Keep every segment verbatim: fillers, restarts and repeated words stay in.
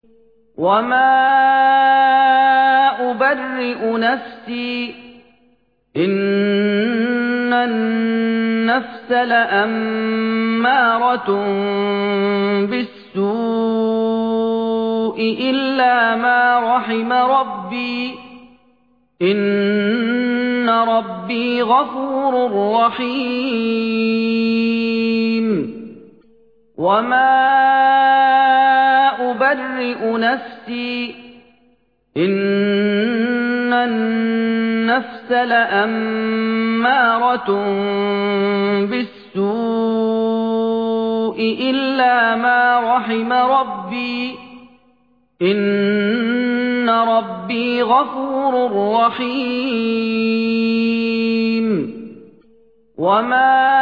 وما أبرئ نفسي إن النفس لأمارة بالسوء إلا ما رحم ربي إن ربي غفور رحيم وما أبرئ نفسي إن النفس لأمارة بالسوء إلا ما رحم ربي إن ربي غفور رحيم وما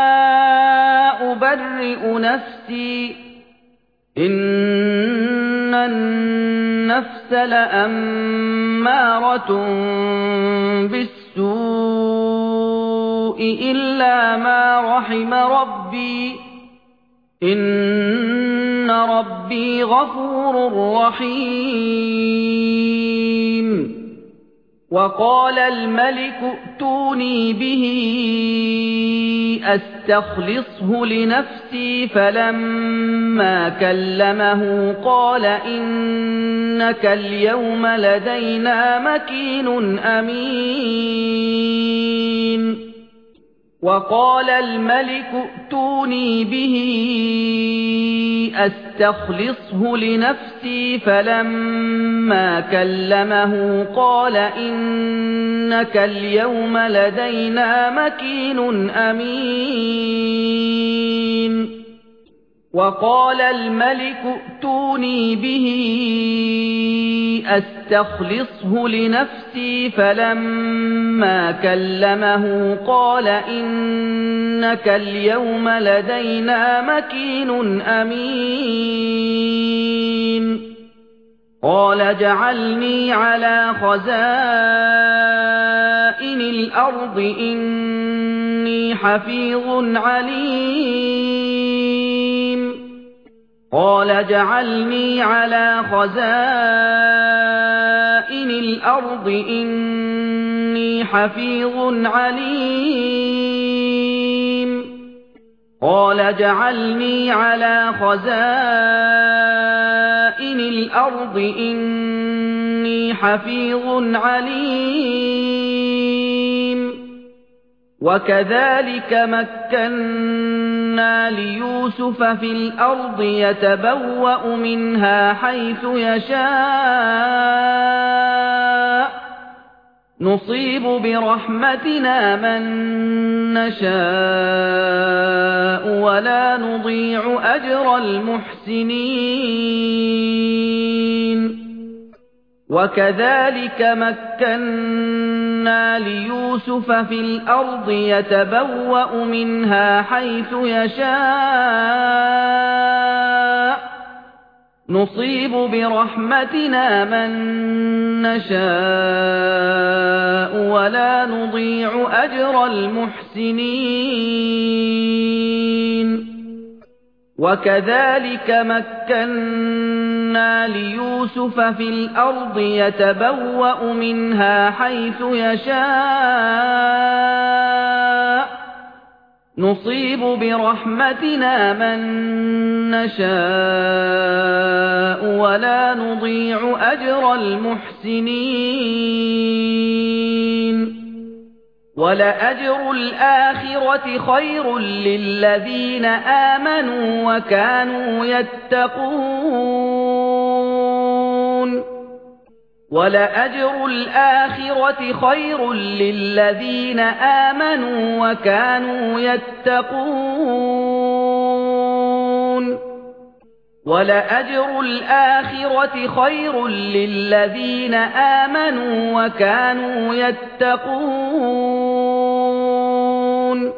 أبرئ نفسي إن النفس لأمارة بالسوء إلا ما رحم ربي إن ربي غفور رحيم وقال الملك ائتوني به أستخلصه لنفسي فلما كلمه قال إنك اليوم لدينا مكين أمين وقال الملك ائتوني به أستخلصه لنفسي فلما كلمه قال إنك اليوم لدينا مكين أمين وقال الملك ائتوني به أستخلصه لنفسي فلما كلمه قال إنك اليوم لدينا مكين أمين قال اجعلني على خزائن الأرض إني حفيظ عليم قال اجعلني على خزائن الأرض إني حفيظ عليم قال اجعلني على خزائن الأرض إني حفيظ عليم وكذلك مكنا ليوسف في الأرض يتبوأ منها حيث يشاء نصيب برحمتنا من نشاء ولا نضيع أجر المحسنين وكذلك مكنا ليوسف في الأرض يتبوأ منها حيث يشاء نصيب برحمتنا من نشاء ولا نضيع أجر المحسنين وكذلك مكنا ليوسف في الأرض يتبوأ منها حيث يشاء نصيب برحمتنا من نشاء ولا نضيع أجر المحسنين ولأجر الآخرة خير للذين آمنوا وكانوا يتقون ولأجر الآخرة خير للذين آمنوا وكانوا يتقون ولأجر الآخرة خير للذين آمنوا وكانوا يتقون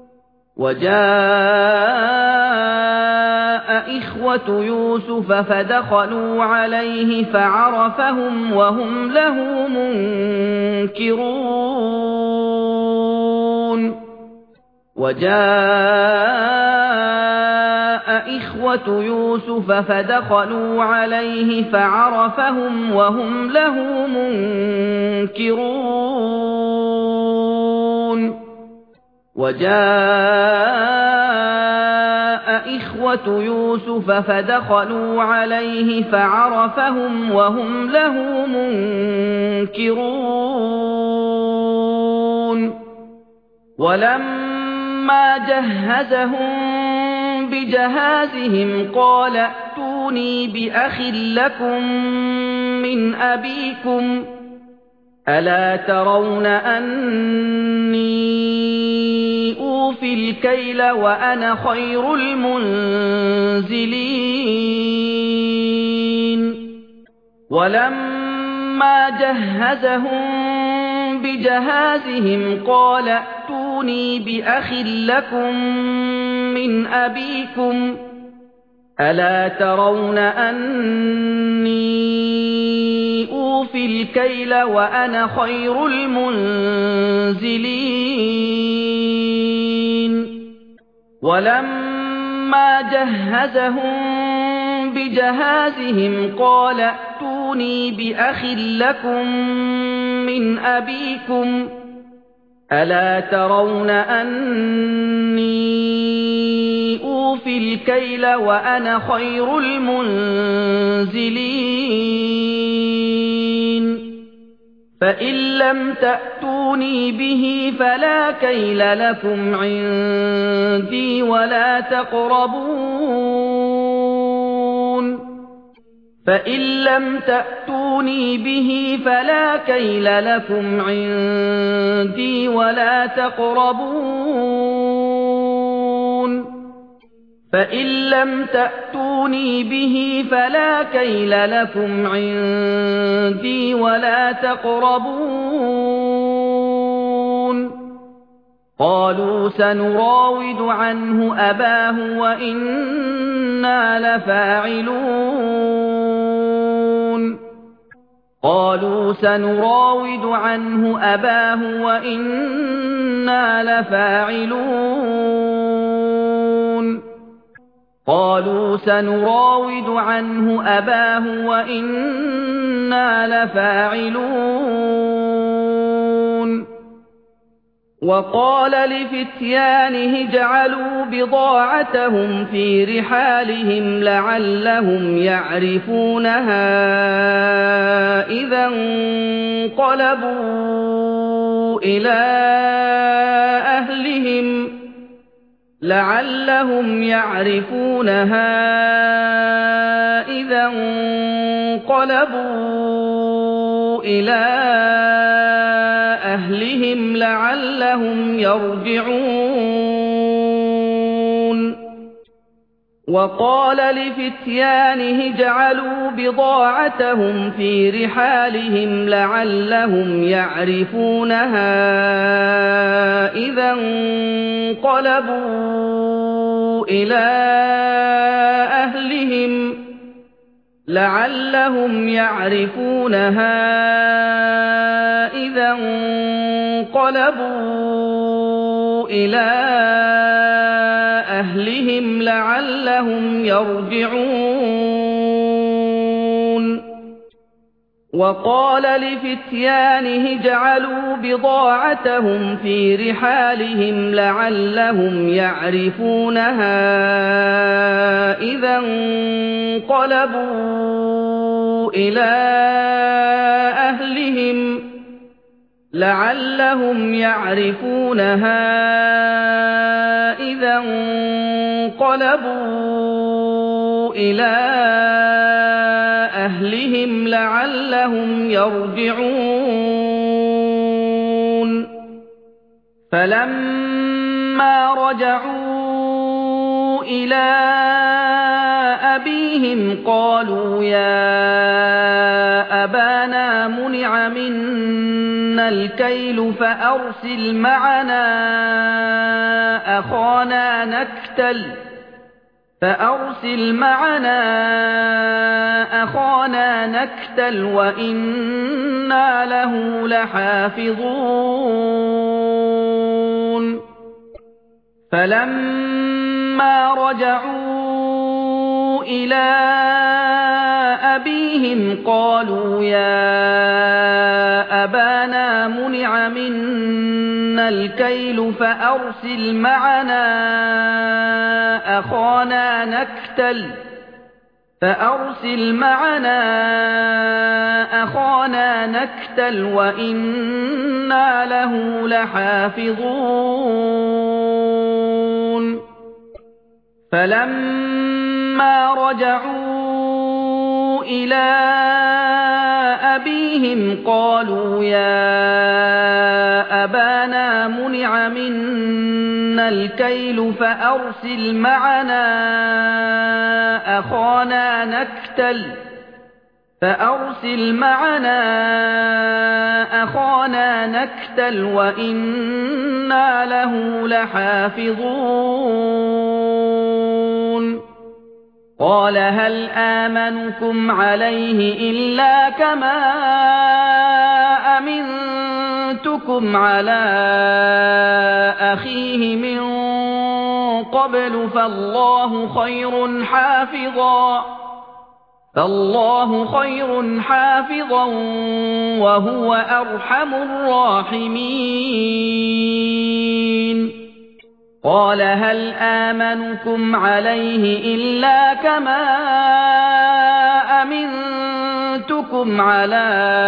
وجاء إخوة يوسف فدخلوا عليه فعرفهم وهم له منكرون وجاء إخوة يوسف فدخلوا عليه فعرفهم وهم له منكرون وجاء إخوة يوسف فدخلوا عليه فعرفهم وهم له منكرون ولما جهزهم بجهازهم قال ائتوني بأخ لكم من أبيكم ألا ترون أني أوفي الكيل وأنا خير المنزلين ولما جهزهم بجهازهم قال ائتوني بأخ لكم من أبيكم ألا ترون أني أوفي الكيل وأنا خير المنزلين ولما جهزهم بجهازهم قال ائتوني بأخ لكم من أبيكم ألا ترون أني أوفي الكيل وأنا خير المنزلين فإن لم تأتوني به فلا كيل لكم عندي ولا تقربون فإن لم تأتوني به فلا كيل لكم عندي ولا تقربون فإن لم تأتوني به فلا كيل لكم عندي ولا تقربون قالوا سنراود عنه أباه وإنا لفاعلون قالوا سنراود عنه أباه وإنا لفاعلون قالوا سنراود عنه أباه وإنا لفاعلون وقال لفتيانه اجعلوا بضاعتهم في رحالهم لعلهم يعرفونها إذا انقلبوا إلى أهلهم لعلهم يعرفونها إذا انقلبوا إلى أهلهم لعلهم يرجعون وقال لفتيانه اجعلوا بضاعتهم في رحالهم لعلهم يعرفونها إذا انقلبوا إلى أهلهم لعلهم يعرفونها إذا انقلبوا إلى أهلهم لعلهم يرجعون وقال لفتيانه اجعلوا بضاعتهم في رحالهم لعلهم يعرفونها إذا انقلبوا إلى أهلهم لعلهم يعرفونها إذا انقلبوا إلى أهلهم لعلهم يرجعون فلما رجعوا إلى أبيهم قالوا يا أبانا منع منا الكيل فأرسل معنا أخانا نكتل فأرسل معنا أخانا نكتل وإنا له لحافظون فلما رجعوا إلى أبيهم قالوا يا أبانا منع منا الكيل فأرسل معنا أخانا نكتل فأرسل معنا أخانا نكتل وإنا له لحافظون فلما رجعوا إلى أبيهم قالوا يا أبانا منع منا الكيل فأرسل معنا أخانا نكتل فأرسل معنا أخانا نكتل وإنا له لحافظون قال هل آمنكم عليه إلا كما أمنتكم على أخيه من قبل فالله خير حافظا فالله خير حافظا وهو أرحم الراحمين قال هل آمنكم عليه إلا كما أمنتكم على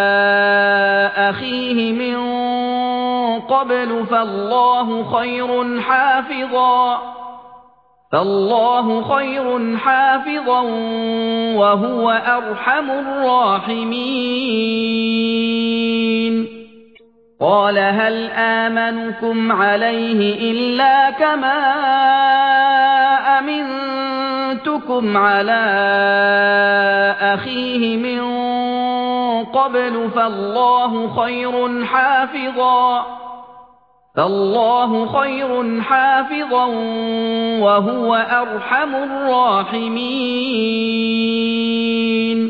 أخيه من قبل فالله خير حافظا فالله خير حافظا وهو أرحم الراحمين قال هل آمنكم عليه إلا كما أمنتكم على أخيه من قبل فالله خير حافظا فالله خير حافظا وهو أرحم الراحمين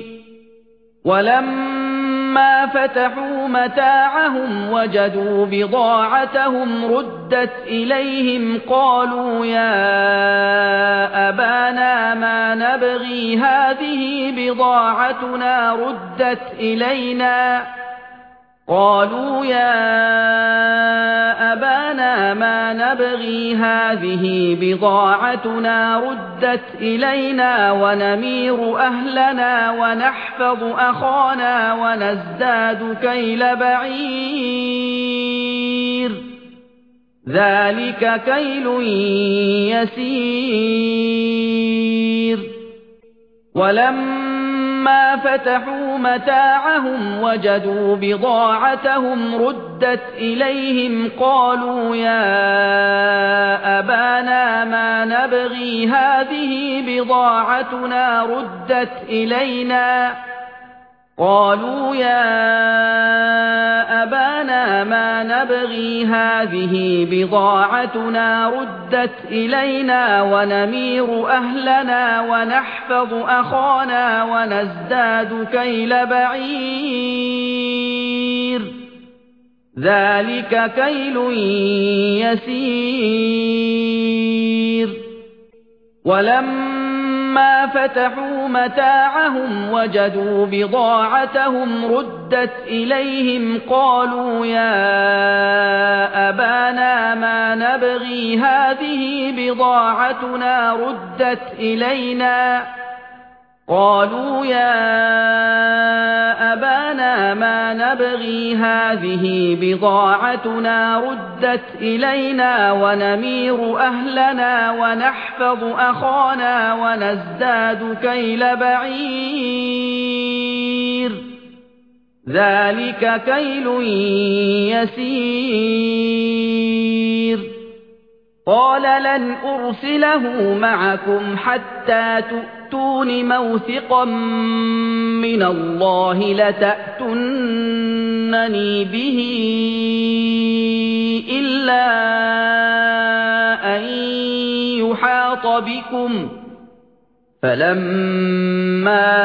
ولما فتحوا متاعهم وجدوا بضاعتهم ردت إليهم قالوا يا أبانا ما نبغي هذه بضاعتنا ردت إلينا قالوا يا أبانا ما نبغي هذه بضاعتنا ردت إلينا ونمير أهلنا ونحفظ أخانا ونزداد كيل بعير ذلك كيل يسير ولما فتحوا متاعهم وجدوا بضاعتهم ردت إليهم قالوا يا أبانا ما نبغي هذه بضاعتنا ردت إلينا قالوا يا أبانا ما نبغي هذه بضاعتنا ردت إلينا ونمير أهلنا ونحفظ أخانا ونزداد كيل بعير ذلك كيل يسير ولما فتحوا متاعهم وجدوا بضاعتهم ردت إليهم قالوا يا أبانا ما نبغي هذه بضاعتنا ردت إلينا قالوا يا أبانا ما نبغي هذه بضاعتنا ردت إلينا ونمير أهلنا ونحفظ أخانا ونزداد كيل بعير ذلك كيل يسير قال لن أرسله معكم حتى تؤتون موثقا من الله لتأتونني به إلا أن يحاط بكم فلما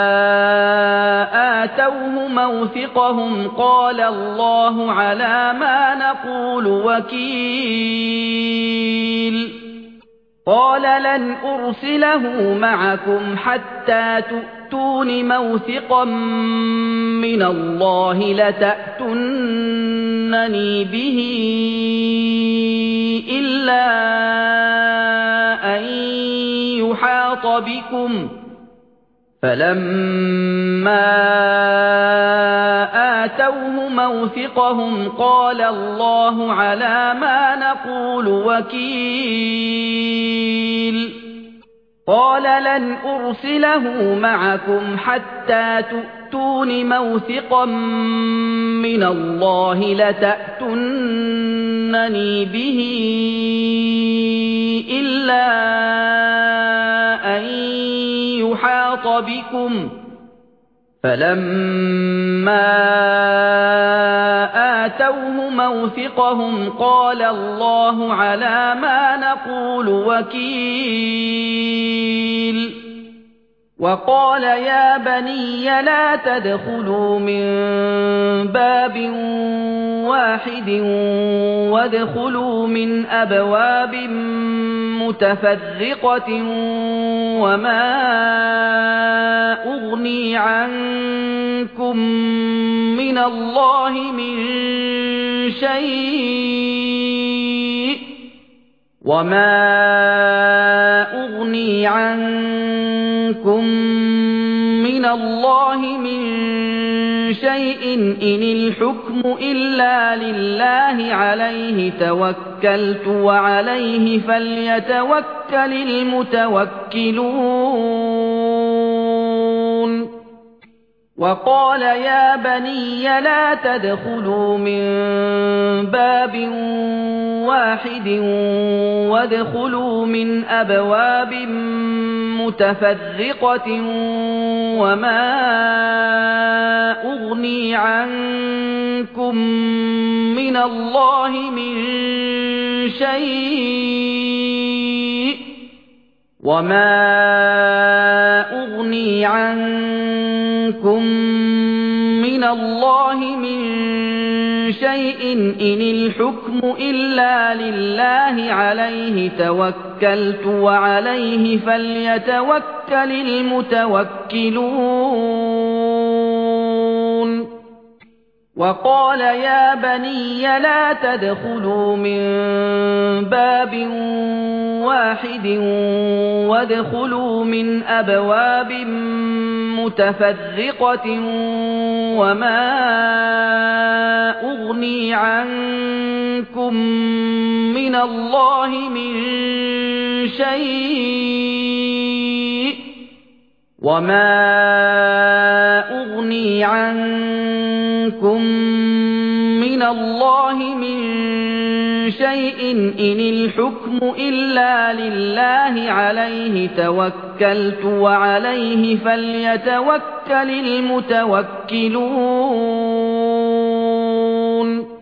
آتوه موثقهم قال الله على ما نقول وكيل قال لن أرسله معكم حتى تؤتون موثقا من الله لتأتونني به إلا أن يحاط بكم فلما آتوه موثقهم قال الله على ما نقول وكيل قال لن أرسله معكم حتى تؤتون موثقا من الله لتأتونني به إلا أن يحاط بكم فلما آتوه موثقهم قال الله على ما نقول وكيل وقال يا بني لا تدخلوا من باب واحد وادخلوا من أبواب متفرقة وما أغني عنكم من الله من شيء وما أغني عنكم من الله من شيء إن الحكم إلا لله عليه توكلت وعليه فليتوكل المتوكلون وقال يا بني لا تدخلوا من باب واحد وادخلوا من أبواب متفرقة وما أغني عنكم من الله من شيء وما أغني عنكم من الله من شيء إن الحكم إلا لله عليه توكلت وعليه فليتوكل المتوكلون وقال يا بني لا تدخلوا من باب واحد وادخلوا من أبواب متفرقة وما أغني عنكم من الله من شيء وما أغني عنكم من الله من شيء إن الحكم إلا لله عليه توكلت وعليه فليتوكل المتوكلون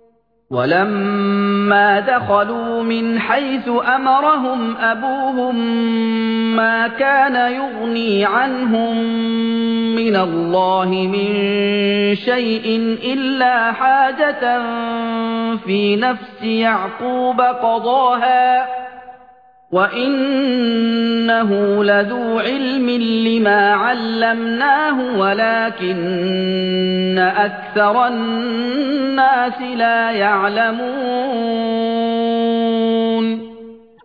ولما دخلوا من حيث أمرهم أبوهم ما كان يغني عنهم من الله من شيء إلا حاجة في نفس يعقوب قضاها وإنه لذو علم لما علمناه ولكن أكثر الناس لا يعلمون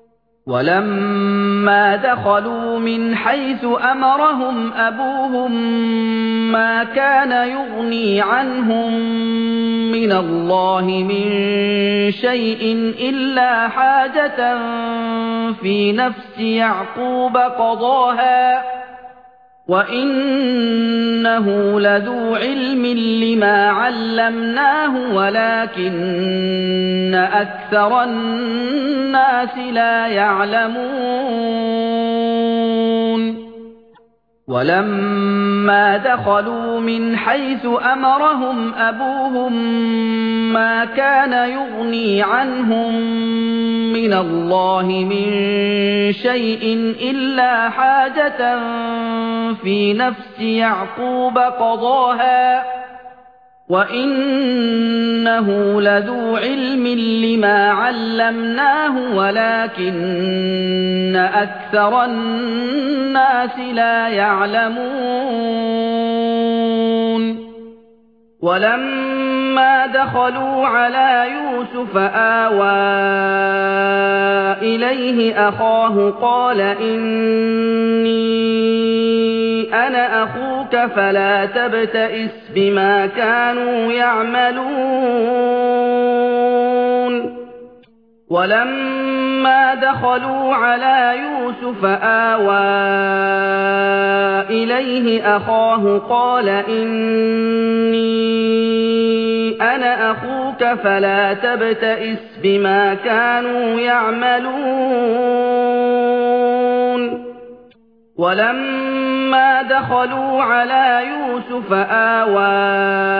ولما دخلوا من حيث أمرهم أبوهم ما كان يغني عنهم من الله من شيء إلا حاجة في نفس يعقوب قضاها وإنه لذو علم لما علمناه ولكن أكثر الناس لا يعلمون ولما دخلوا من حيث أمرهم أبوهم ما كان يغني عنهم من الله من شيء إلا حاجة في نفس يعقوب قضاها وَإِنَّهُ لَذُو عِلْمٍ لِّمَا عَلَّمْنَاهُ وَلَٰكِنَّ أَكْثَرَ النَّاسِ لَا يَعْلَمُونَ وَلَمَّا دَخَلُوا عَلَىٰ يُوسُفَ آوَىٰ إِلَيْهِ أَخَاهُ قَالَ إِنِّي أَنَا أَخُوكَ فَلَا تَبْتَئِسْ بِمَا كَانُوا يَعْمَلُونَ وَلَمَّا دَخَلُوا عَلَىٰ يُوسُفَ آوَىٰ إِلَيْهِ أَخَاهُ قَالَ إِنِّي أَنَا أَخُوكَ فَلَا تَبْتَئِسْ بِمَا كَانُوا يَعْمَلُونَ وَلَمَّا دَخَلُوا عَلَىٰ يُوسُفَ آوَىٰ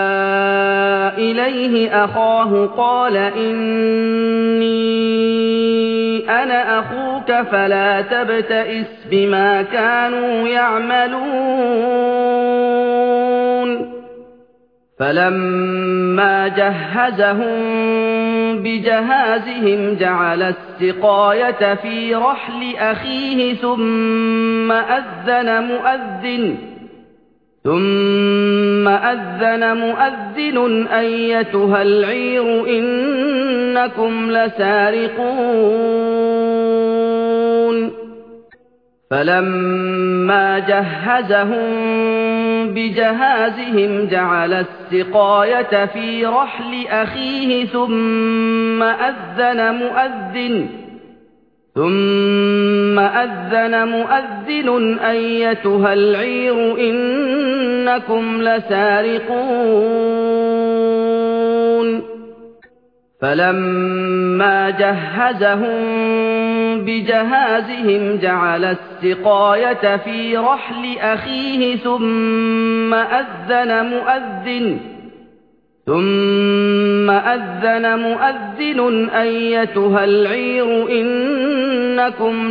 إِلَيْهِ أَخَاهُ قَالَ إِنِّي أَنَا أَخُوكَ فَلَا تَبْتَئِسْ بِمَا كَانُوا يَعْمَلُونَ فَلَمَّا جَهَّزَهُم بِجَهَازِهِمْ جَعَلَ السِّقَايَةَ فِي رَحْلِ أَخِيهِ ثُمَّ أَذَّنَ مُؤَذِّنٌ ثُمَّ أَذَّنَ مُؤَذِّنٌ أَيَّتُهَا الْعِيرُ إِنَّكُمْ لَسَارِقُونَ فَلَمَّا جَهَّزَهُم بِجَهَازِهِمْ جَعَلَ السِّقَايَةَ فِي رَحْلِ أَخِيهِ ثُمَّ أَذَّنَ مُؤَذِّنٌ ثُمَّ أَذَّنَ مُؤَذِّنٌ أَيَّتُهَا الْعِيرُ إِنَّكُمْ لَسَارِقُونَ فَلَمَّا جَهَّزَهُم بِجَهَازِهِمْ جَعَلَ السِّقَايَةَ فِي رَحْلِ أَخِيهِ ثُمَّ أَذَّنَ مُؤَذِّنٌ ثُمَّ أَذَّنَ مُؤَذِّنٌ أَيَّتُهَا الْعِيرُ إِنَّكُمْ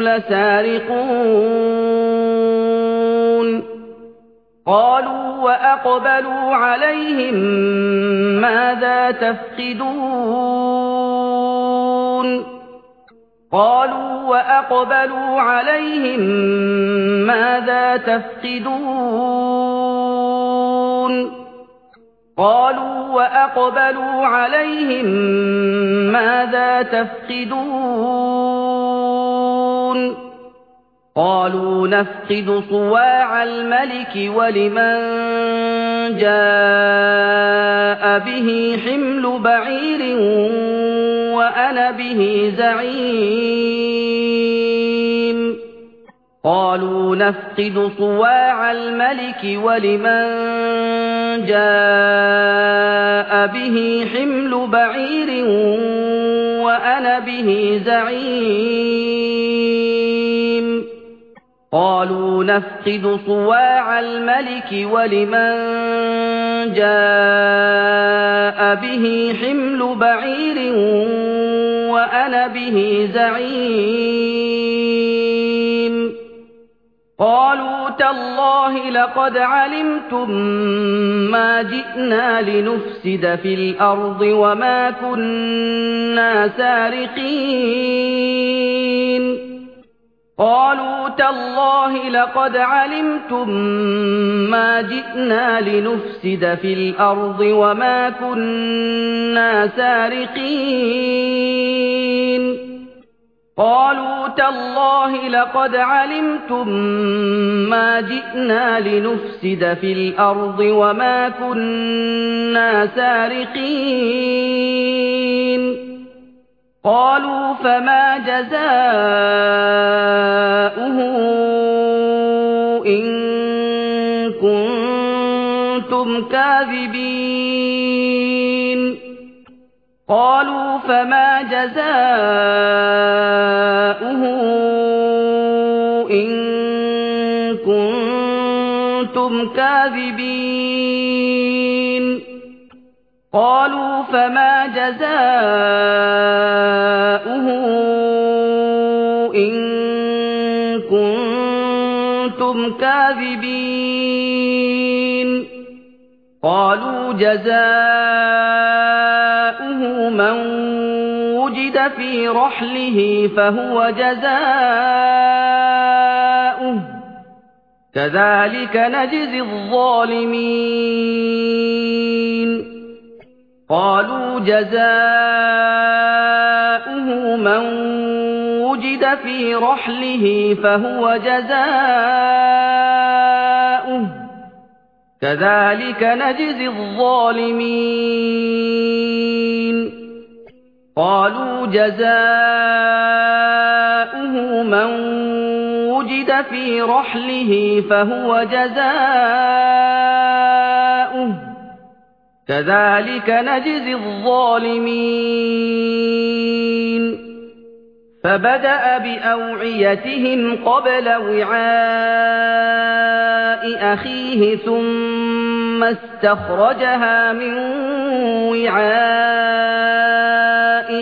لَسَارِقُونَ قَالُوا وَأَقْبَلُوا عَلَيْهِم مَّاذَا تَفْقِدُونَ قَالُوا وَأَقْبَلُوا عَلَيْهِم مَّاذَا تَفْقِدُونَ قَالُوا وَأَقْبَلُوا عَلَيْهِم مَّاذَا تَفْقِدُونَ قَالُوا نَفْقِدُ صُوَاعَ الْمَلِكِ وَلِمَن جَاءَ بِهِ حِمْلُ بَعِيرٍ وَأَنَا بِهِ زَعِيمٌ قَالُوا نَفْقِدُ صُوَاعَ الْمَلِكِ وَلِمَن جَاءَ بِهِ حِمْلُ بَعِيرٍ وَأَنَا بِهِ زَعِيمٌ قَالُوا نَفْقِدُ صُوَاعَ الْمَلِكِ وَلِمَن جَاءَ بِهِ حِمْلُ بَعِيرٍ وَأَنَا بِهِ زَعِيمٌ قَالُوا تَاللَّهِ لَقَدْ عَلِمْتُم مَّا جِئْنَا لِنُفْسِدَ فِي الْأَرْضِ وَمَا كُنَّا سَارِقِينَ قَالُوا تَاللَّهِ لَقَدْ عَلِمْتُم مَّا جِئْنَا لِنُفْسِدَ فِي الْأَرْضِ وَمَا كُنَّا سَارِقِينَ قَالُوا تَاللَّهِ لَقَدْ عَلِمْتُم مَّا جِئْنَا لِنُفْسِدَ فِي الْأَرْضِ وَمَا كُنَّا سَارِقِينَ قَالُوا فَمَا جَزَاؤُهُ إِن كُنتُمْ كَاذِبِينَ قَالُوا فَمَا جَزَاؤُهُ إِن كُنتُمْ كَاذِبِينَ قَالُوا فَمَا جَزَاؤُهُ إِن كُنتُمْ كَاذِبِينَ قَالُوا جزاؤه من وجد في رحله فهو جزاؤه كذلك نجزي الظالمين قالوا جزاؤه من وجد في رحله فهو جزاؤه كذلك نجزي الظالمين قالوا جزاؤه من وجد في رحله فهو جزاؤه كذلك نجزي الظالمين فبدأ بأوعيتهم قبل وعاء أخيه ثم استخرجها من وعاء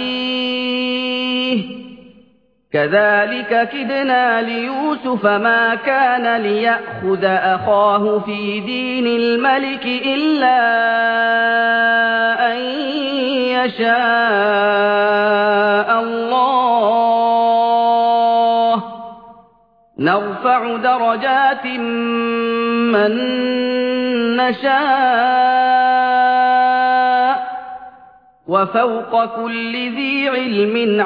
أخيه كذلك كدنا ليوسف ما كان ليأخذ أخاه في دين الملك إلا أن يشاء الله نرفع درجات من نشاء وفوق كل ذي علم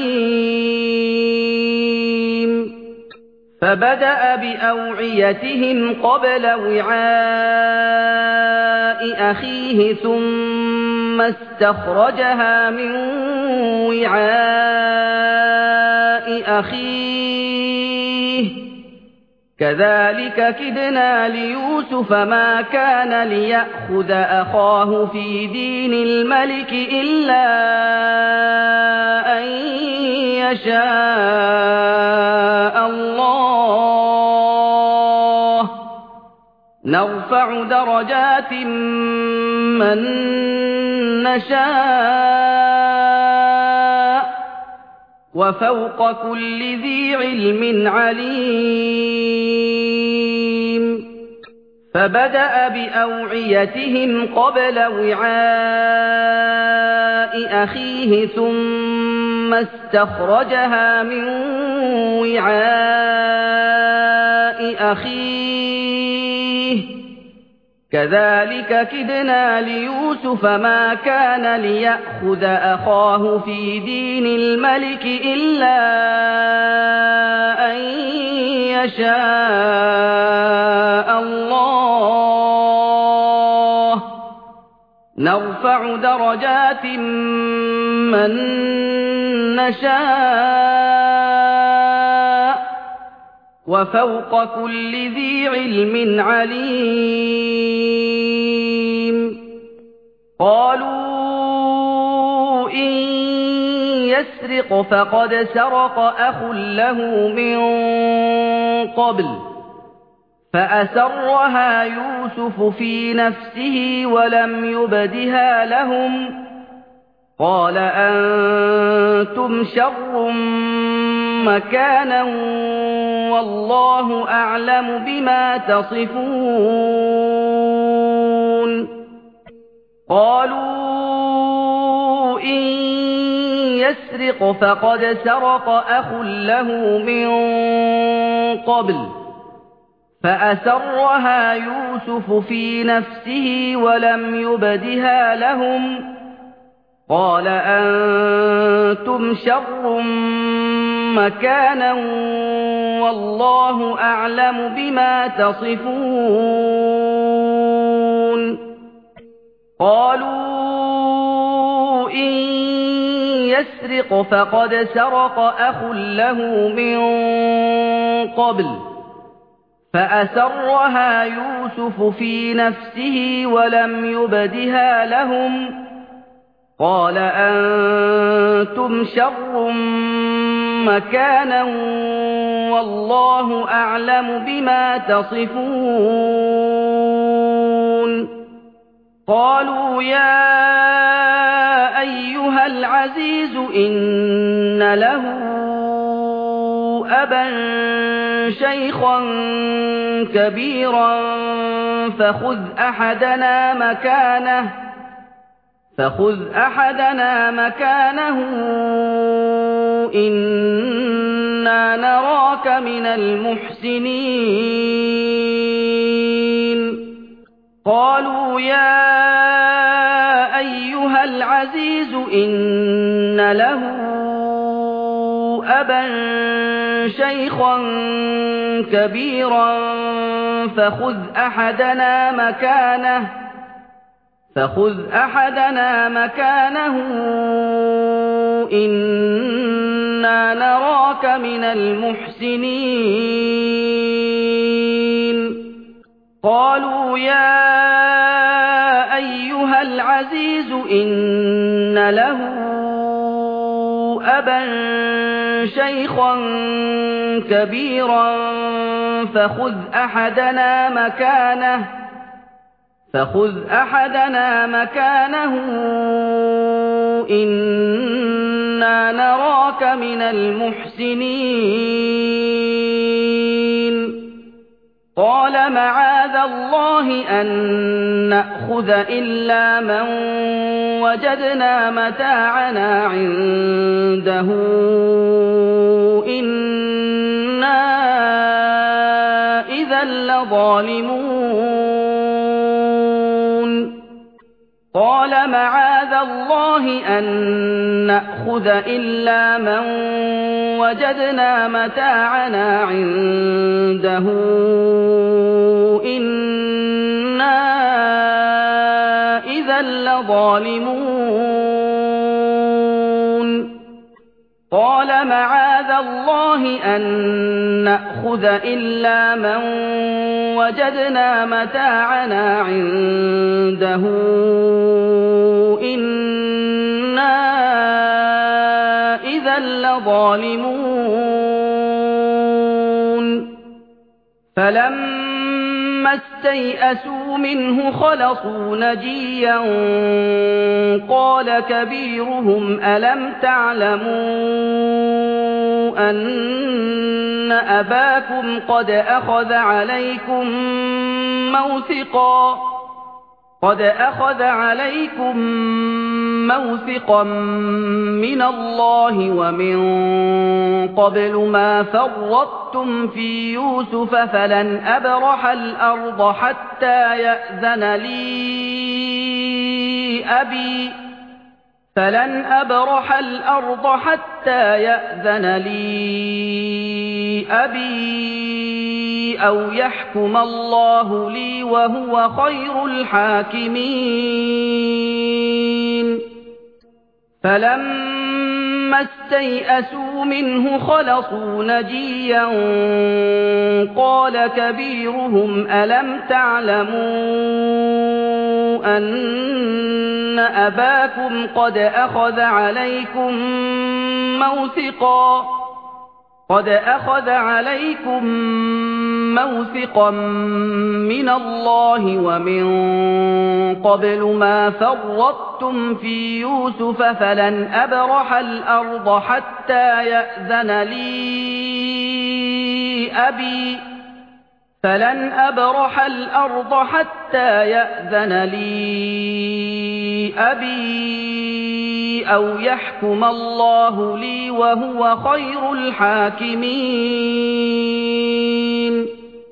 عليم فبدأ بأوعيتهم قبل وعاء أخيه ثم استخرجها من وعاء أخيه كذلك كدنا ليوسف ما كان ليأخذ أخاه في دين الملك إلا أن يشاء الله نرفع درجات من نشاء وفوق كل ذي علم عليم فبدأ بأوعيتهم قبل وعاء أخيه ثم استخرجها من وعاء أخيه كذلك كدنا ليوسف ما كان ليأخذ أخاه في دين الملك إلا أن يشاء الله نرفع درجات من نشاء وفوق كل ذي علم عليم قالوا إن يسرق فقد سرق أخ له من قبل فأسرها يوسف في نفسه ولم يبدها لهم قال أنتم شر مكانا والله أعلم بما تصفون قالوا إن يسرق فقد سرق أخ له من قبل فأسرها يوسف في نفسه ولم يبدها لهم قال أنتم شر مكانا والله أعلم بما تصفون قالوا إن يسرق فقد سرق أخ له من قبل فأسرها يوسف في نفسه ولم يبدها لهم قال أنتم شر مكانا والله أعلم بما تصفون قالوا يا أيها العزيز إن له أبا شيخا كبيرا فخذ أحدنا مكانه فخذ أحدنا مكانه إنا نراك من المحسنين قالوا يا أيها العزيز إن له أبا شيخا كبيرا فخذ أحدنا مكانه فخذ أحدنا مكانه إنا نراك من المحسنين قالوا يا أيها العزيز إن له أبا شيخا كبيرا فخذ أحدنا مكانه فخذ أحدنا مكانه إنا نراك من المحسنين قال معاذ الله أن نأخذ إلا من وجدنا متاعنا عنده إنا إذا لظالمون قال معاذ الله أن نأخذ إلا من وجدنا متاعنا عنده إنا إذا لظالمون قال معاذ الله أن نأخذ إلا من وجدنا متاعنا عنده إنا إذا لظالمون فلما استيئسوا منه خلصوا نجيا قال كبيرهم ألم تعلموا أن أباكم قد أخذ عليكم موثقا قد أخذ عليكم موثقا من الله ومن قبل ما فرطتم في يوسف فلن أبرح الأرض حتى يأذن لي أبي فلن أبرح الأرض حتى يأذن لي أبي أو يحكم الله لي وهو خير الحاكمين فلما استيئسوا منه خلصوا نجيا قال كبيرهم ألم تعلموا أن أباكم قد أخذ عليكم موثقا قد أخذ عليكم موثقا من الله ومن قبل ما فرطتم في يوسف فلن أبرح الأرض حتى يأذن لي أبي فلن أبرح الأرض حتى يأذن لي أبي أو يحكم الله لي وهو خير الحاكمين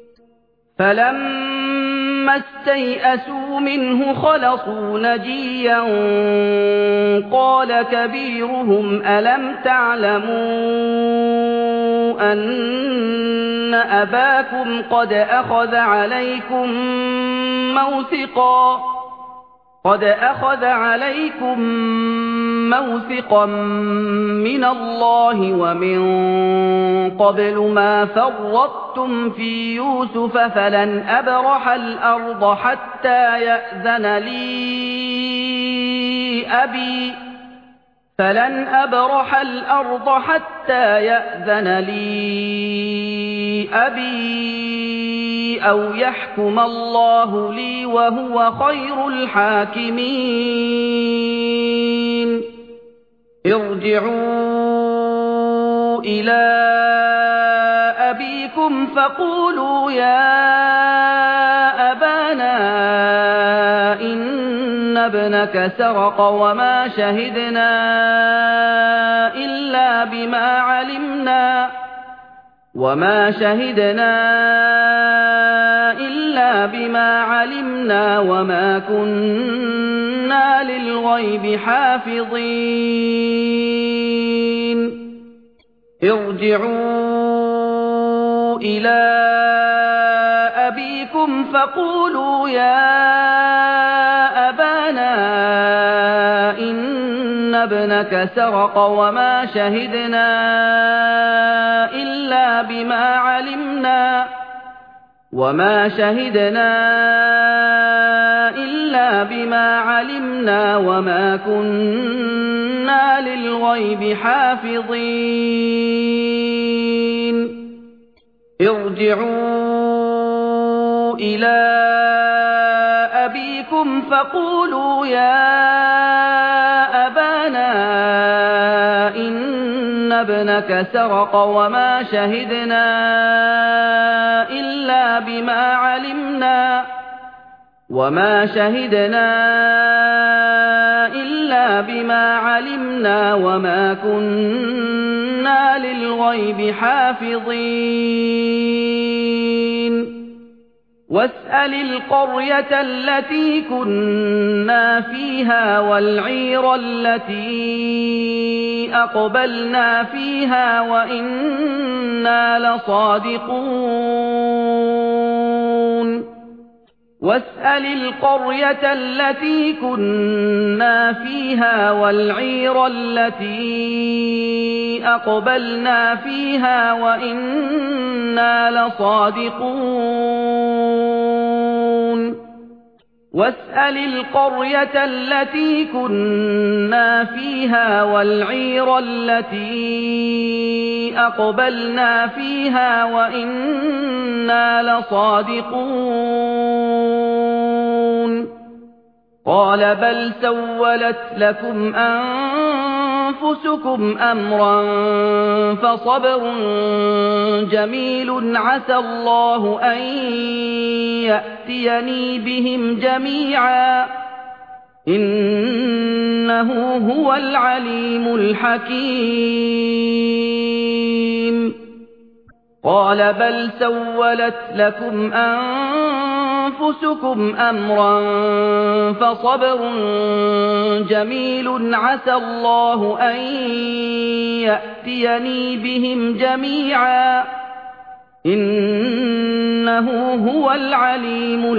فلما استيئسوا منه خلصوا نجيا قال كبيرهم ألم تعلموا أن أباكم قد أخذ عليكم موثقا قد أخذ عليكم موثقا من الله ومن قبل ما فرطتم في يوسف فلن أبرح الأرض حتى يأذن لي أبي فلن أبرح الأرض حتى يأذن لي أبي أو يحكم الله لي وهو خير الحاكمين ارجعوا إلى أبيكم فقولوا يا أبانا ابنك سرق وما شهدنا إلا بما علمنا وما شهدنا إلا بما علمنا وما كنا للغيب حافظين ارجعوا إلى أبيكم فقولوا يا أبانا إن ابنك سرق وما شهدنا إلا بما علمنا وما شهدنا إلا بما علمنا وما كنا للغيب حافظين ارجعوا إلى أبيكم فقولوا يا أبانا إن ابنك سرق وما شهدنا إلا بما علمنا وما شهدنا إلا بما علمنا وما كنا للغيب حافظين واسأل القرية التي كنا فيها والعير التي أقبلنا فيها وإنا لصادقون واسأل القرية التي كنا فيها والعير التي أقبلنا فيها وإنا لصادقون واسأل القرية التي كنا فيها والعير التي أقبلنا فيها وإنا لصادقون قال بل سولت لكم أنفسكم أمرا فصبر جميل عسى الله أن يأتيني بهم جميعا إنه هو العليم الحكيم قال بل سولت لكم أنفسكم أمرا فصبر جميل عسى الله أن يأتيني بهم جميعا إنه هو العليم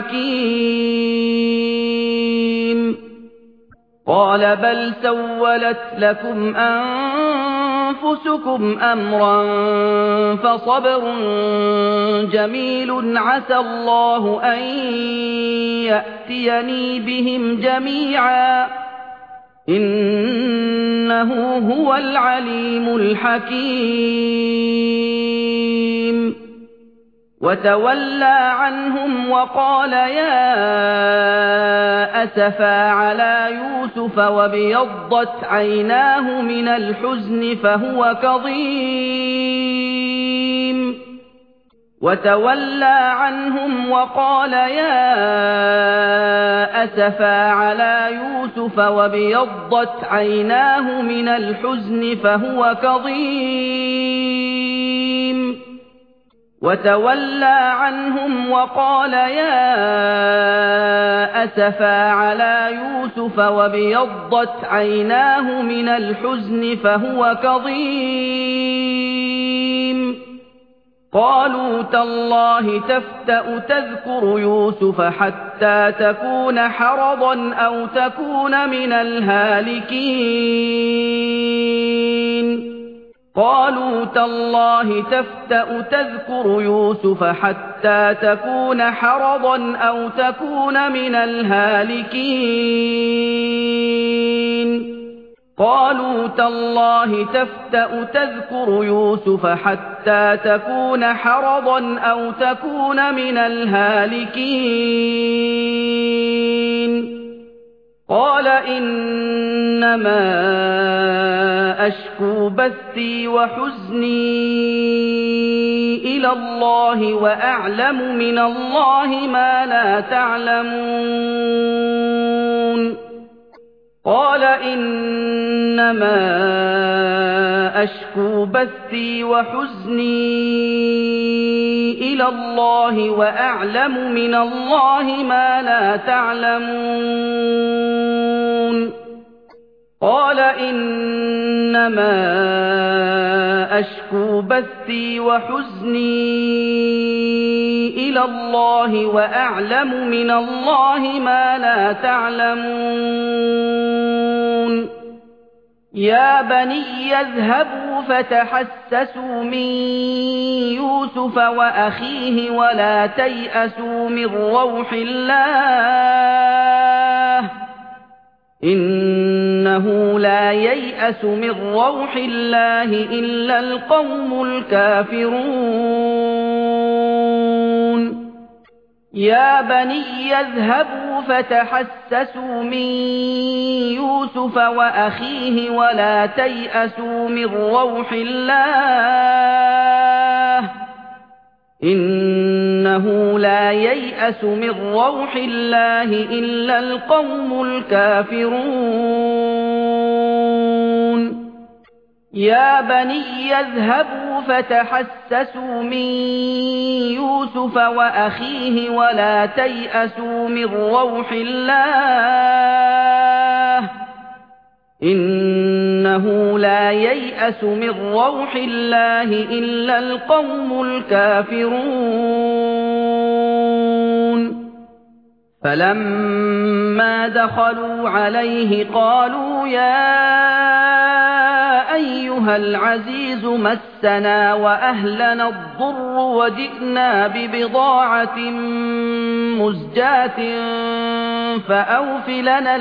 الحكيم قال بل سولت لكم أنفسكم أمرا فصبر جميل عسى الله أن يأتيني بهم جميعا إنه هو العليم الحكيم وتولى عنهم وقال يا أسفا على يوسف وابيضت عيناه من الحزن فهو كظيم وتولى عنهم وقال يا أسفا على يوسف وابيضت عيناه من الحزن فهو كظيم وتولى عنهم وقال يا أسفا على يوسف وابيضت عيناه من الحزن فهو كظيم قالوا تالله تفتأ تذكر يوسف حتى تكون حرضا أو تكون من الهالكين قالوا تالله تفتأ تذكر يوسف حتى تكون حرضا أو تكون من الهالكين قالوا تالله تفتأ تذكر يوسف حتى تكون حرضا أو تكون من الهالكين قال إنما أشكو بثي وحزني إلى الله وأعلم من الله ما لا تعلمون قال إنما أشكو بثي وحزني إلى الله وأعلم من الله ما لا تعلمون قال إنما أشكو بثي وحزني إلى الله وأعلم من الله ما لا تعلمون يا بني اذهبوا فتحسسوا من يوسف وأخيه ولا تيأسوا من روح الله إنه لا ييأس من روح الله إلا القوم الكافرون يا بني اذهبوا فتحسسوا من يوسف وأخيه ولا تيأسوا من روح الله إنه لا ييأس من روح الله إلا القوم الكافرون يا بني اذهبوا فتحسسوا من يوسف وأخيه ولا تيأسوا من روح الله إنه لا ييأس من روح الله إلا القوم الكافرون فلما دخلوا عليه قالوا يا أيها العزيز مسنا وأهلنا الضر وجئنا ببضاعة مزجاة فأوف لنا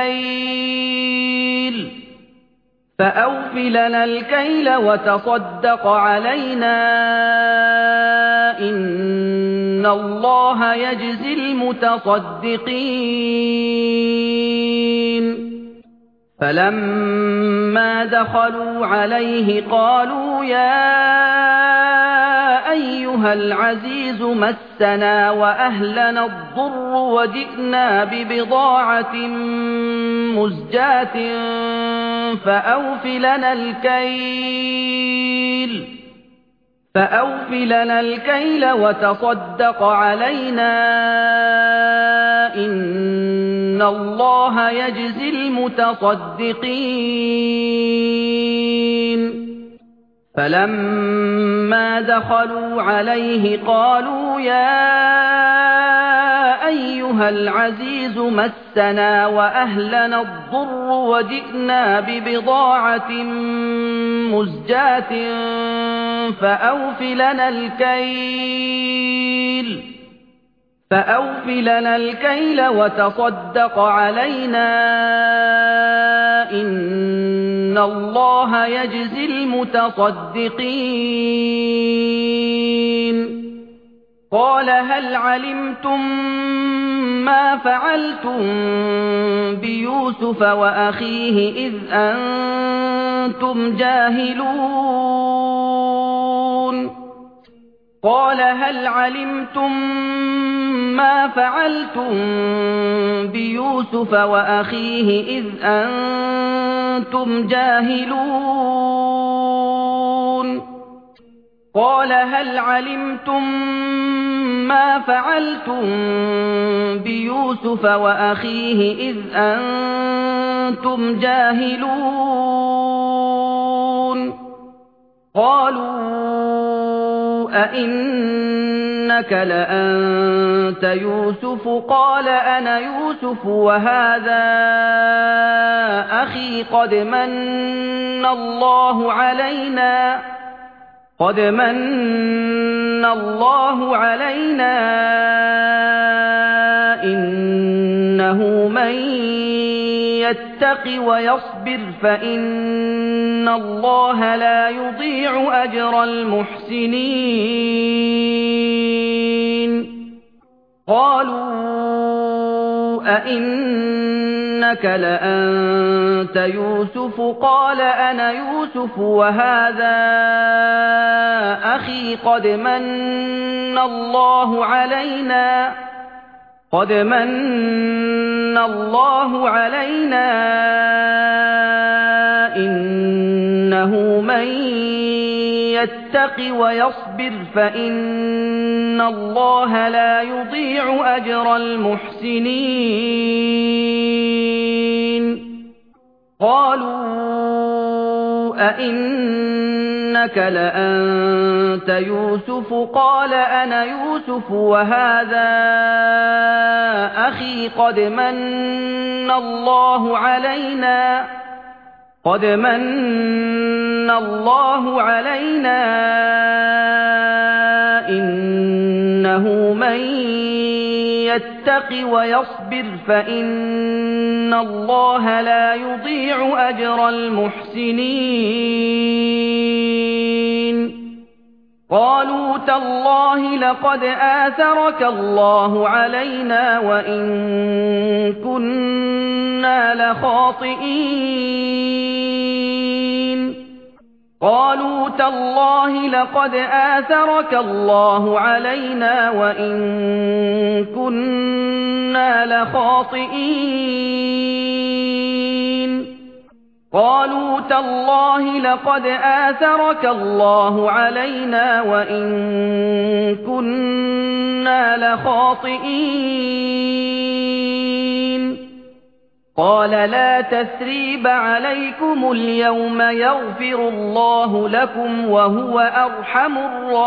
الكيل فأوف لنا الكيل وتصدق علينا إن الله يجزي المتصدقين فلما دخلوا عليه قالوا يا أيها العزيز مسنا وأهلنا الضر وجئنا ببضاعة مزجاة فأوف لنا الكيل فأوف لنا الكيل وتصدق علينا إن الله يجزي المتصدقين فلما دخلوا عليه قالوا يا أيها العزيز مسنا وأهلنا الضر وجئنا ببضاعة مزجاة فأوف لنا الكيل فأوف لنا الكيل وتصدق علينا إن الله يجزي المتصدقين قال هل علمتم ما فعلتم بيوسف وأخيه إذ أنتم جاهلون قال هل علمتم ما فعلتم بيوسف وأخيه إذ أنتم جاهلون قال هل علمتم ما فعلتم بيوسف وأخيه إذ أنتم جاهلون قالوا أئنك لأنت يوسف قال أنا يوسف وهذا أخي قد من الله علينا قد من الله علينا إنه من يتق ويصبر فإن الله لا يضيع أجر المحسنين قالوا أئنك لأنت يوسف قال أنا يوسف وهذا أخي قد من الله علينا قد من اللَّهُ عَلَيْنَا إِنَّهُ مَن يَتَّقِ وَيَصْبِرْ فَإِنَّ اللَّهَ لَا يُضِيعُ أَجْرَ الْمُحْسِنِينَ قَالُوا أَإِنَّكَ لَأَنتَ يُوسُفُ قَالَ أَنَا يُوسُفُ وَهَٰذَا أَخِي قَدْ مَنَّ اللَّهُ عَلَيْنَا قَدْ مَنَّ اللَّهُ عَلَيْنَا إِنَّهُ مَن يَتَّقِ وَيَصْبِرْ فَإِنَّ اللَّهَ لَا يُضِيعُ أَجْرَ الْمُحْسِنِينَ قَالُوا تَاللَّهِ لَقَدْ آثَرَكَ اللَّهُ عَلَيْنَا وَإِن كُنَّا لَخَاطِئِينَ قَالُوا تَاللَّهِ لَقَدْ آثَرَكَ اللَّهُ عَلَيْنَا وَإِن كُنَّا لَخَاطِئِينَ قَالُوا تَاللَّهِ لَقَدْ آثَرَكَ اللَّهُ عَلَيْنَا وَإِن كُنَّا لَخَاطِئِينَ قَالَ لَا تَثْرِيبَ عَلَيْكُمُ الْيَوْمَ يَغْفِرُ اللَّهُ لَكُمْ وَهُوَ أَرْحَمُ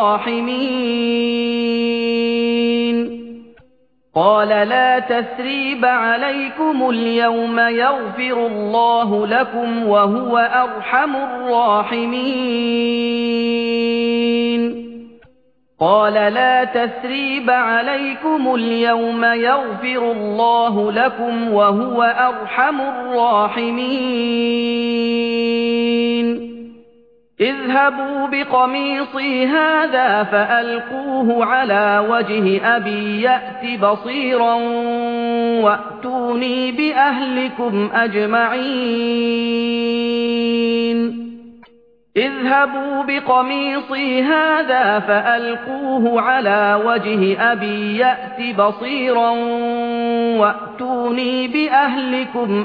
الرَّاحِمِينَ قَالَ لَا تَثْرِيبَ عَلَيْكُمُ الْيَوْمَ يَغْفِرُ اللَّهُ لَكُمْ وَهُوَ أَرْحَمُ الرَّاحِمِينَ قَالَ لَا تَثْرِيبَ عَلَيْكُمُ الْيَوْمَ يَغْفِرُ اللَّهُ لَكُمْ وَهُوَ أَرْحَمُ الرَّاحِمِينَ اذْهَبُوا بِقَمِيصِي هَٰذَا فَأَلْقُوهُ عَلَىٰ وَجْهِ أَبِي يَأْتِ بَصِيرًا وَأْتُونِي بِأَهْلِكُمْ أَجْمَعِينَ اذْهَبُوا بِقَمِيصِي هَٰذَا فَأَلْقُوهُ عَلَىٰ وَجْهِ أَبِي يَأْتِ بَصِيرًا وَأْتُونِي بِأَهْلِكُمْ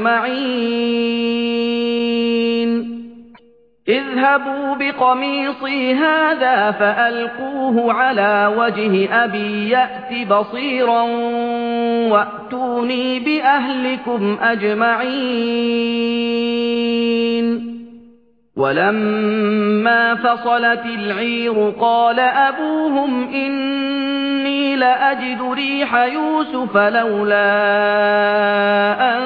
أَجْمَعِينَ اذْهَبُوا بِقَمِيصِي هَٰذَا فَأَلْقُوهُ عَلَىٰ وَجْهِ أَبِي يَأْتِ بَصِيرًا وَأْتُونِي بِأَهْلِكُمْ أَجْمَعِينَ وَلَمَّا فَصَلَتِ الْعِيرُ قَالَ أَبُوهُمْ إِنِّي لَأَجِدُ رِيحَ يُوسُفَ لَوْلَا أَن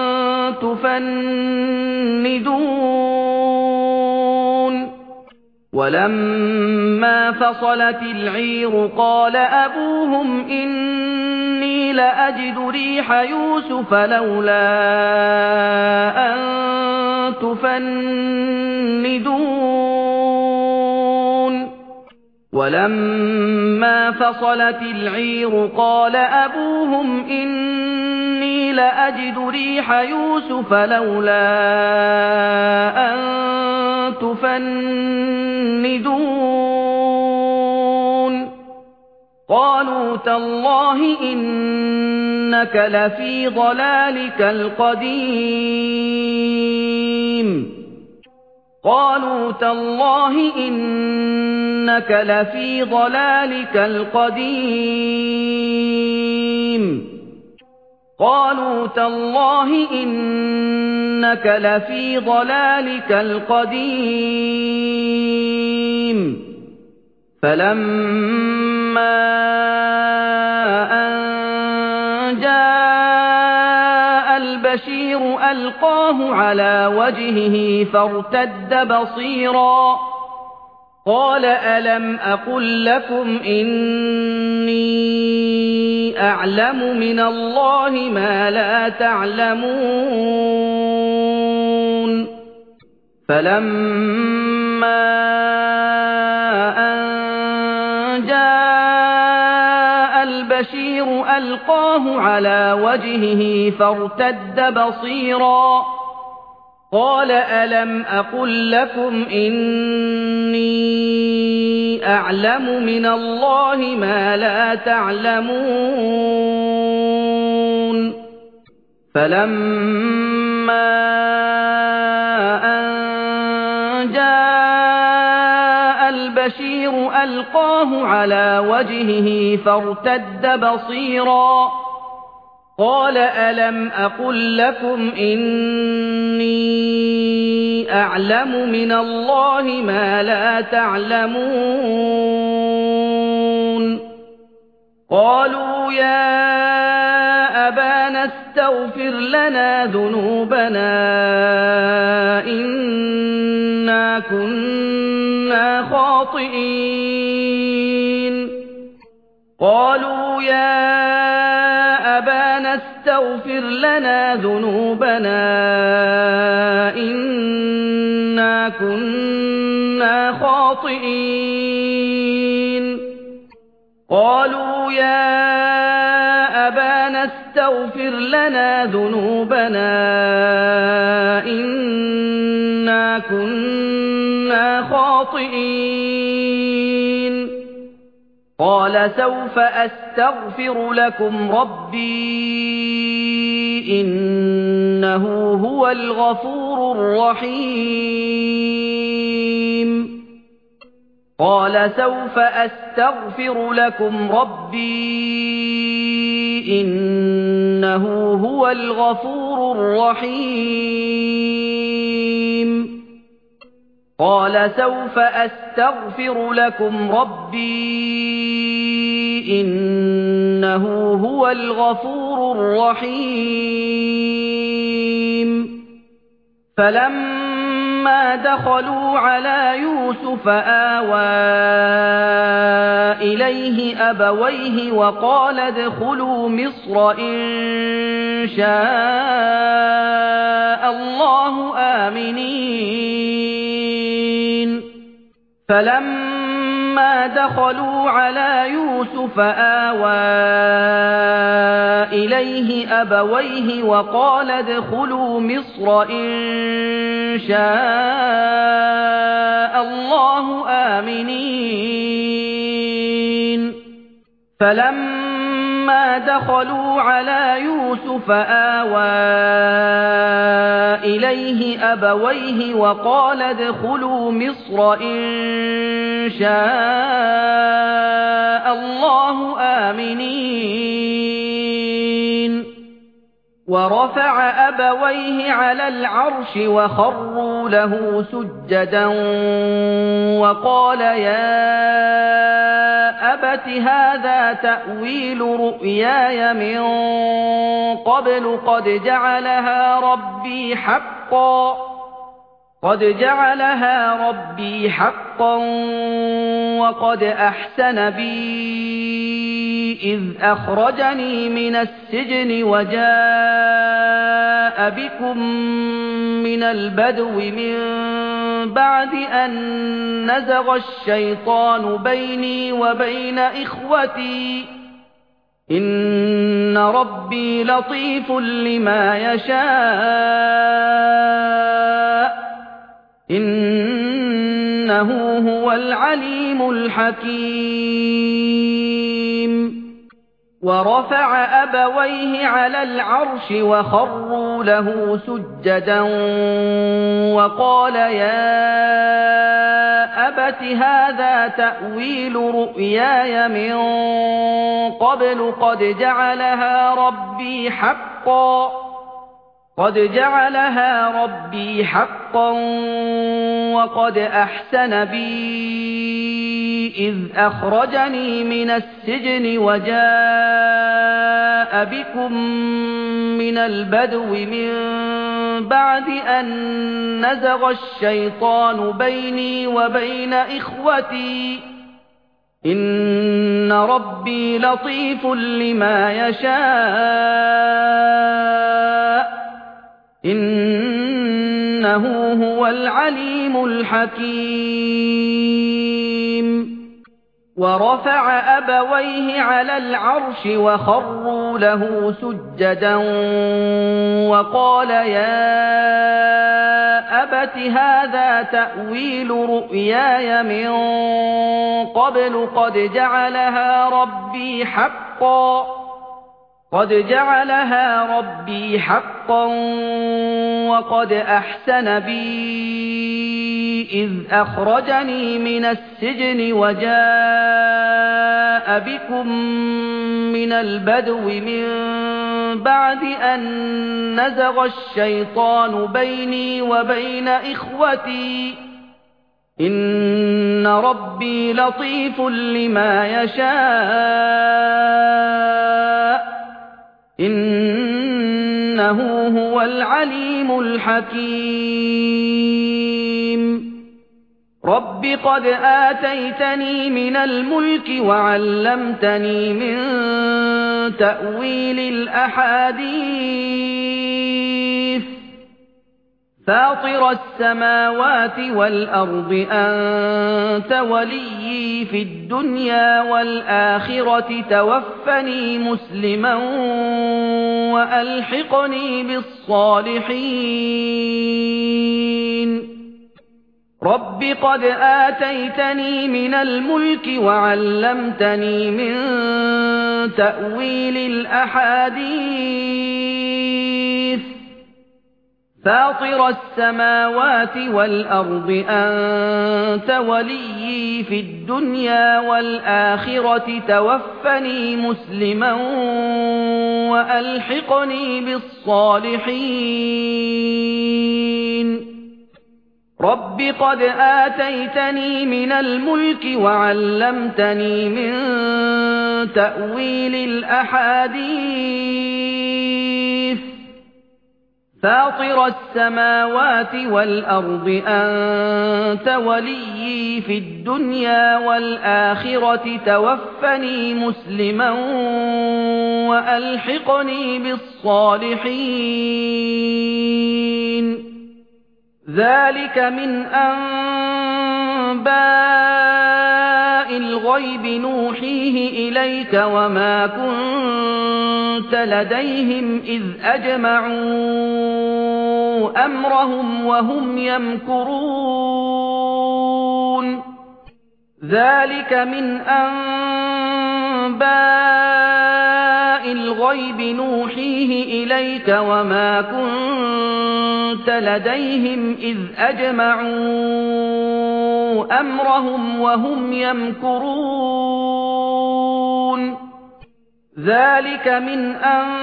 تُفَنِّدُونِ وَلَمَّا فَصَلَتِ الْعِيرُ قَالَ أَبُوهُمْ إِنِّي لَأَجِدُ رِيحَ يُوسُفَ لَوْلَا أَن تُفَنِّدُونِ وَلَمَّا فَصَلَتِ الْعِيرُ قَالَ أَبُوهُمْ إِنِّي لَأَجِدُ رِيحَ يُوسُفَ لَوْلَا أَن تُفَنِّدُونِ قَالُوا تَاللَّهِ إِنَّكَ لَفِي ضَلَالِكَ الْقَدِيمِ قَالُوا تَاللَّهِ إِنَّكَ لَفِي ضَلَالِكَ الْقَدِيمِ قَالُوا تَاللَّهِ إِنَّكَ لَفِي ضَلَالِكَ الْقَدِيمِ فَلَمَّا أَن جَاءَ الْبَشِيرُ أَلْقَاهُ عَلَىٰ وَجْهِهِ فَارْتَدَّ بَصِيرًا قَالَ أَلَمْ أَقُل لَّكُمْ إِنِّي أَعْلَمُ مِنَ اللَّهِ مَا لَا تَعْلَمُونَ فَلَمَّا أَن جَاءَ الْبَشِيرُ أَلْقَاهُ عَلَىٰ وَجْهِهِ فَارْتَدَّ بَصِيرًا قَالَ أَلَمْ أَقُل لَّكُمْ إِنِّي أَعْلَمُ مِنَ اللَّهِ مَا لَا تَعْلَمُونَ فَلَمَّا أَن جَاءَ الْبَشِيرُ أَلْقَاهُ عَلَىٰ وَجْهِهِ فَارْتَدَّ بَصِيرًا قَالَ أَلَمْ أَقُل لَّكُمْ إِنِّي أَعْلَمُ مِنَ اللَّهِ مَا لَا تَعْلَمُونَ قَالُوا يَا أَبَانَا اسْتَغْفِرْ لَنَا ذُنُوبَنَا إِنَّا كُنَّا خَاطِئِينَ قَالُوا يَا أَبَانَا اسْتَغْفِرْ لَنَا ذُنُوبَنَا إِنَّا كُنَّا خَاطِئِينَ قَالُوا يَا أَبَانَا اسْتَغْفِرْ لَنَا ذُنُوبَنَا إِنَّا كُنَّا خَاطِئِينَ قَالَ سَوْفَ أَسْتَغْفِرُ لَكُمْ رَبِّي إِنَّهُ هُوَ الْغَفُورُ الرَّحِيمُ قَالَ سَوْفَ أَسْتَغْفِرُ لَكُمْ رَبِّي إِنَّهُ هُوَ الْغَفُورُ الرَّحِيمُ قَالَ سَوْفَ أَسْتَغْفِرُ لَكُمْ رَبِّي إِنَّهُ هُوَ الْغَفُورُ الرَّحِيمُ فَلَمَّا دَخَلُوا عَلَىٰ يُوسُفَ آوَىٰ إِلَيْهِ أَبَوَيْهِ وَقَالَ ادْخُلُوا مِصْرَ إِن شَاءَ اللَّهُ آمِنِينَ فَلَمَّا دَخَلُوا عَلَىٰ يُوسُفَ آوَىٰ إِلَيْهِ أَبَوَيْهِ وَقَالَ ادْخُلُوا مِصْرَ إِن شَاءَ اللَّهُ آمِنِينَ فَلَمَّا دَخَلُوا عَلَىٰ يُوسُفَ آوَىٰ إِلَيْهِ أَبَوَيْهِ وَقَالَ ادْخُلُوا مِصْرَ إِن شَاءَ اللَّهُ آمِنِينَ وَرَفَعَ أَبَوَيْهِ عَلَى الْعَرْشِ وَخَرُّوا لَهُ سُجَّدًا وَقَالَ يَا أَبَتِ هَٰذَا تَأْوِيلُ رُؤْيَايَ مِن قَبْلُ قَدْ جَعَلَهَا رَبِّي حَقًّا قَدْ جَعَلَهَا رَبِّي حَقًّا وَقَدْ أَحْسَنَ بِي إِذْ أَخْرَجَنِي مِنَ السِّجْنِ وَجَاءَ بِكُم مِّنَ الْبَدْوِ مِن بَعْدِ أَن نَّزَغَ الشَّيْطَانُ بَيْنِي وَبَيْنَ إِخْوَتِي إِنَّ رَبِّي لَطِيفٌ لِّمَا يَشَاءُ إِنَّهُ هُوَ الْعَلِيمُ الْحَكِيمُ وَرَفَعَ أَبَوَيْهِ عَلَى الْعَرْشِ وَخَرُّوا لَهُ سُجَّدًا وَقَالَ يَا أَبَتِ هَٰذَا تَأْوِيلُ رُؤْيَايَ مِن قَبْلُ قَدْ جَعَلَهَا رَبِّي حَقًّا قَدْ جَعَلَهَا رَبِّي حَقًّا وَقَدْ أَحْسَنَ بِي إِذْ أَخْرَجَنِي مِنَ السِّجْنِ وَجَاءَ بِكُم مِّنَ الْبَدْوِ مِن بَعْدِ أَن نَّزَغَ الشَّيْطَانُ بَيْنِي وَبَيْنَ إِخْوَتِي إِنَّ رَبِّي لَطِيفٌ لِّمَا يَشَاءُ إِنَّهُ هُوَ الْعَلِيمُ الْحَكِيمُ وَرَفَعَ أَبَوَيْهِ عَلَى الْعَرْشِ وَخَرُّوا لَهُ سُجَّدًا وَقَالَ يَا أَبَتِ هَٰذَا تَأْوِيلُ رُؤْيَايَ مِن قَبْلُ قَدْ جَعَلَهَا رَبِّي حَقًّا قد جعلها ربي حقا وقد أحسن بي إذ أخرجني من السجن وجاء بكم من البدو من بعد أن نزغ الشيطان بيني وبين إخوتي إن ربي لطيف لما يشاء إنه هو العليم الحكيم رب قد آتيتني من الملك وعلمتني من تأويل الأحاديث فاطر السماوات والأرض أنت وليي في الدنيا والآخرة توفني مسلما وألحقني بالصالحين رب قد آتيتني من الملك وعلمتني من تأويل الأحاديث فاطر السماوات والأرض أنت وليي في الدنيا والآخرة توفني مسلما وألحقني بالصالحين رب قد آتيتني من الملك وعلمتني من تأويل الأحاديث فاطر السماوات والأرض أنت وليي في الدنيا والآخرة توفني مسلما وألحقني بالصالحين ذلك من أنباء الغيب نوحيه إليك وما كنت لديهم إذ أجمعوا أمرهم وهم يمكرون ذلك من أنباء الغيب نوحيه إليك وما كنت لديهم إذ أجمعوا أمرهم وهم يمكرون ذلك من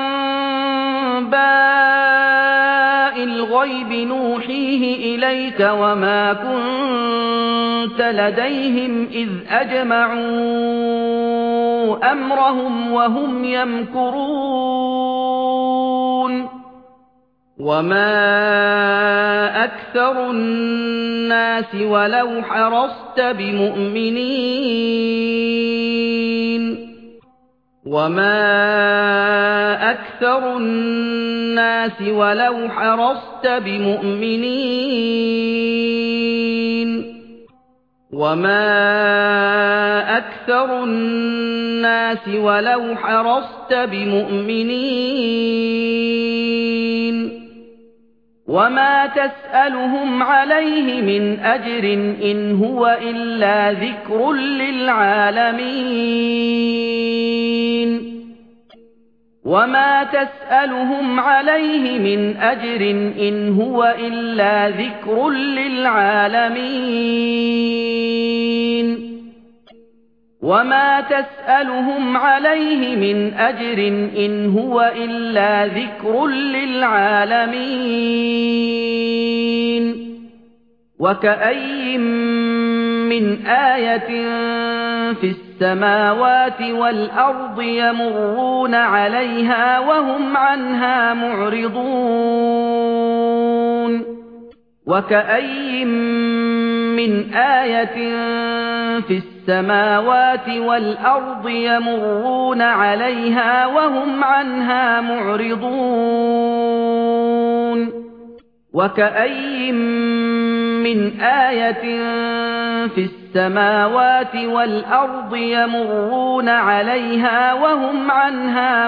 أنباء الغيب نوحيه إليك وما كنت لديهم إذ أجمعوا أمرهم وهم يمكرون وما أكثر الناس ولو حرصت بمؤمنين وما أكثر الناس ولو حرصت بمؤمنين وما أكثر الناس ولو حرصت بمؤمنين وما تسألهم عليه من أجر إن هو إلا ذكر للعالمين وما تسألهم عليه من أجر إن هو إلا ذكر للعالمين وما تسألهم عليه من أجر إن هو إلا ذكر للعالمين وكأي من آية في السماوات والأرض يمرون عليها وهم عنها معرضون وكأي من آية في السماوات والأرض يمرون عليها وهم عنها معرضون وكأي من آية في السماوات والأرض يمرون عليها وهم عنها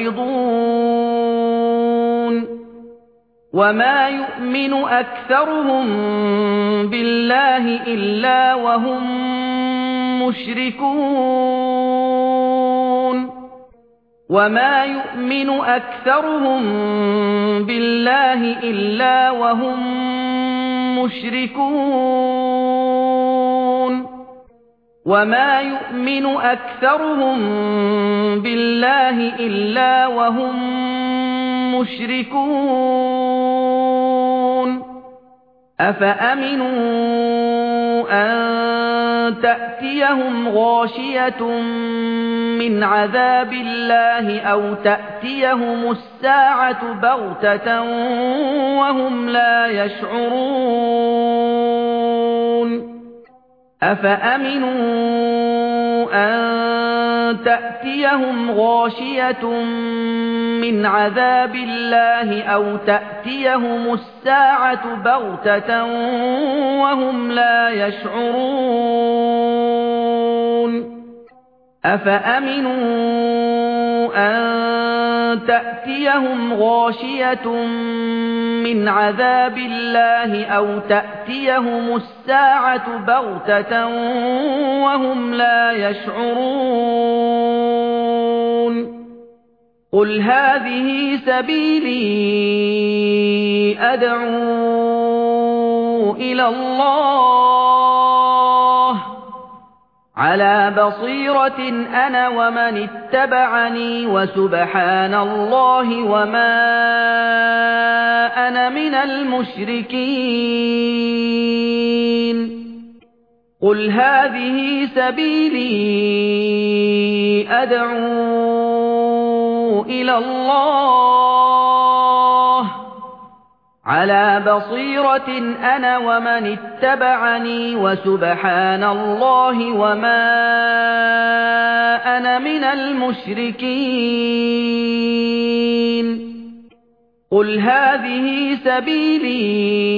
معرضون وما يؤمن أكثرهم بالله إلا وهم مشركون وما يؤمن أكثرهم بالله إلا وهم مشركون وما يؤمن أكثرهم بالله إلا وهم مشركون أفأمنوا أن تأتيهم غاشية من عذاب الله أو تأتيهم الساعة بغتة وهم لا يشعرون أفأمنوا أن تأتيهم غاشية من عذاب الله أو تأتيهم الساعة بغتة وهم لا يشعرون أفأمنوا أن تأتيهم غاشية من عذاب الله أو تأتيهم الساعة بغتة وهم لا يشعرون قل هذه سبيلي أدعو إلى الله على بصيرة أنا ومن اتبعني وسبحان الله وما أنا من المشركين قل هذه سبيلي أدعو إلى الله على بصيرة أنا ومن اتبعني وسبحان الله وما أنا من المشركين قل هذه سبيلي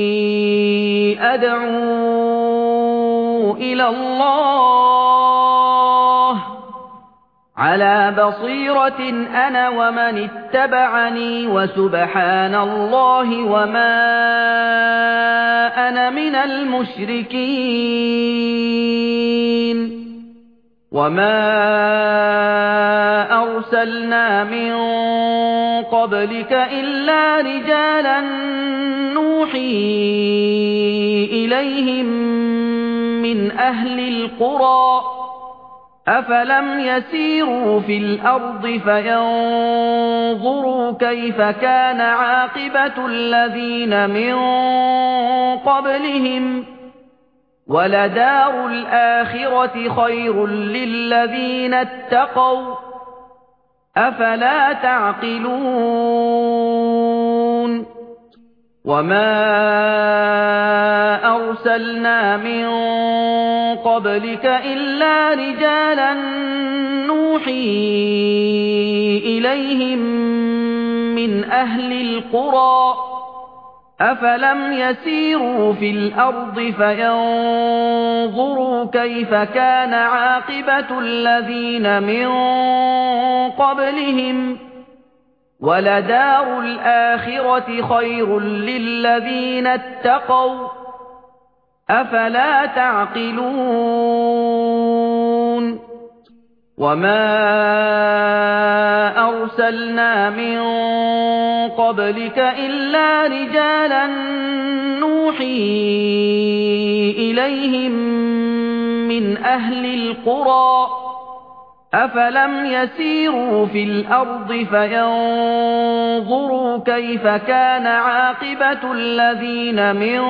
أدعو إلى الله على بصيرة أنا ومن اتبعني وسبحان الله وما أنا من المشركين وما أرسلنا من قبلك إلا رجالا نوحي إليهم من أهل القرى أفلم يسيروا في الأرض فينظروا كيف كان عاقبة الذين من قبلهم ولدار الآخرة خير للذين اتقوا أفلا تعقلون وما أرسلنا من قبلك إلا رجالا نوحي إليهم من أهل القرى أفلم يسيروا في الأرض فينظروا كيف كان عاقبة الذين من قبلهم ولدار الآخرة خير للذين اتقوا أفلا تعقلون وما أرسلنا من قبلك إلا رجالا نوحي إليهم من أهل القرى أفلم يسيروا في الأرض فينظروا كيف كان عاقبة الذين من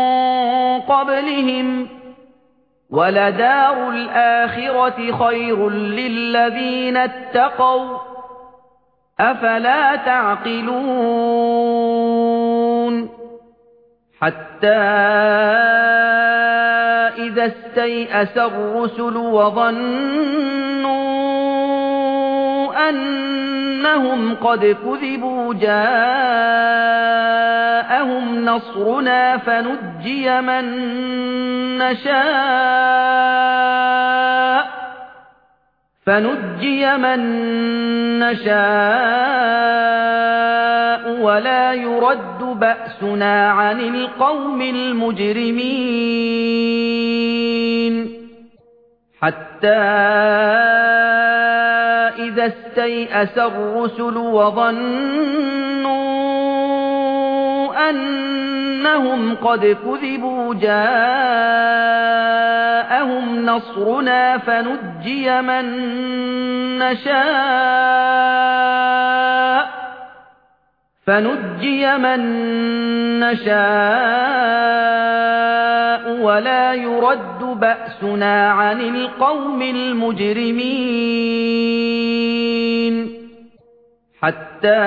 قبلهم ولدار الآخرة خير للذين اتقوا أفلا تعقلون حتى إذا استيأس الرسل وظنوا أنهم قد كذبوا جاءهم نصرنا فنجي من نشاء فنجي من نشاء ولا يرد بأسنا عن القوم المجرمين حتى إذا إِذَا اسْتَيْأَسَ الرُّسُلُ وَظَنُّوا أَنَّهُمْ قَدْ كُذِبُوا جَاءَهُمْ نَصْرُنَا فَنُجِّيَ مَن نَّشَاءُ فَنُجِّيَ مَن نَّشَاءُ وَلَا يُرَدُّ بَأْسُنَا عَنِ الْقَوْمِ الْمُجْرِمِينَ حَتَّى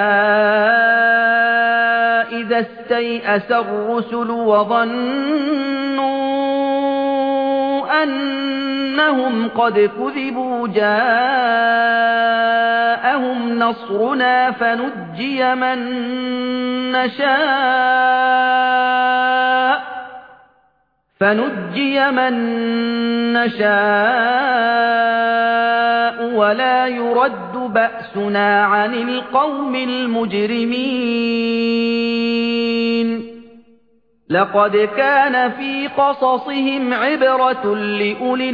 إِذَا اسْتَيْأَسَ الرُّسُلُ وَظَنُّوا أَنَّهُمْ قَدْ كُذِبُوا جَاءَهُمْ نَصْرُنَا فَنُجِّيَ مَن نَّشَاءُ فَنُجِّيَ مَن نَّشَاءُ وَلَا يُرَدُّ بَأْسُنَا عَنِ الْقَوْمِ الْمُجْرِمِينَ لَقَدْ كَانَ فِي قَصَصِهِمْ عِبْرَةٌ لِأُولِي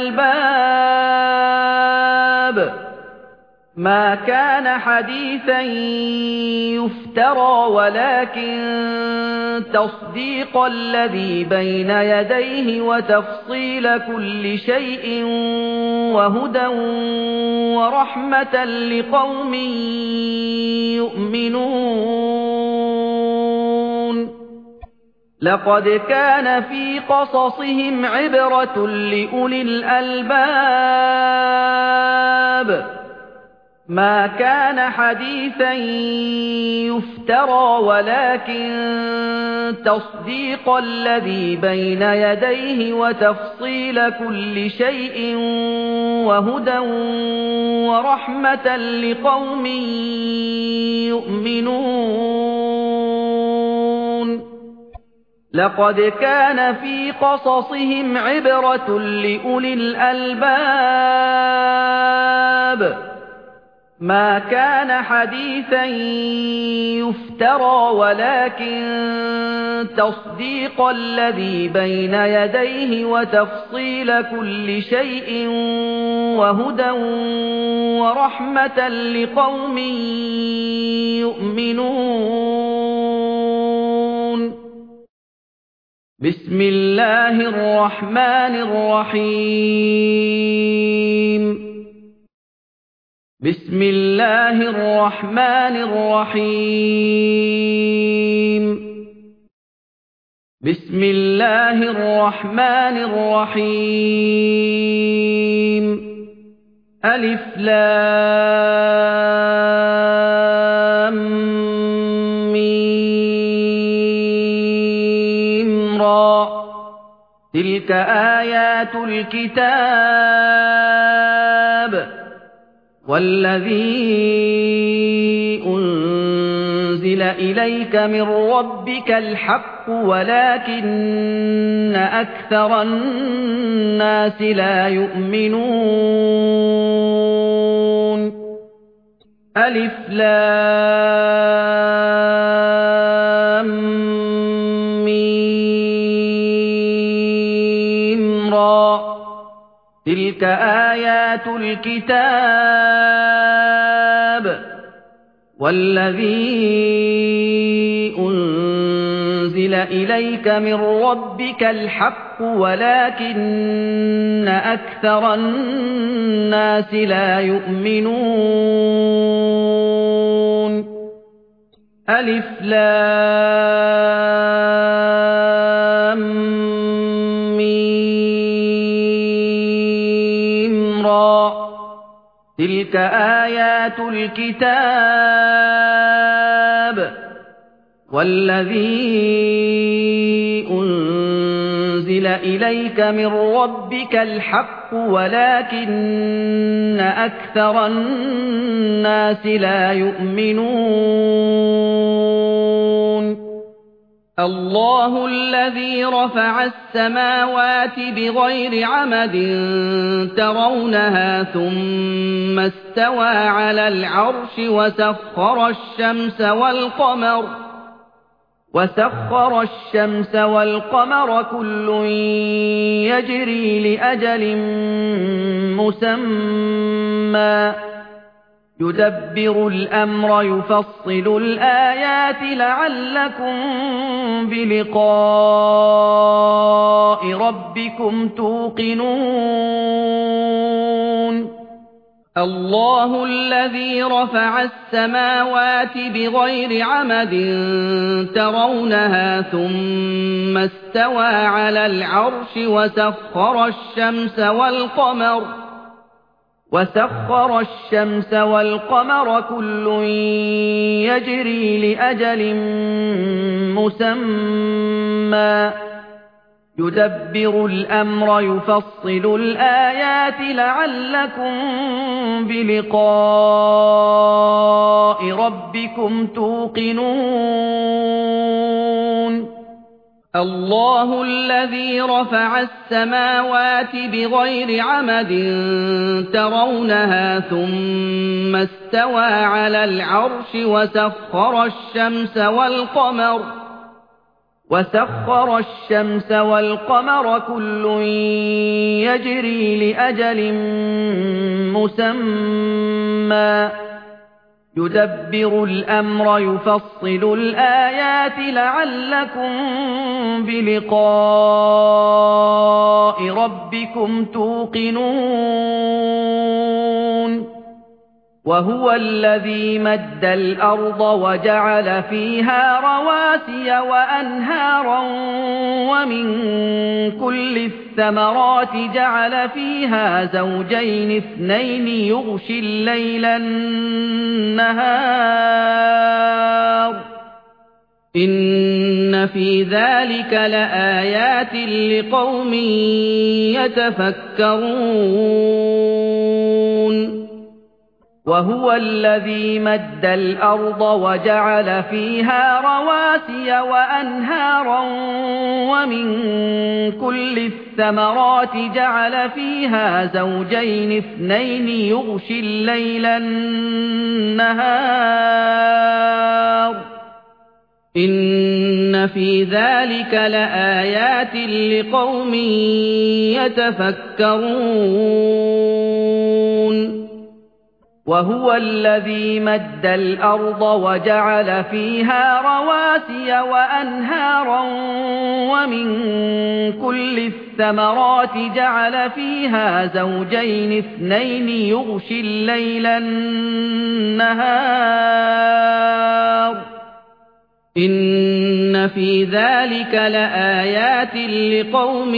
الْأَلْبَابِ مَا كَانَ حَدِيثًا يُفْتَرَى وَلَكِن تَصْدِيقَ الَّذِي بَيْنَ يَدَيْهِ وَتَفْصِيلَ كُلِّ شَيْءٍ وَهُدًى وَرَحْمَةً لِقَوْمٍ يُؤْمِنُونَ لَقَدْ كَانَ فِي قَصَصِهِمْ عِبْرَةٌ لِأُولِي الْأَلْبَابِ مَا كَانَ حَدِيثًا يُفْتَرَى وَلَكِن تَصْدِيقَ الَّذِي بَيْنَ يَدَيْهِ وَتَفْصِيلَ كُلِّ شَيْءٍ وَهُدًى وَرَحْمَةً لِقَوْمٍ يُؤْمِنُونَ لَقَدْ كَانَ فِي قَصَصِهِمْ عِبْرَةٌ لِأُولِي الْأَلْبَابِ مَا كَانَ حَدِيثًا يُفْتَرَى وَلَكِن تَصْدِيقَ الَّذِي بَيْنَ يَدَيْهِ وَتَفْصِيلَ كُلِّ شَيْءٍ وَهُدًى وَرَحْمَةً لِقَوْمٍ يُؤْمِنُونَ بِسْمِ اللَّهِ الرَّحْمَنِ الرَّحِيمِ بِسْمِ اللَّهِ الرَّحْمَنِ الرَّحِيمِ بِسْمِ اللَّهِ الرَّحْمَنِ الرَّحِيمِ أَلِف لام ميم را تِلْكَ آيَاتُ الْكِتَابِ وَالَّذِي أُنْزِلَ إِلَيْكَ مِنْ رَبِّكَ الْحَقُّ وَلَكِنَّ أَكْثَرَ النَّاسِ لَا يُؤْمِنُونَ أَلِف لام ميم را تِلْكَ آيَاتُ الْكِتَابِ وَالَّذِي أُنْزِلَ إِلَيْكَ مِنْ رَبِّكَ الْحَقُّ وَلَكِنَّ أَكْثَرَ النَّاسِ لَا يُؤْمِنُونَ أَلِف لام ميم را تِلْكَ آيَاتُ الْكِتَابِ وَالَّذِي أُنْزِلَ إِلَيْكَ مِنْ رَبِّكَ الْحَقُّ وَلَكِنَّ أَكْثَرَ النَّاسِ لَا يُؤْمِنُونَ اللَّهُ الَّذِي رَفَعَ السَّمَاوَاتِ بِغَيْرِ عَمَدٍ تَرَوْنَهَا ثُمَّ اسْتَوَى عَلَى الْعَرْشِ وَسَخَّرَ الشَّمْسَ وَالْقَمَرَ وَسَخَّرَ الشَّمْسَ وَالْقَمَرَ كُلٌّ يَجْرِي لِأَجَلٍ مُّسَمًّى يُدَبِّرُ الْأَمْرَ يُفَصِّلُ الْآيَاتِ لَعَلَّكُمْ بِلِقَاءِ رَبِّكُمْ تُوقِنُونَ اللَّهُ الَّذِي رَفَعَ السَّمَاوَاتِ بِغَيْرِ عَمَدٍ تَرَوْنَهَا ثُمَّ اسْتَوَى عَلَى الْعَرْشِ وَسَخَّرَ الشَّمْسَ وَالْقَمَرَ وَسَخَّرَ الشَّمْسَ وَالْقَمَرَ كُلٌّ يَجْرِي لِأَجَلٍ مُّسَمًّى يُدَبِّرُ الْأَمْرَ يُفَصِّلُ الْآيَاتِ لَعَلَّكُمْ بِلِقَاءِ رَبِّكُمْ تُوقِنُونَ اللَّهُ الَّذِي رَفَعَ السَّمَاوَاتِ بِغَيْرِ عَمَدٍ تَرَوْنَهَا ثُمَّ اسْتَوَى عَلَى الْعَرْشِ وَسَخَّرَ الشَّمْسَ وَالْقَمَرَ وَسَخَّرَ الشَّمْسَ وَالْقَمَرَ كُلٌّ يَجْرِي لِأَجَلٍ مُّسَمًّى يُدَبِّرُ الْأَمْرَ يُفَصِّلُ الْآيَاتِ لَعَلَّكُمْ بِلِقَاءِ رَبِّكُمْ تُوقِنُونَ وَهُوَ الَّذِي مَدَّ الْأَرْضَ وَجَعَلَ فِيهَا رَوَاسِيَ وَأَنْهَارًا وَمِن كُلِّ الثَّمَرَاتِ جَعَلَ فِيهَا زَوْجَيْنِ اثْنَيْنِ يُغْشِي اللَّيْلَ النَّهَارَ إِنَّ فِي ذَلِكَ لَآيَاتٍ لِقَوْمٍ يَتَفَكَّرُونَ وَهُوَ الَّذِي مَدَّ الْأَرْضَ وَجَعَلَ فِيهَا رَوَاسِيَ وَأَنْهَارًا وَمِن كُلِّ الثَّمَرَاتِ جَعَلَ فِيهَا زَوْجَيْنِ اثْنَيْنِ يُغْشِي اللَّيْلَ النَّهَارَ إِنَّ فِي ذَلِكَ لَآيَاتٍ لِقَوْمٍ يَتَفَكَّرُونَ وَهُوَ الَّذِي مَدَّ الْأَرْضَ وَجَعَلَ فِيهَا رَوَاسِيَ وَأَنْهَارًا وَمِن كُلِّ الثَّمَرَاتِ جَعَلَ فِيهَا زَوْجَيْنِ اثْنَيْنِ يُغْشِي اللَّيْلَ النَّهَارَ إِنَّ فِي ذَلِكَ لَآيَاتٍ لِقَوْمٍ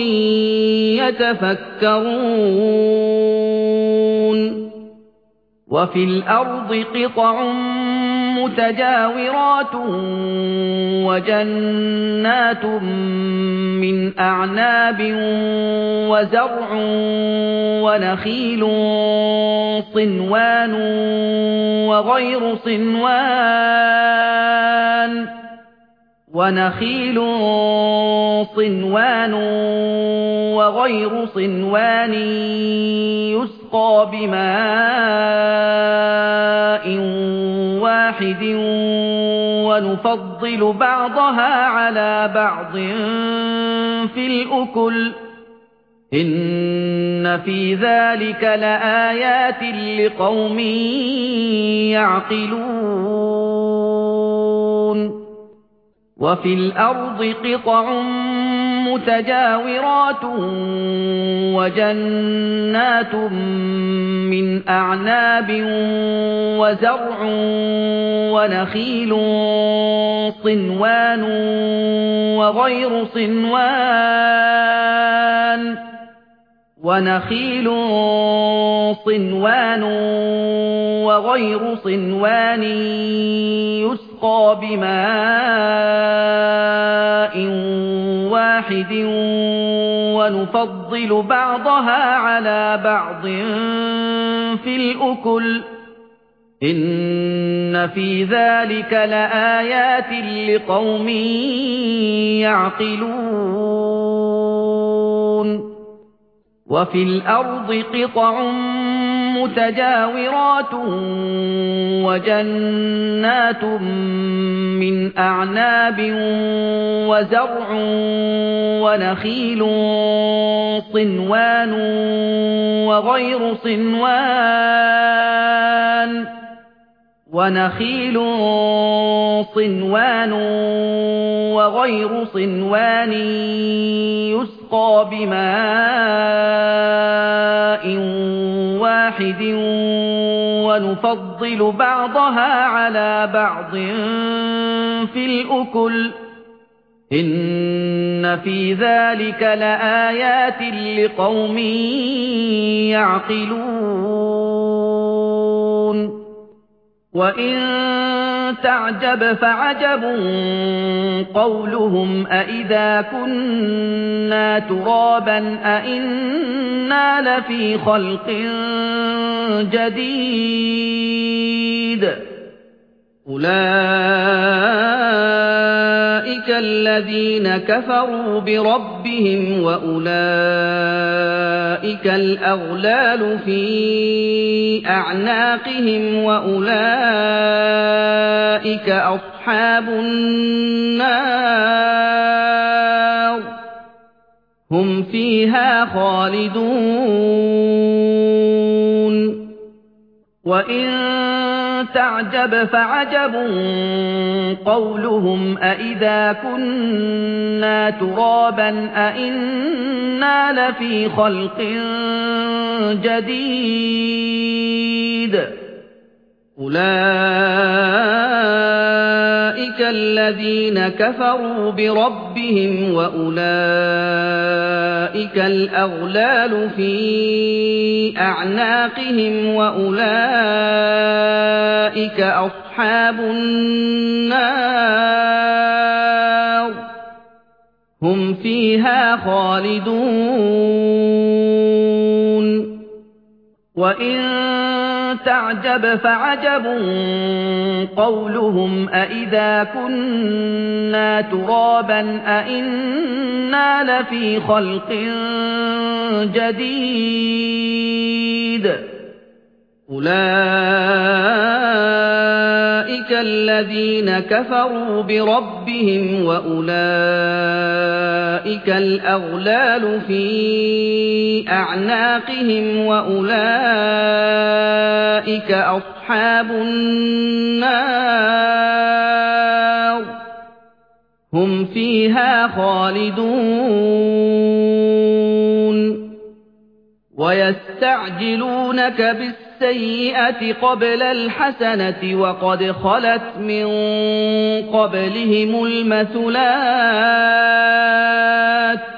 يَتَفَكَّرُونَ وَفِي الْأَرْضِ قِطَعٌ مُتَجَاوِرَاتٌ وَجَنَّاتٌ مِّنْ أَعْنَابٍ وَزَرْعٌ وَنَخِيلٌ صِنْوَانٌ وَغَيْرُ صِنْوَانٍ وَنَخِيلٌ صِنْوَانٌ وَغَيْرُ صِنْوَانٍ يُسْقَىٰ بِمَاءٍ وَاحِدٍ وَنُفَضِّلُ بَعْضَهَا عَلَىٰ بَعْضٍ فِي الْأُكُلِ إِنَّ فِي ذَلِكَ لَآيَاتٍ لِقَوْمٍ يَعْقِلُونَ وَفِي الْأَرْضِ قِطَعٌ مُتَجَاوِرَاتٌ وَجَنَّاتٌ مِّنْ أَعْنَابٍ وَزَرْعٌ وَنَخِيلٌ صِنْوَانٌ وَغَيْرُ صِنْوَانٍ وَنَخِيلٌ صِنْوَانٌ وَغَيْرُ صِنْوَانٍ يُسْقَىٰ بِمَاءٍ وَاحِدٍ وَنُفَضِّلُ بَعْضَهَا عَلَىٰ بَعْضٍ فِي الْأُكُلِ إِنَّ فِي ذَلِكَ لَآيَاتٍ لِقَوْمٍ يَعْقِلُونَ وَفِي الْأَرْضِ قِطَعٌ مُتَجَاوِرَاتٌ وَجَنَّاتٌ مِّنْ أَعْنَابٍ وَزَرْعٌ وَنَخِيلٌ صِنْوَانٌ وَغَيْرُ صِنْوَانٍ وَنَخِيلٌ صِنْوَانٌ وَغَيْرُ صِنْوَانٍ يُسْقَىٰ بِمَاءٍ وَاحِدٍ وَنُفَضِّلُ بَعْضَهَا عَلَىٰ بَعْضٍ فِي الْأُكُلِ ۚ إِنَّ فِي ذَٰلِكَ لَآيَاتٍ لِّقَوْمٍ يَعْقِلُونَ وَإِن تَعْجَبْ فَعَجَبٌ قَوْلُهُمْ أَإِذَا كُنَّا تُرَابًا أَإِنَّا لَفِي خَلْقٍ جَدِيدٍ أُولَئِكَ الَّذِينَ كَفَرُوا بِرَبِّهِمْ وَأُولَئِكَ الْأَغْلَالُ فِي أَعْنَاقِهِمْ وَأُولَئِكَ أَصْحَابُ النَّارِ هُمْ فِيهَا خَالِدُونَ وَإِن تَعْجَبْ فَعَجَبٌ قَوْلُهُمْ أَإِذَا كُنَّا تُرَابًا أَإِنَّا لَفِي خَلْقٍ جَدِيدٍ أُولَئِكَ الَّذِينَ كَفَرُوا بِرَبِّهِمْ وَأُولَئِكَ الْأَغْلَالُ فِي أَعْنَاقِهِمْ وَأُولَئِكَ أَصْحَابُ النَّارِ هُمْ فِيهَا خَالِدُونَ وَإِن تَعْجَبْ فَعَجَبٌ قَوْلُهُمْ أَإِذَا كُنَّا تُرَابًا أَإِنَّا لَفِي خَلْقٍ جَدِيدٍ أُولَئِكَ الَّذِينَ كَفَرُوا بِرَبِّهِمْ وَأُولَئِكَ الْأَغْلَالُ فِي أَعْنَاقِهِمْ وَأُولَئِكَ أَصْحَابُ النَّارِ هُمْ فِيهَا خَالِدُونَ وَيَسْتَعْجِلُونَكَ بِالسَّيِّئَةِ قَبْلَ الْحَسَنَةِ وَقَدْ خَلَتْ مِن قَبْلِهِمُ الْمَثُلَاتُ ۗ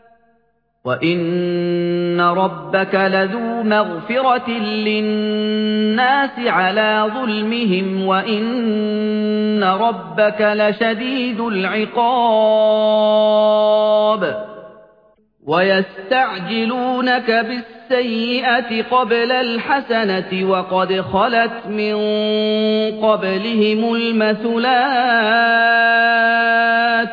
وَإِنَّ رَبَّكَ لَذُو مَغْفِرَةٍ لِّلنَّاسِ عَلَىٰ ظُلْمِهِمْ وَإِنَّ رَبَّكَ لَشَدِيدُ الْعِقَابِ وَيَسْتَعْجِلُونَكَ بِالسَّيِّئَةِ قَبْلَ الْحَسَنَةِ وَقَدْ خَلَتْ مِن قَبْلِهِمُ الْمَثُلَاتُ ۗ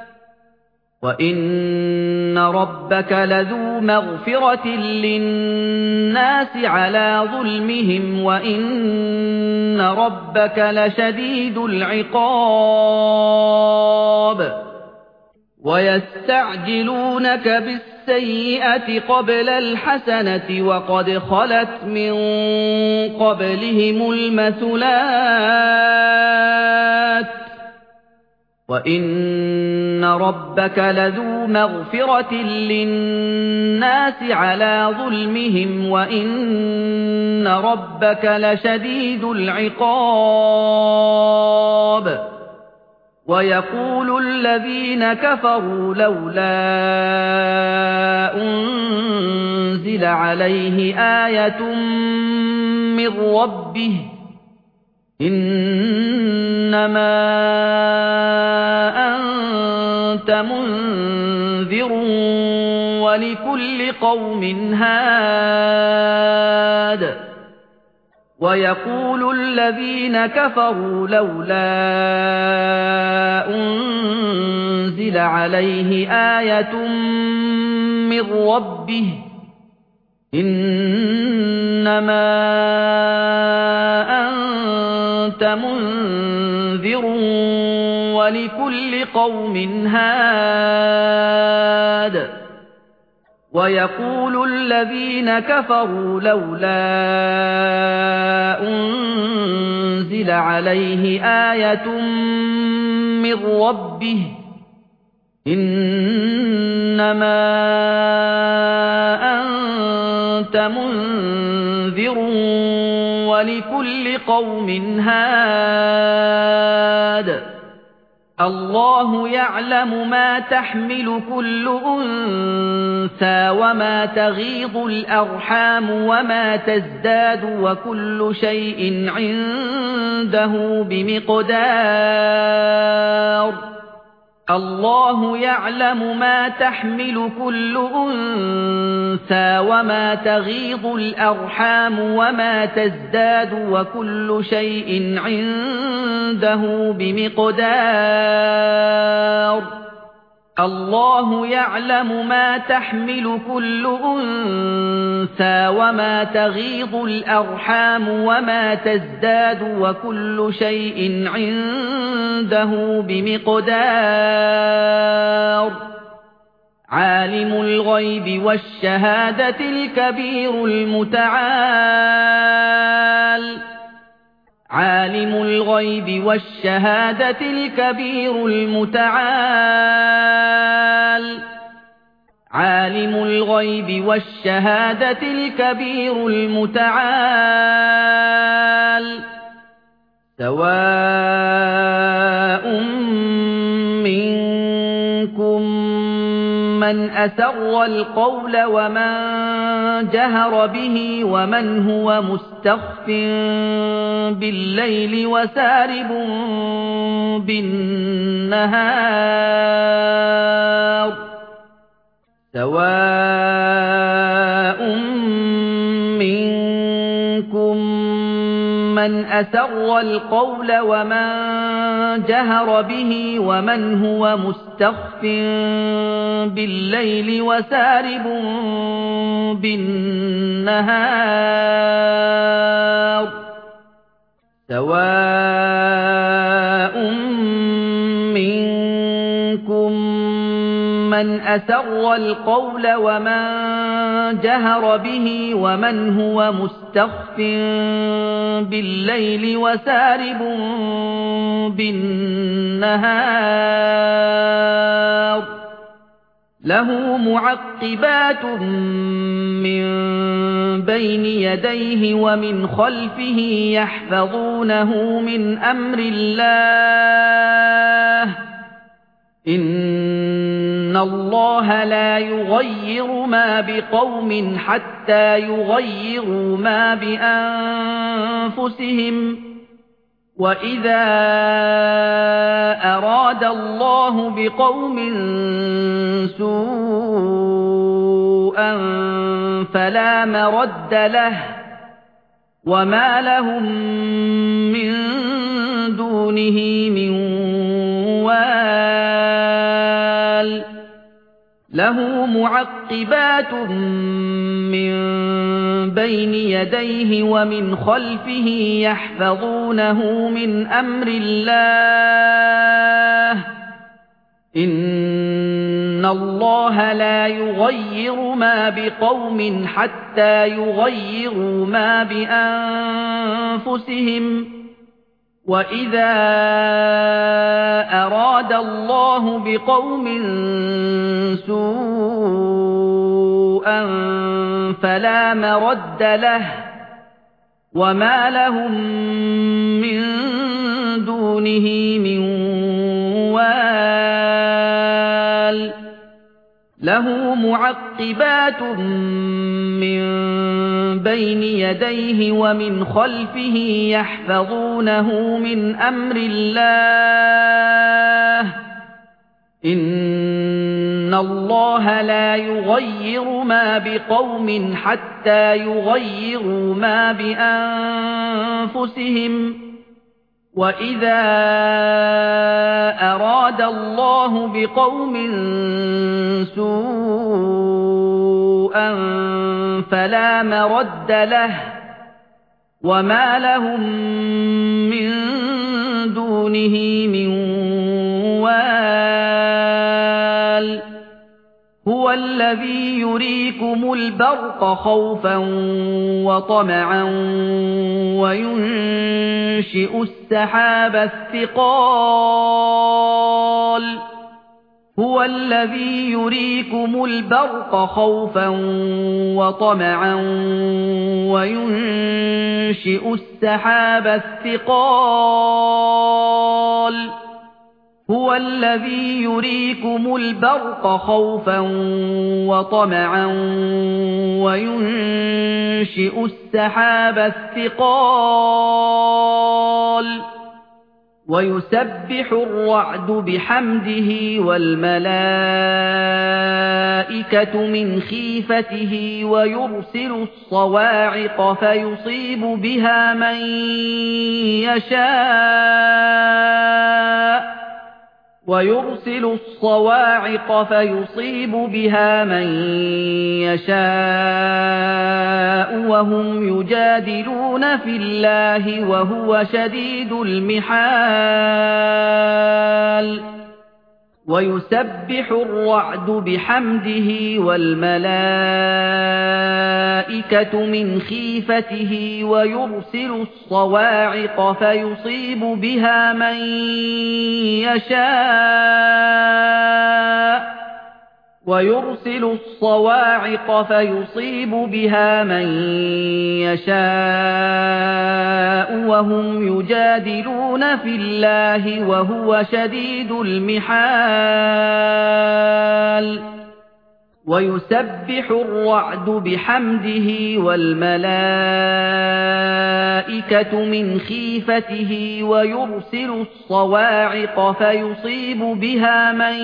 وَإِنَّ رَبَّكَ لَذُو مَغْفِرَةٍ لِّلنَّاسِ عَلَىٰ ظُلْمِهِمْ وَإِنَّ رَبَّكَ لَشَدِيدُ الْعِقَابِ وَيَسْتَعْجِلُونَكَ بِالسَّيِّئَةِ قَبْلَ الْحَسَنَةِ وَقَدْ خَلَتْ مِن قَبْلِهِمُ الْمَثُلَاتُ ۗ وَإِنَّ رَبَّكَ لَذُو مَغْفِرَةٍ لِّلنَّاسِ عَلَىٰ ظُلْمِهِمْ وَإِنَّ رَبَّكَ لَشَدِيدُ الْعِقَابِ وَيَقُولُ الَّذِينَ كَفَرُوا لَوْلَا أُنزِلَ عَلَيْهِ آيَةٌ مِّن رَّبِّهِ ۖ إِنَّمَا أَنتَ مُنذِرٌ وَلِكُلِّ قَوْمٍ هَادٍ وَيَقُولُ الَّذِينَ كَفَرُوا لَوْلَا أُنزِلَ عَلَيْهِ آيَةٌ مِّن رَّبِّهِ ۖ إِنَّمَا أَنتَ مُنذِرٌ وَلِكُلِّ قَوْمٍ هَادٍ ويقول الذين كفروا لولا أنزل عليه آية من ربه إنما أنت منذر ولكل قوم هاد الله يعلم ما تحمل كل أنثى وما تغيض الأرحام وما تزداد وكل شيء عنده بمقدار الله يعلم ما تحمل كل أنثى وما تغيض الأرحام وما تزداد وكل شيء عنده بمقدار الله يعلم ما تحمل كل أنثى وما تغيض الأرحام وما تزداد وكل شيء عنده بمقدار عالم الغيب والشهادة الكبير المتعال عالم الغيب والشهادة الكبير المتعال عالم الغيب والشهادة الكبير المتعال سواء منكم من أسر القول ومن جهر به ومن هو مستخف بالليل وسارب بالنهار سواء منكم من أسر القول ومن جهر به ومن هو مستخف بالليل وسارب بالنهار سواء منكم من أسر القول ومن جهر به ومن هو مستخف بالليل وسارب بالنهار له معقبات من بين يديه ومن خلفه يحفظونه من أمر الله إن الله لا يغير ما بقوم حتى يغيروا ما بأنفسهم وإذا أراد الله بقوم سوءا فلا مرد له وما لهم من دونه من وال له معقبات من بين يديه ومن خلفه يحفظونه من أمر الله إن الله لا يغير ما بقوم حتى يغيروا ما بأنفسهم وإذا أراد الله بقوم سوءا فلا مرد له وما لهم من دونه من وال له معقبات من بين يديه ومن خلفه يحفظونه من أمر الله إن الله لا يغير ما بقوم حتى يغيروا ما بأنفسهم وإذا أراد الله بقوم سوءا فلا مرد له وما لهم من دونه من وال هو هُوَ الَّذِي يُرِيكُمُ الْبَرْقَ خَوْفًا وَطَمَعًا وَيُنشِئُ السَّحَابَ الثِّقَالَ هُوَ الَّذِي يُرِيكُمُ الْبَرْقَ خَوْفًا وَطَمَعًا وَيُنشِئُ السَّحَابَ الثِّقَالَ هُوَ الَّذِي يُرِيكُمُ الْبَرْقَ خَوْفًا وَطَمَعًا وَيُنشِئُ السَّحَابَ الثِّقَالَ وَيُسَبِّحُ الرَّعْدُ بِحَمْدِهِ وَالْمَلَائِكَةُ مِنْ خِيفَتِهِ وَيُرْسِلُ الصَّوَاعِقَ فَيُصِيبُ بِهَا مَن يَشَاءُ وَيُرْسِلُ الصَّوَاعِقَ فَيُصِيبُ بِهَا مَن يَشَاءُ وَهُمْ يُجَادِلُونَ فِي اللَّهِ وَهُوَ شَدِيدُ الْمِحَالِ وَيُسَبِّحُ الرَّعْدُ بِحَمْدِهِ وَالْمَلَائِكَةُ مِنْ خِيفَتِهِ وَيُرْسِلُ الصَّوَاعِقَ فَيُصِيبُ بِهَا مَن يَشَاءُ وَيُرْسِلُ الصَّوَاعِقَ فَيُصِيبُ بِهَا مَن يَشَاءُ وَهُمْ يُجَادِلُونَ فِي اللَّهِ وَهُوَ شَدِيدُ الْمِحَالِ وَيُسَبِّحُ الرَّعْدُ بِحَمْدِهِ وَالْمَلَائِكَةُ مِنْ خِيفَتِهِ وَيُرْسِلُ الصَّوَاعِقَ فَيُصِيبُ بِهَا مَن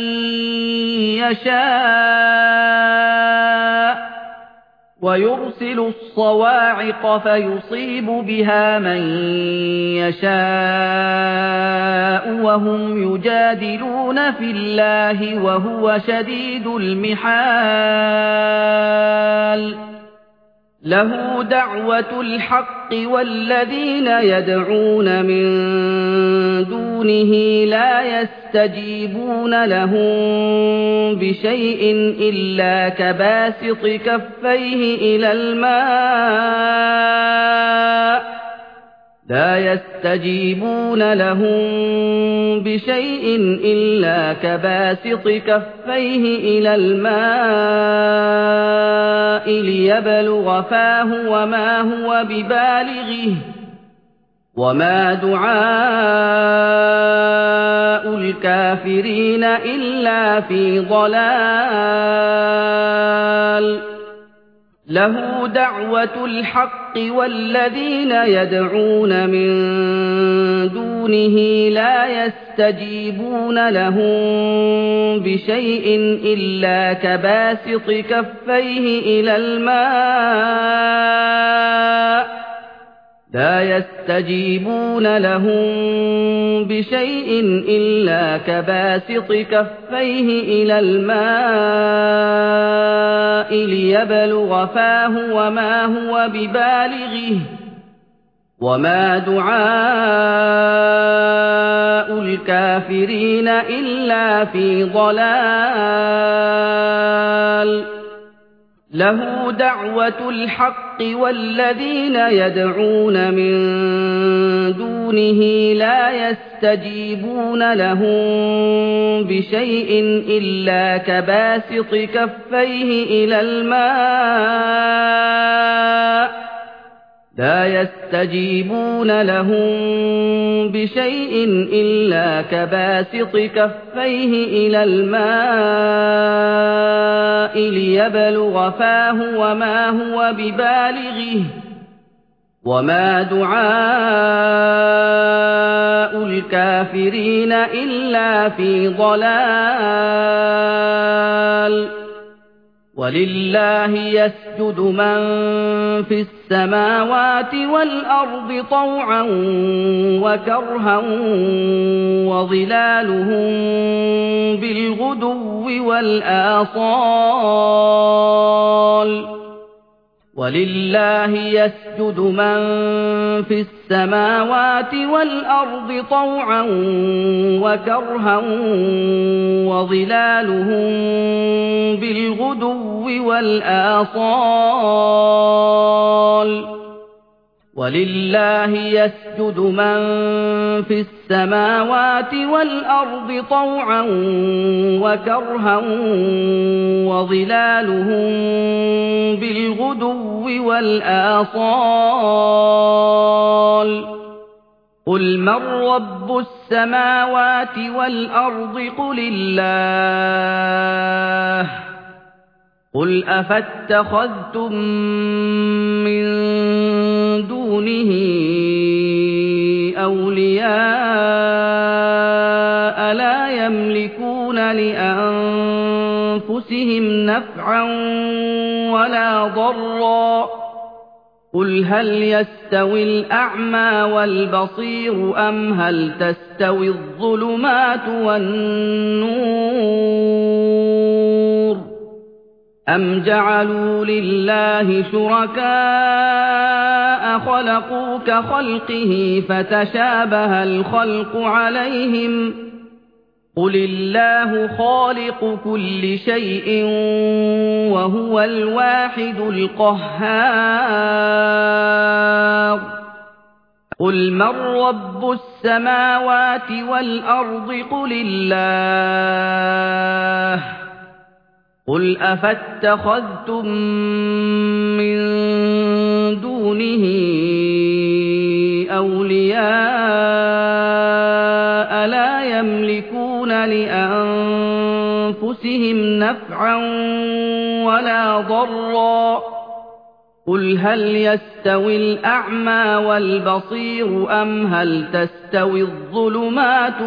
يَشَاءُ وَيُرْسِلُ الصَّوَاعِقَ فَيُصِيبُ بِهَا مَن يَشَاءُ وَهُمْ يُجَادِلُونَ فِي اللَّهِ وَهُوَ شَدِيدُ الْمِحَالِ لَهُ دَعْوَةُ الْحَقِّ وَالَّذِينَ يَدْعُونَ مِن دُونِهِ لَا يَسْتَجِيبُونَ لَهُم بِشَيْءٍ إِلَّا كَبَاسِطِ كَفَّيْهِ إِلَى الْمَاءِ لا يستجيبون لهم بشيء إلا كباسط كفيه إلى الماء ليبلغ فاه وما هو ببالغه وما دعاء الكافرين إلا في ضلال له دعوة الحق والذين يدعون من دونه لا يستجيبون لهم بشيء إلا كباسط كفيه إلى الماء لا يستجيبون لهم بشيء إلا كباسط كفيه إلى الماء ليبلغ فاه وما هو ببالغه وما دعاء الكافرين إلا في ضلال له دعوة الحق والذين يدعون من دونه لا يستجيبون لهم بشيء إلا كباسط كفيه إلى الماء لا يستجيبون لهم بشيء إلا كباسط كفيه إلى الماء ليبلغ فاه وما هو ببالغه وما دعاء الكافرين إلا في ضلال ولله يسجد من في السماوات والأرض طوعا وكرها وظلالهم بالغدو والآصال وَلِلَّهِ يَسْجُدُ مَن فِي السَّمَاوَاتِ وَالْأَرْضِ طَوْعًا وَكَرْهًا وَظِلَالُهُم بِالْغُدُوِّ وَالْآصَالِ وَلِلَّهِ يَسْجُدُ مَن فِي السَّمَاوَاتِ وَالْأَرْضِ طَوْعًا وَكَرْهًا وَظِلَالُهُم بِالْغُدُوِّ وَالْآصَالِ قُلْ مَن رَّبُّ السَّمَاوَاتِ وَالْأَرْضِ قُلِ اللَّهُ قُلْ أَفَاتَّخَذْتُم مِّن دُونِهِ أَوْلِيَاءَ لَا يَمْلِكُونَ لِأَنفُسِهِمْ نَفْعًا وَلَا ضَرًّا قُلْ هَلْ يَسْتَوِي الْأَعْمَىٰ وَالْبَصِيرُ أَمْ هَلْ تَسْتَوِي الظُّلُمَاتُ وَالنُّورُ أَمْ جَعَلُوا لِلَّهِ شُرَكَاءَ خَلَقُوا كَخَلْقِهِ فَتَشَابَهَ الْخَلْقُ عَلَيْهِمْ ۚ قُلِ اللَّهُ خَالِقُ كُلِّ شَيْءٍ وَهُوَ الْوَاحِدُ الْقَهَّارُ قُلْ مَن رَّبُّ السَّمَاوَاتِ وَالْأَرْضِ قُلِ اللَّهُ قُلْ أَفَاتَّخَذْتُم مِّن دُونِهِ أَوْلِيَاءَ لَا يَمْلِكُونَ لِأَنفُسِهِمْ نَفْعًا وَلَا ضَرًّا قُلْ هَلْ يَسْتَوِي الْأَعْمَىٰ وَالْبَصِيرُ أَمْ هَلْ تَسْتَوِي الظُّلُمَاتُ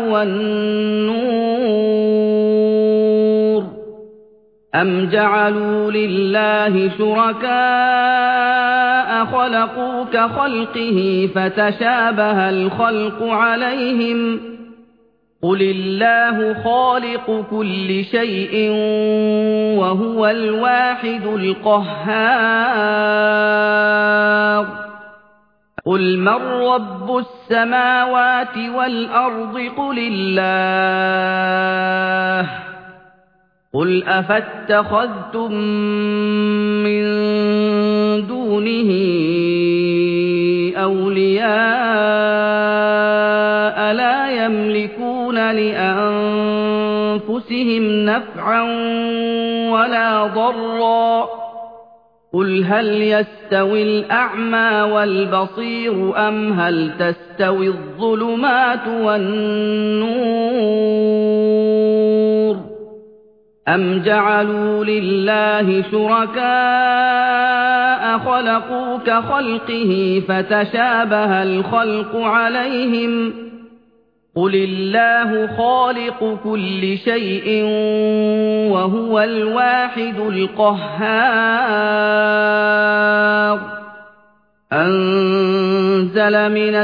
وَالنُّورُ أَمْ جَعَلُوا لِلَّهِ شُرَكَاءَ خَلَقُوا كَخَلْقِهِ فَتَشَابَهَ الْخَلْقُ عَلَيْهِمْ ۚ قُلِ اللَّهُ خَالِقُ كُلِّ شَيْءٍ وَهُوَ الْوَاحِدُ الْقَهَّارُ قُلْ مَن رَّبُّ السَّمَاوَاتِ وَالْأَرْضِ قُلِ اللَّهُ قُلْ أَفَاتَّخَذْتُم مِّن دُونِهِ أَوْلِيَاءَ لَا يَمْلِكُونَ لِأَنفُسِهِمْ نَفْعًا وَلَا ضَرًّا قُلْ هَلْ يَسْتَوِي الْأَعْمَىٰ وَالْبَصِيرُ أَمْ هَلْ تَسْتَوِي الظُّلُمَاتُ وَالنُّورُ أَمْ جَعَلُوا لِلَّهِ شُرَكَاءَ خَلَقُوا كَخَلْقِهِ فَتَشَابَهَ الْخَلْقُ عَلَيْهِمْ ۚ قُلِ اللَّهُ خَالِقُ كُلِّ شَيْءٍ وَهُوَ الْوَاحِدُ الْقَهَّارُ أَنزَلَ مِنَ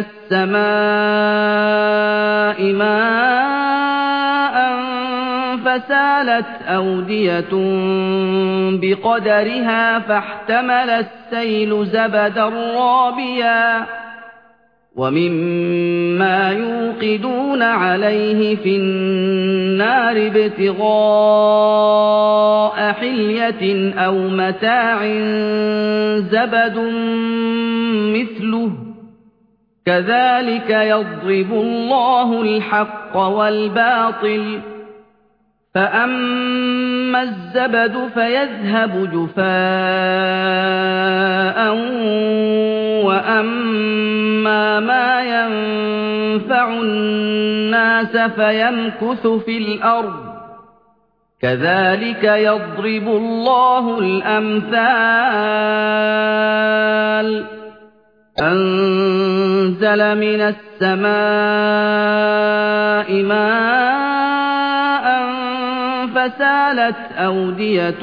السَّمَاءِ مَاءً فَسَالَتْ أَوْدِيَةٌ بِقَدَرِهَا فَاحْتَمَلَ السَّيْلُ زَبَدًا رَّابِيًا وَمِمَّا يُوقِدُونَ عَلَيْهِ فِي النَّارِ ابْتِغَاءَ حِلْيَةٍ أَوْ مَتَاعٍ زَبَدٌ مِّثْلُهُ كَذَٰلِكَ يَضْرِبُ اللَّهُ الْحَقَّ وَالْبَاطِلَ ۚ فَأَمَّا الزَّبَدُ فَيَذْهَبُ جُفَاءً وَأَمَّا مَا يَنفَعُ النَّاسَ فَيَمْكُثُ فِي الْأَرْضِ ۚ كَذَٰلِكَ يَضْرِبُ اللَّهُ الْأَمْثَالَ أَنزَلَ مِنَ السَّمَاءِ مَاءً فَسَالَتْ أَوْدِيَةٌ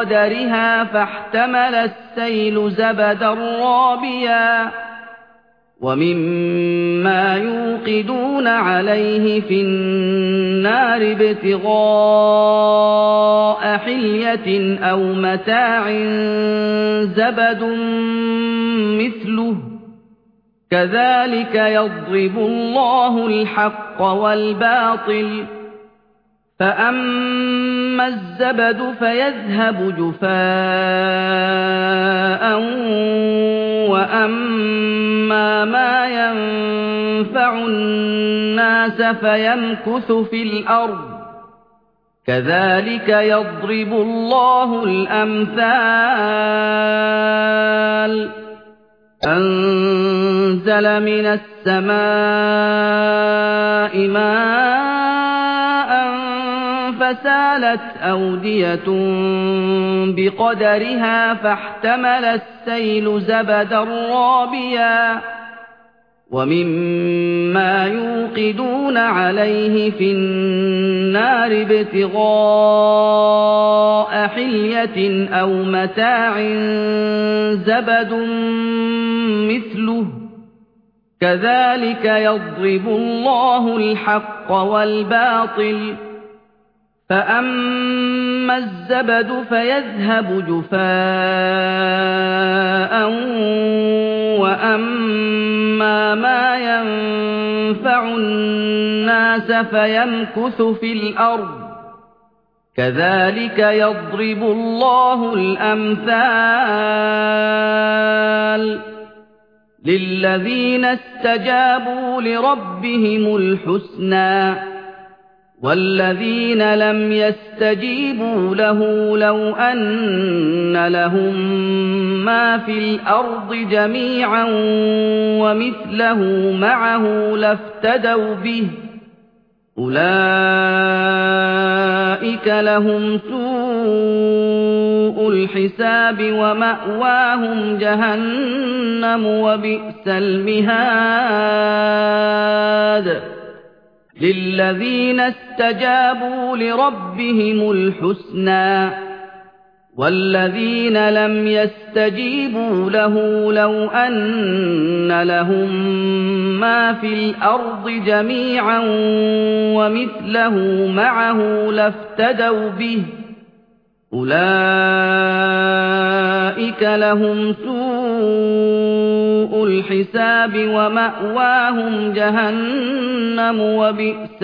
بِقَدَرِهَا فَاحْتَمَلَ السَّيْلُ زَبَدًا رَّابِيًا وَمِمَّا يُوقِدُونَ عَلَيْهِ فِي النَّارِ ابْتِغَاءَ حِلْيَةٍ أَوْ مَتَاعٍ زَبَدٌ مِّثْلُهُ كَذَٰلِكَ يَضْرِبُ اللَّهُ الْحَقَّ وَالْبَاطِلَ ۚ فَأَمَّا الزَّبَدُ فَيَذْهَبُ جُفَاءً وَأَمَّا مَا يَنفَعُ النَّاسَ فَيَمْكُثُ فِي الْأَرْضِ ۚ كَذَٰلِكَ يَضْرِبُ اللَّهُ الْأَمْثَالَ ۚ أَنزَلَ مِنَ السَّمَاءِ مَاءً فَسَالَتْ أَوْدِيَةٌ بِقَدَرِهَا فَاحْتَمَلَ السَّيْلُ زَبَدًا رَّابِيًا ۚ وَمِمَّا يُوقِدُونَ عَلَيْهِ فِي النَّارِ ابْتِغَاءَ حِلْيَةٍ أَوْ مَتَاعٍ زَبَدٌ مِّثْلُهُ كَذَٰلِكَ يَضْرِبُ اللَّهُ الْحَقَّ وَالْبَاطِلَ ۚ فَأَمَّا الزَّبَدُ فَيَذْهَبُ جُفَاءً وَأَمَّا مَا يَنفَعُ النَّاسَ فَيَمْكُثُ فِي الْأَرْضِ ۚ كَذَٰلِكَ يَضْرِبُ اللَّهُ الْأَمْثَالَ ۚ لِلَّذِينَ اسْتَجَابُوا لِرَبِّهِمُ الْحُسْنَىٰ ۚ وَالَّذِينَ لَمْ يَسْتَجِيبُوا لَهُ لَوْ أَنَّ لَهُم مَّا فِي الْأَرْضِ جَمِيعًا وَمِثْلَهُ مَعَهُ لَافْتَدَوْا بِهِ ۚ أُولَٰئِكَ لَهُمْ سُوءُ الْحِسَابِ وَمَأْوَاهُمْ جَهَنَّمُ ۖ وَبِئْسَ الْمِهَادُ لِلَّذِينَ اسْتَجَابُوا لِرَبِّهِمُ الْحُسْنَىٰ ۚ وَالَّذِينَ لَمْ يَسْتَجِيبُوا لَهُ لَوْ أَنَّ لَهُم مَّا فِي الْأَرْضِ جَمِيعًا وَمِثْلَهُ مَعَهُ لَافْتَدَوْا بِهِ ۚ أُولَٰئِكَ لَهُمْ سُوءُ الْحِسَابِ وَمَأْوَاهُمْ جَهَنَّمُ ۖ وَبِئْسَ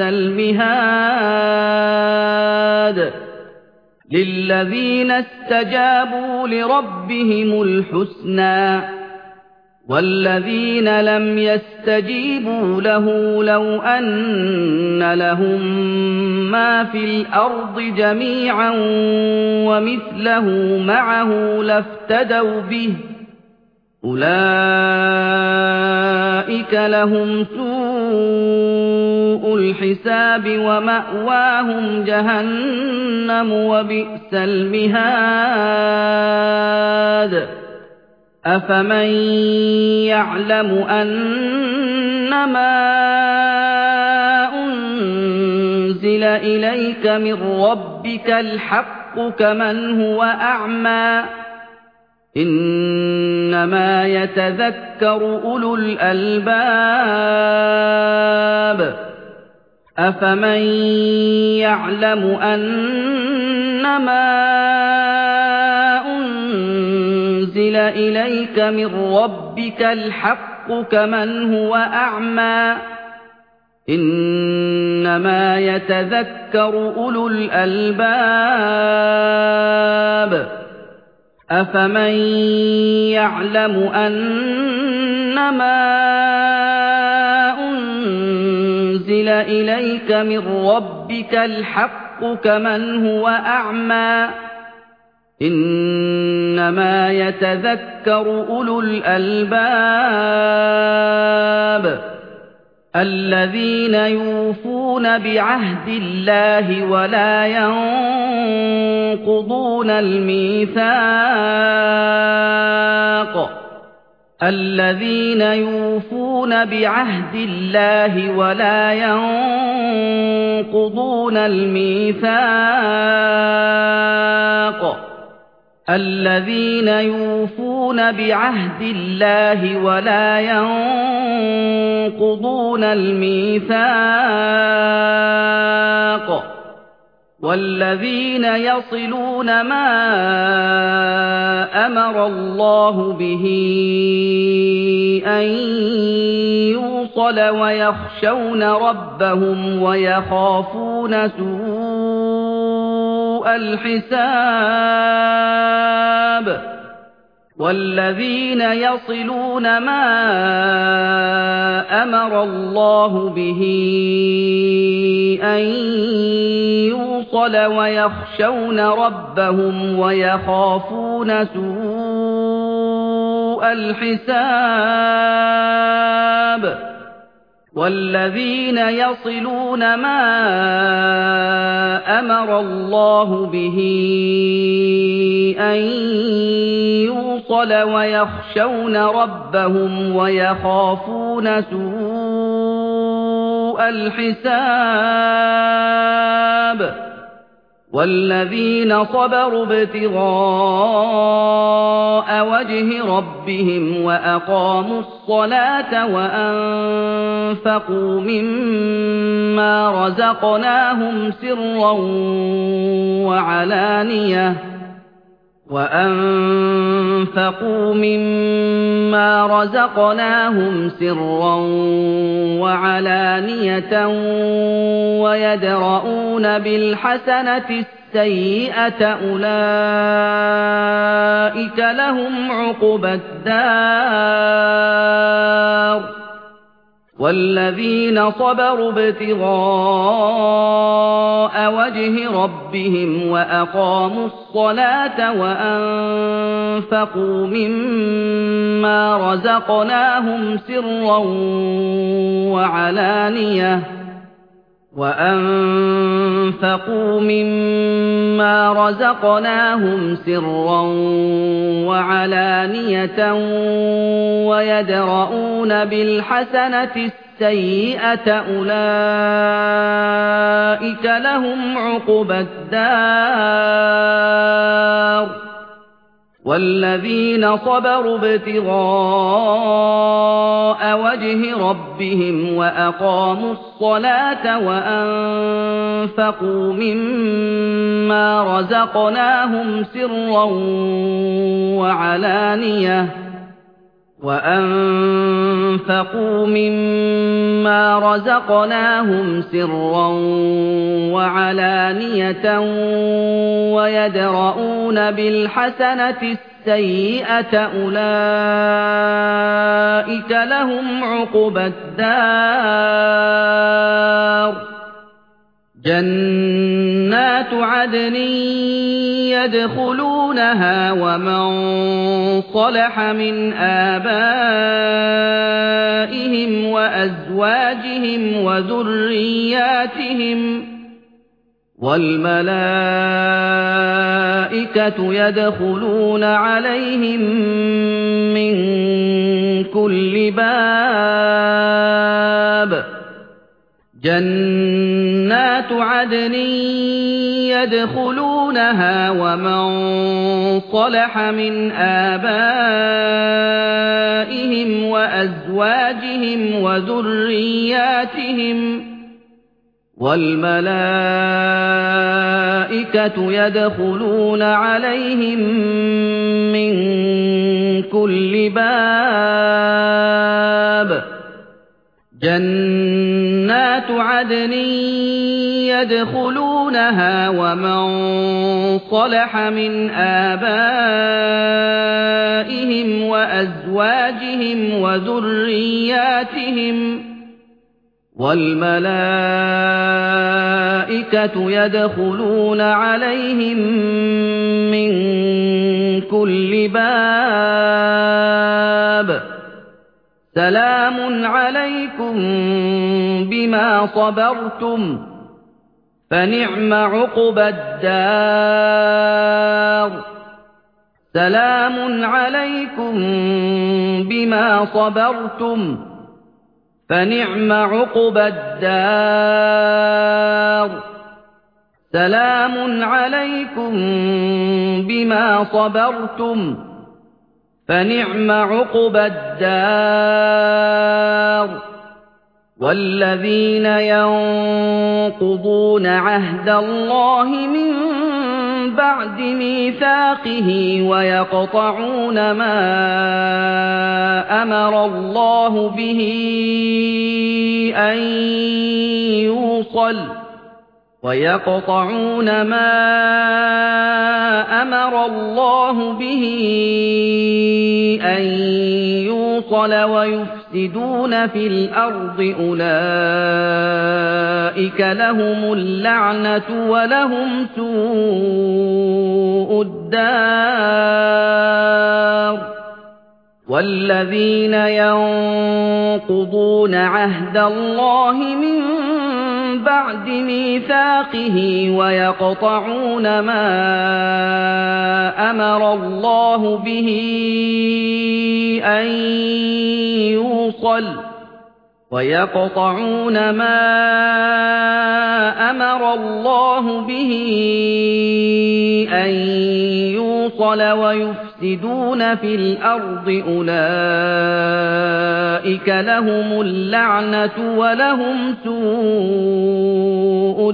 الْمِهَادُ لِلَّذِينَ اسْتَجَابُوا لِرَبِّهِمُ الْحُسْنَىٰ ۚ وَالَّذِينَ لَمْ يَسْتَجِيبُوا لَهُ لَوْ أَنَّ لَهُم مَّا فِي الْأَرْضِ جَمِيعًا وَمِثْلَهُ مَعَهُ لَافْتَدَوْا بِهِ ۚ أُولَٰئِكَ لَهُمْ سُوءُ الْحِسَابِ وَمَأْوَاهُمْ جَهَنَّمُ ۖ وَبِئْسَ الْمِهَادُ أَفَمَن يَعْلَمُ أَنَّمَا أُنزِلَ إِلَيْكَ مِن رَّبِّكَ الْحَقُّ كَمَنْ هُوَ أَعْمَىٰ ۚ إِنَّمَا يَتَذَكَّرُ أُولُو الْأَلْبَابِ أَفَمَن يَعْلَمُ أَنَّمَا أُنزِلَ إِلَيْكَ مِن رَّبِّكَ الْحَقُّ كَمَنْ هُوَ أَعْمَىٰ ۚ إِنَّمَا يَتَذَكَّرُ أُولُو الْأَلْبَابِ أَفَمَن يَعْلَمُ أَنَّمَا أُنزِلَ إِلَيْكَ مِن رَّبِّكَ الْحَقُّ كَمَنْ هُوَ أَعْمَىٰ ۚ إِنَّمَا يَتَذَكَّرُ أُولُو الْأَلْبَابِ الَّذِينَ يُوفُونَ بِعَهْدِ اللَّهِ وَلَا يَنقُضُونَ الْمِيثَاقَ الَّذِينَ يُوفُونَ بِعَهْدِ اللَّهِ وَلَا يَنقُضُونَ الْمِيثَاقَ الذين يوفون بعهد الله ولا ينقضون الميثاق والذين يصلون ما أمر الله به أن يوصل ويخشون ربهم ويخافون سوء الحساب والذين يصلون ما أمر الله به أن يوصل ويخشون ربهم ويخافون سوء الحساب والذين يصلون ما أمر الله به أن يوصل ويخشون ربهم ويخافون سوء الحساب والذين صبروا ابتغاء وجه ربهم وأقاموا الصلاة وأنفقوا مما رزقناهم سرا وعلانية وأنفقوا مما رزقناهم سرا وعلانية ويدرؤون بالحسنة السيئة أولئك لهم عقبى الدار والذين صبروا ابتغاء وجه ربهم وأقاموا الصلاة وأنفقوا مما رزقناهم سرا وعلانية وأنفقوا مما رزقناهم سرا وعلانية ويدرؤون بالحسنة السيئة أولئك لهم عقبى الدار والذين صبروا ابتغاء وجه ربهم وأقاموا الصلاة وأنفقوا مما رزقناهم سرا وعلانية وأنفقوا مما رزقناهم سرا وعلانية ويدرؤون بالحسنة السيئة أولئك لهم عقبى الدار جنات عدن يدخلونها ومن صلح من آبائهم وأزواجهم وذرياتهم والملائكة يدخلون عليهم من كل باب جنات عدن يدخلونها ومن صلح من آبائهم وأزواجهم وذرياتهم والملائكة يدخلون عليهم من كل باب جنات عدن يدخلونها ومن صلح من آبائهم وأزواجهم وذرياتهم والملائكة يدخلون عليهم من كل باب سلام عليكم بما صبرتم فنعم عقبى الدار سلام عليكم بما صبرتم فنعم عقبى الدار سلام عليكم بما صبرتم فنعم عقبى الدار والذين ينقضون عهد الله من بعد ميثاقه ويقطعون ما أمر الله به أن يوصل ويقطعون ما أمر الله به أن يوصل ويفسدون في الأرض أولئك لهم اللعنة ولهم سوء الدار والذين ينقضون عهد الله من بعد ميثاقه ويقطعون ما أمر الله به أن يوصل ويقطعون ما أمر الله به أن يوصل ويفسدون في الأرض أولئك لهم اللعنة ولهم سوء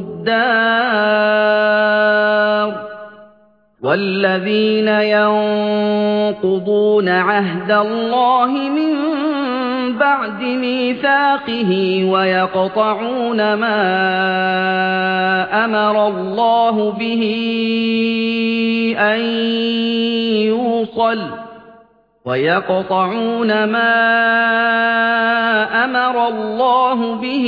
الدار والذين ينقضون عهد الله من بعد ميثاقه ويقطعون ما أمر الله به أن يوصل ويقطعون ما أمر الله به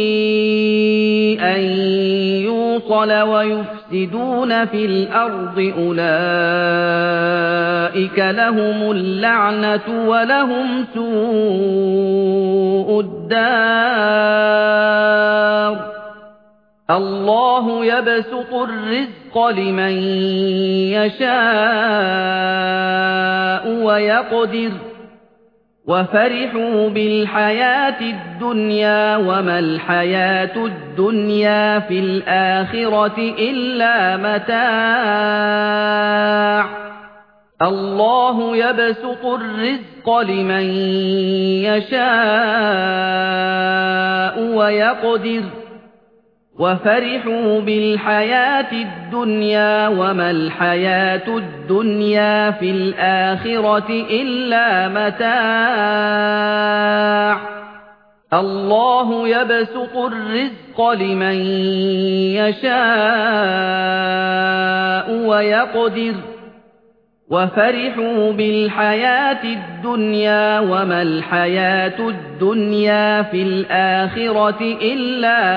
أن يوصل ويفسدون في الأرض أولئك لهم اللعنة ولهم سوء الدار الله يبسط الرزق لمن يشاء ويقدر وفرحوا بالحياة الدنيا وما الحياة الدنيا في الآخرة إلا متاع الله يبسط الرزق لمن يشاء ويقدر وفرحوا بالحياة الدنيا وما الحياة الدنيا في الآخرة إلا متاع الله يبسط الرزق لمن يشاء ويقدر وفرحوا بالحياة الدنيا وما الحياة الدنيا في الآخرة إلا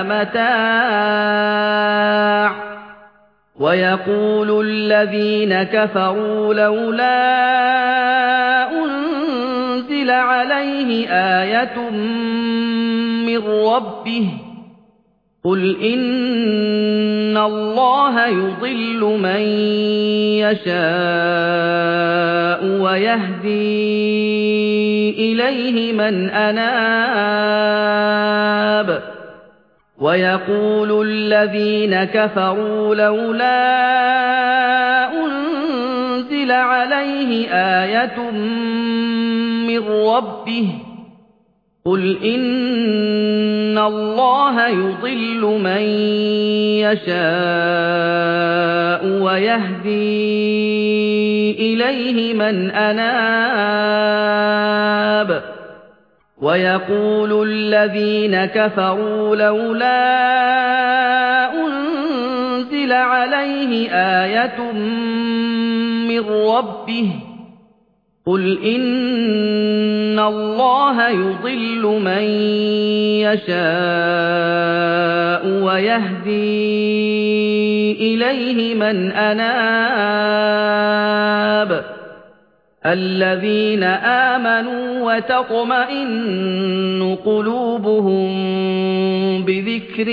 متاع ويقول الذين كفروا لولا أنزل عليه آية من ربه قل إن الله يضل من يشاء ويهدي إليه من أناب ويقول الذين كفروا لولا أنزل عليه آية من ربه قل إن الله يضل من يشاء ويهدي إليه من أناب ويقول الذين كفروا لولا أنزل عليه آية من ربه قل إن الله يضل من يشاء ويهدي إليه من أناب الذين آمنوا وتطمئن قلوبهم بذكر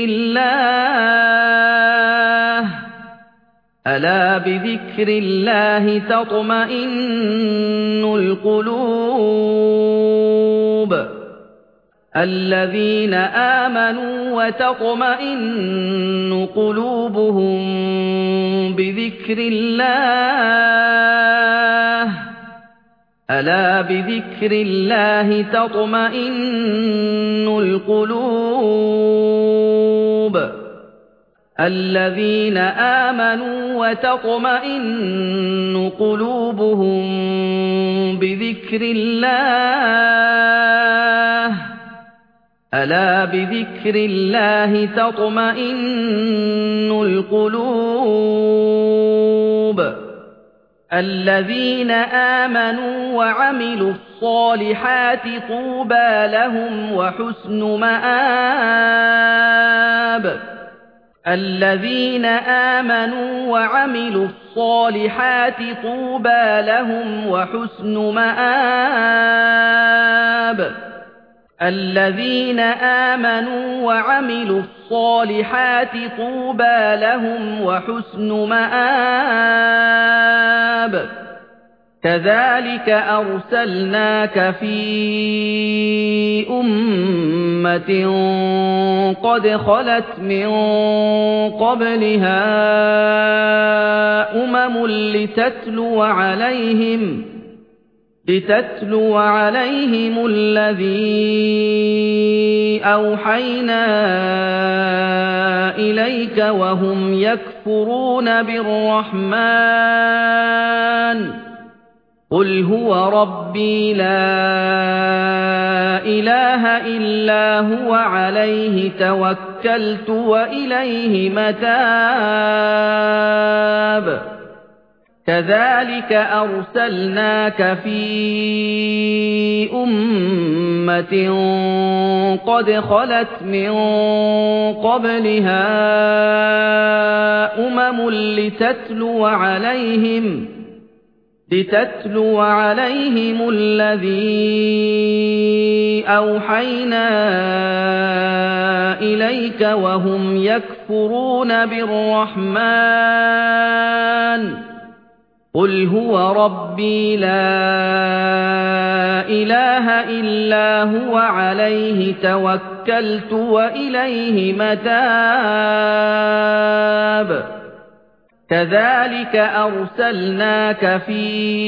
الله ألا بذكر الله تطمئن القلوب الذين آمنوا وتطمئن قلوبهم بذكر الله ألا بذكر الله تطمئن القلوب الذين آمنوا وتطمئن قلوبهم بذكر الله ألا بذكر الله تطمئن القلوب الذين آمنوا وعملوا الصالحات طوبى لهم وحسن مآب الذين آمنوا وعملوا الصالحات طوبى لهم وحسن مآب الذين آمنوا وعملوا الصالحات طوبى لهم وحسن مآب كذلك أرسلناك في أمة قد خلت من قبلها أمم لتتلو عليهم لتتلو عليهم الذي أوحينا إليك وهم يكفرون بالرحمن قل هو ربي لا إله إلا هو عليه توكلت وإليه متاب كذلك أرسلناك في أمة قد خلت من قبلها أمم لتتلو عليهم لتتلو عليهم الذي أوحينا إليك وهم يكفرون بالرحمن قل هو ربي لا إله إلا هو عليه توكلت وإليه متاب كذلك أرسلناك في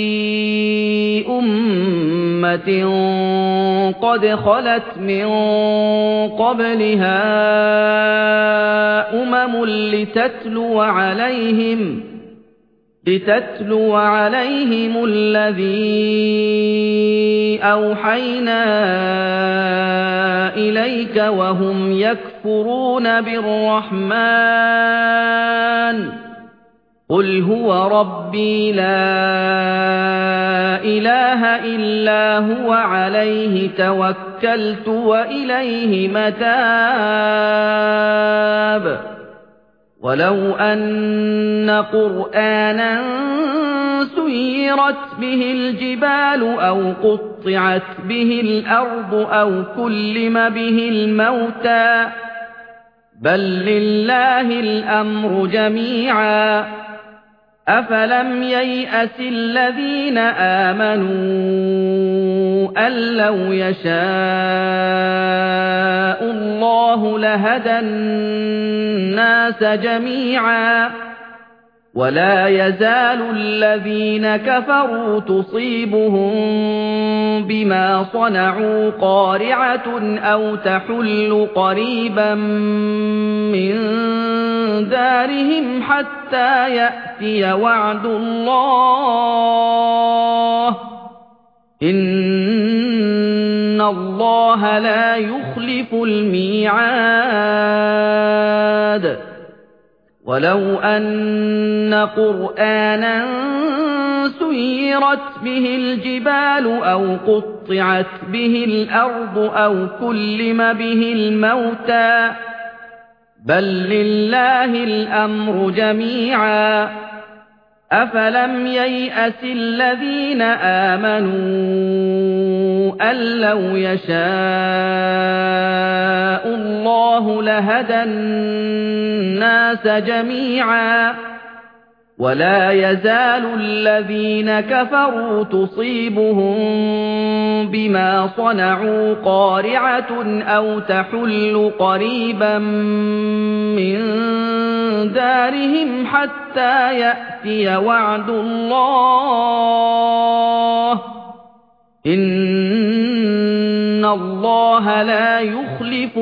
أمة قد خلت من قبلها أمم لتتلو عليهم لتتلو عليهم الذي أوحينا إليك وهم يكفرون بالرحمن قل هو ربي لا إله إلا هو عليه توكلت وإليه متاب ولو أن قرآنا سيرت به الجبال أو قطعت به الأرض أو كلم به الموتى بل لله الأمر جميعا أفلم ييأس الذين آمنوا أن لو يشاء الله لهدى الناس جميعا ولا يزال الذين كفروا تصيبهم بما صنعوا قارعة أو تحل قريبا من دارهم حتى يأتي وعد الله إن الله لا يخلف الميعاد ولو أن قرآنا سيرت به الجبال أو قطعت به الأرض أو كلم به الموتى بل لله الأمر جميعا أفلم ييأس الذين آمنوا أن لو يشاء الله لهدى الناس جميعا ولا يزال الذين كفروا تصيبهم بما صنعوا قارعة أو تحل قريبا من دارهم حتى يأتي وعد الله إن الله لا يخلف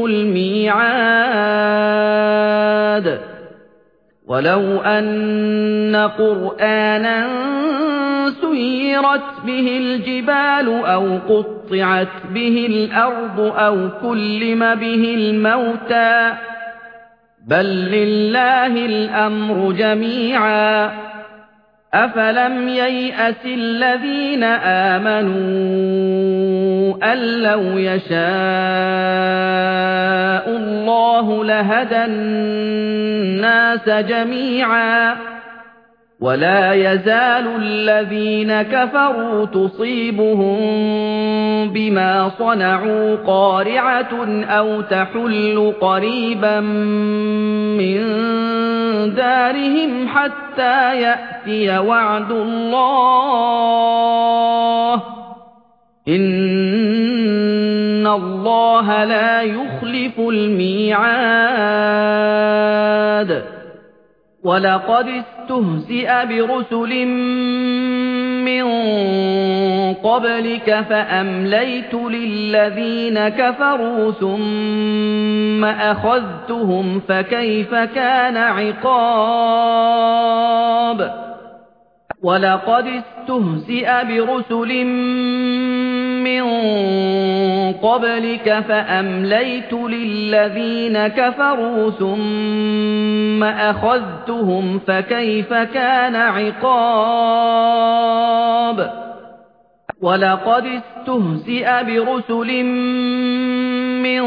الميعاد ولو أن قرآنا سيرت به الجبال أو قطعت به الأرض أو كلم به الموتى بل لله الأمر جميعا أفلم ييأس الذين آمنوا أن لو يشاء الله لهدى الناس جميعا ولا يزال الذين كفروا تصيبهم بما صنعوا قارعة أو تحل قريبا من دارهم حتى يأتي وعد الله إن الله لا يخلف الميعاد ولقد استهزئ برسل من قبلك فأمليت للذين كفروا ثم أخذتهم فكيف كان عقاب ولقد استهزئ برسل من قبلك فأمليت للذين كفروا ثم أخذتهم فكيف كان عقاب ولقد استهزئ برسل من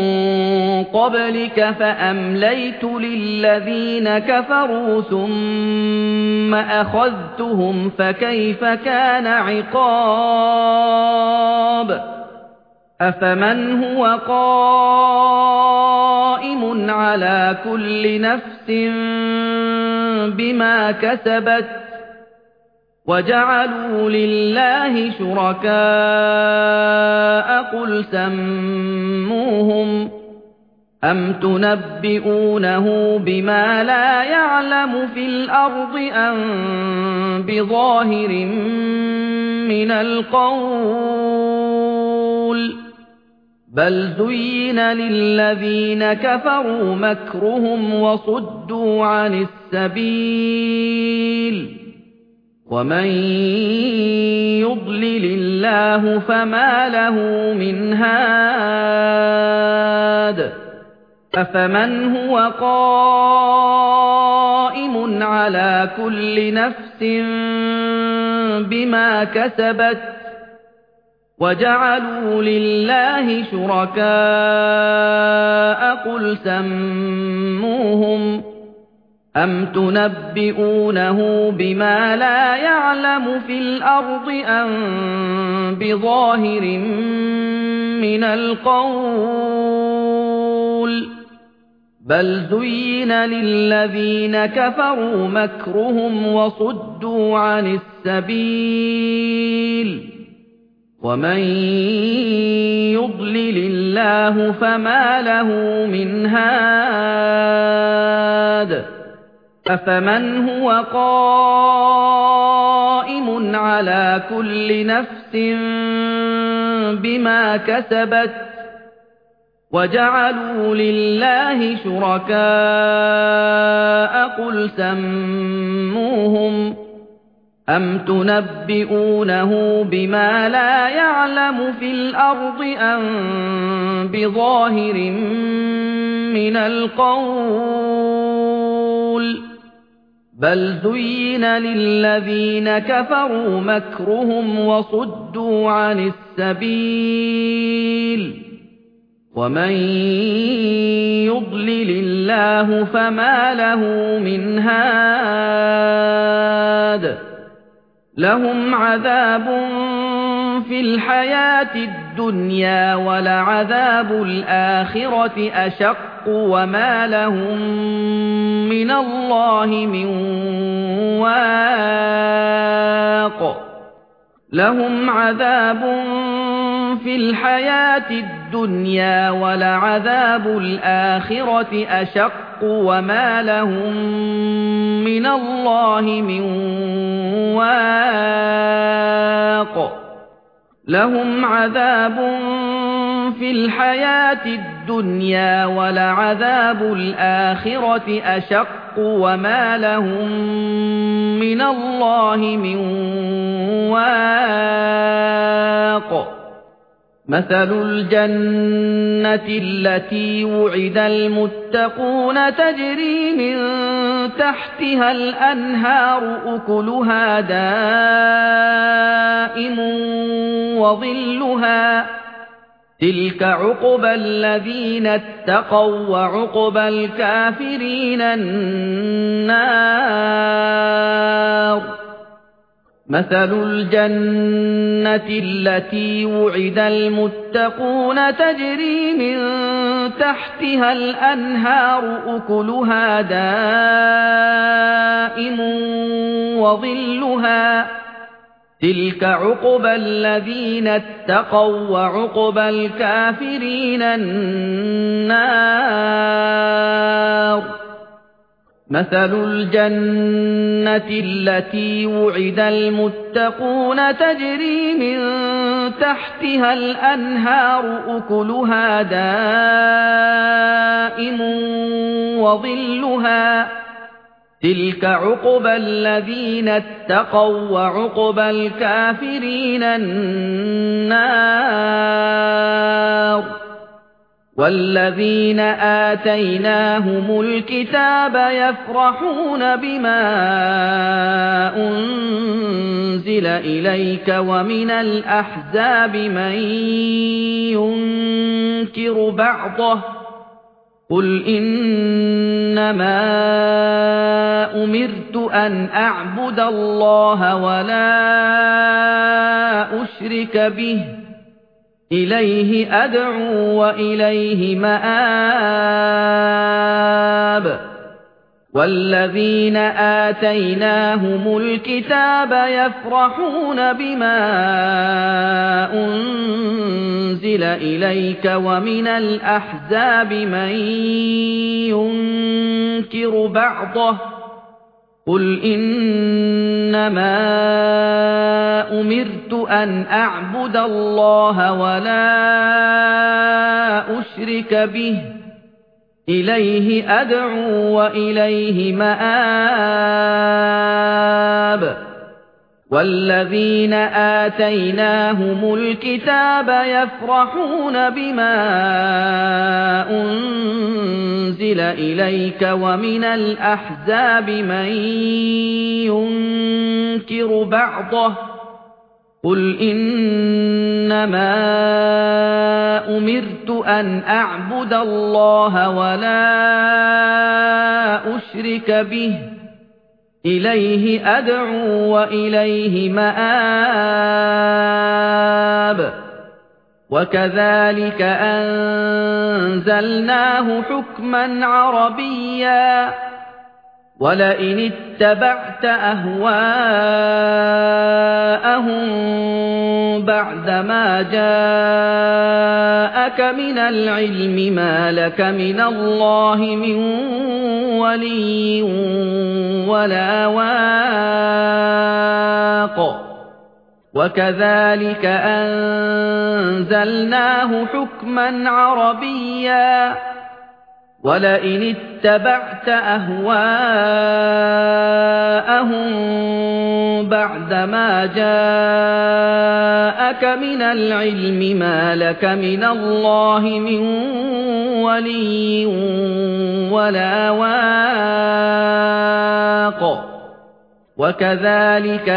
قبلك فأمليت للذين كفروا ثم أخذتهم فكيف كان عقاب أفمن هو قائم على كل نفس بما كسبت وجعلوا لله شركاء قل سموهم أم تنبئونه بما لا يعلم في الأرض أم بظاهر من القول بل زين للذين كفروا مكرهم وصدوا عن السبيل ومن يضلل الله فما له من هاد أفمن هو قائم على كل نفس بما كسبت وجعلوا لله شركاء قل سموهم أم تنبئونه بما لا يعلم في الأرض أم بظاهر من القول بل زين للذين كفروا مكرهم وصدوا عن السبيل ومن يضلل الله فما له من هاد أفمن هو قائم على كل نفس بما كسبت وجعلوا لله شركاء قل سموهم أم تنبئونه بما لا يعلم في الأرض أم بظاهر من القول بل زين للذين كفروا مكرهم وصدوا عن السبيل ومن يضلل الله فما له من هاد لهم عذاب في الحياة الدنيا ولعذاب الآخرة أشق وما لهم من الله من واق لهم عذاب في الحياة الدنيا ولعذاب الآخرة أشق وما لهم من الله من واق لهم عذاب في الحياة الدنيا ولعذاب الآخرة أشق وما لهم من الله من واق مثل الجنة التي وعد المتقون تجري من تحتها الأنهار أكلها دائم وظلها تلك عقبى الذين اتقوا وعقبى الكافرين النار مثل الجنة التي وعد المتقون تجري من تحتها الأنهار أكلها دائم وظلها تلك عقبى الذين اتقوا وعقبى الكافرين النار مثل الجنة التي وعد المتقون تجري من تحتها الأنهار أكلها دائم وظلها تلك عقبى الذين اتقوا وعقبى الكافرين النار والذين آتيناهم الكتاب يفرحون بما أنزل إليك ومن الأحزاب من ينكر بعضه قل إنما أمرت أن أعبد الله ولا أشرك به إليه أدعو وإليه مآب والذين آتيناهم الكتاب يفرحون بما أنزل إليك ومن الأحزاب من ينكر بعضه قل إنما أمرت أن أعبد الله ولا أشرك به إليه أدعو وإليه مآب والذين آتيناهم الكتاب يفرحون بما أنزل إليك ومن الأحزاب من ينكر بعضه قل إنما أمرت أن أعبد الله ولا أشرك به إليه أدعو وإليه مآب وكذلك أنزلناه حكما عربيا ولئن اتبعت أهواءهم بعدما جاءك من العلم ما لك من الله من ولي ولا واق وكذلك أنزلناه حكما عربيا ولئن اتبعت أهواءهم بعدما جاءك من العلم ما لك من الله من ولي ولا واق وكذلك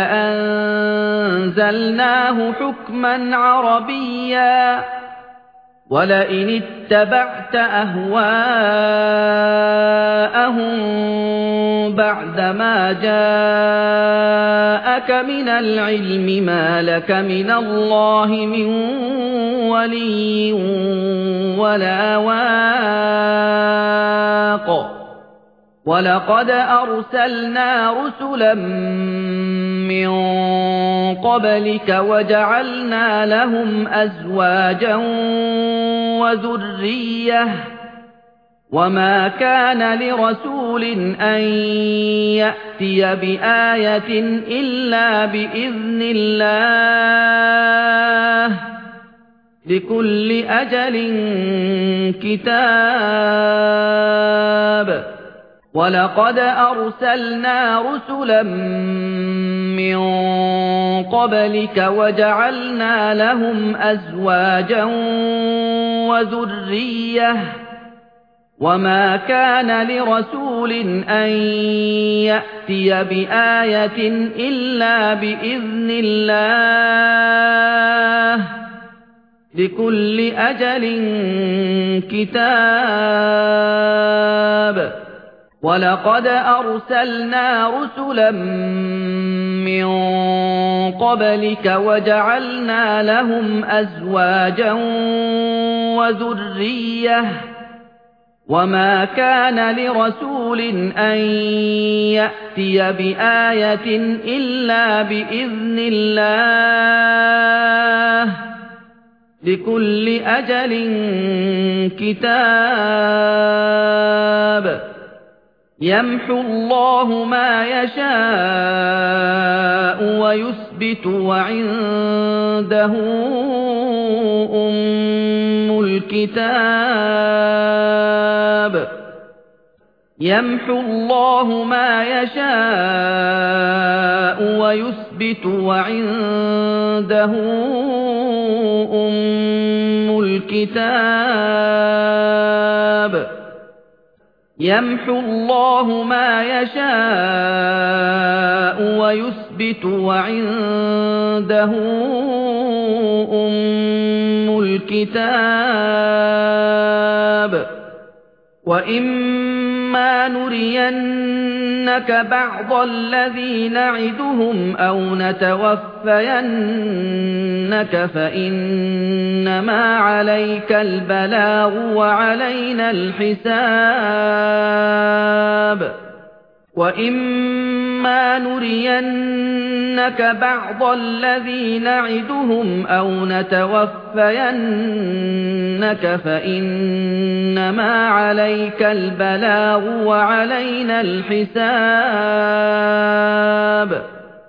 أنزلناه حكما عربيا ولئن اتبعت أهواءهم بَعْدَمَا جَاءَكَ مِنَ الْعِلْمِ مَا لَكَ مِنَ اللَّهِ مِنْ وَلِيٍّ وَلَا وَاقٍ وَلَقَدْ أَرْسَلْنَا رُسُلًا مِّن قَبْلِكَ وَجَعَلْنَا لَهُمْ أَزْوَاجًا وَذُرِّيَّةً ۚ وَمَا كَانَ لِرَسُولٍ أَن يَأْتِيَ بِآيَةٍ إِلَّا بِإِذْنِ اللَّهِ ۗ لِكُلِّ أَجَلٍ كِتَابٌ وَلَقَدْ أَرْسَلْنَا رُسُلًا مِّن قَبْلِكَ وَجَعَلْنَا لَهُمْ أَزْوَاجًا وَذُرِّيَّةً ۚ وَمَا كَانَ لِرَسُولٍ أَن يَأْتِيَ بِآيَةٍ إِلَّا بِإِذْنِ اللَّهِ ۗ لِكُلِّ أَجَلٍ كِتَابٌ وَلَقَدْ أَرْسَلْنَا رُسُلًا مِّن قَبْلِكَ وَجَعَلْنَا لَهُمْ أَزْوَاجًا وَذُرِّيَّةً ۚ وَمَا كَانَ لِرَسُولٍ أَن يَأْتِيَ بِآيَةٍ إِلَّا بِإِذْنِ اللَّهِ ۗ لِكُلِّ أَجَلٍ كِتَابٌ يَمْحُو اللَّهُ مَا يَشَاءُ وَيُثْبِتُ وَعِندَهُ أُمُّ الْكِتَابِ يَمْحُو اللَّهُ مَا يَشَاءُ وَيُثْبِتُ وَعِندَهُ أُمُّ الْكِتَابِ يَمْحُو اللَّهُ مَا يَشَاءُ وَيُثْبِتُ وَعِندَهُ أُمُّ الْكِتَابِ وَإِمَّا نُرِيَنَّكَ بَعْضَ الَّذِي نَعِدُهُمْ أَوْ نَتَوَفَّيَنَّكَ فَإِنَّمَا عَلَيْكَ الْبَلَاغُ وَعَلَيْنَا الْحِسَابُ وَإِمَّا نُرِيَنَّكَ بَعْضَ الَّذِي نَعِدُهُمْ أَوْ نَتَوَفَّيَنَّكَ فَإِنَّمَا عَلَيْكَ الْبَلَاغُ وَعَلَيْنَا الْحِسَابُ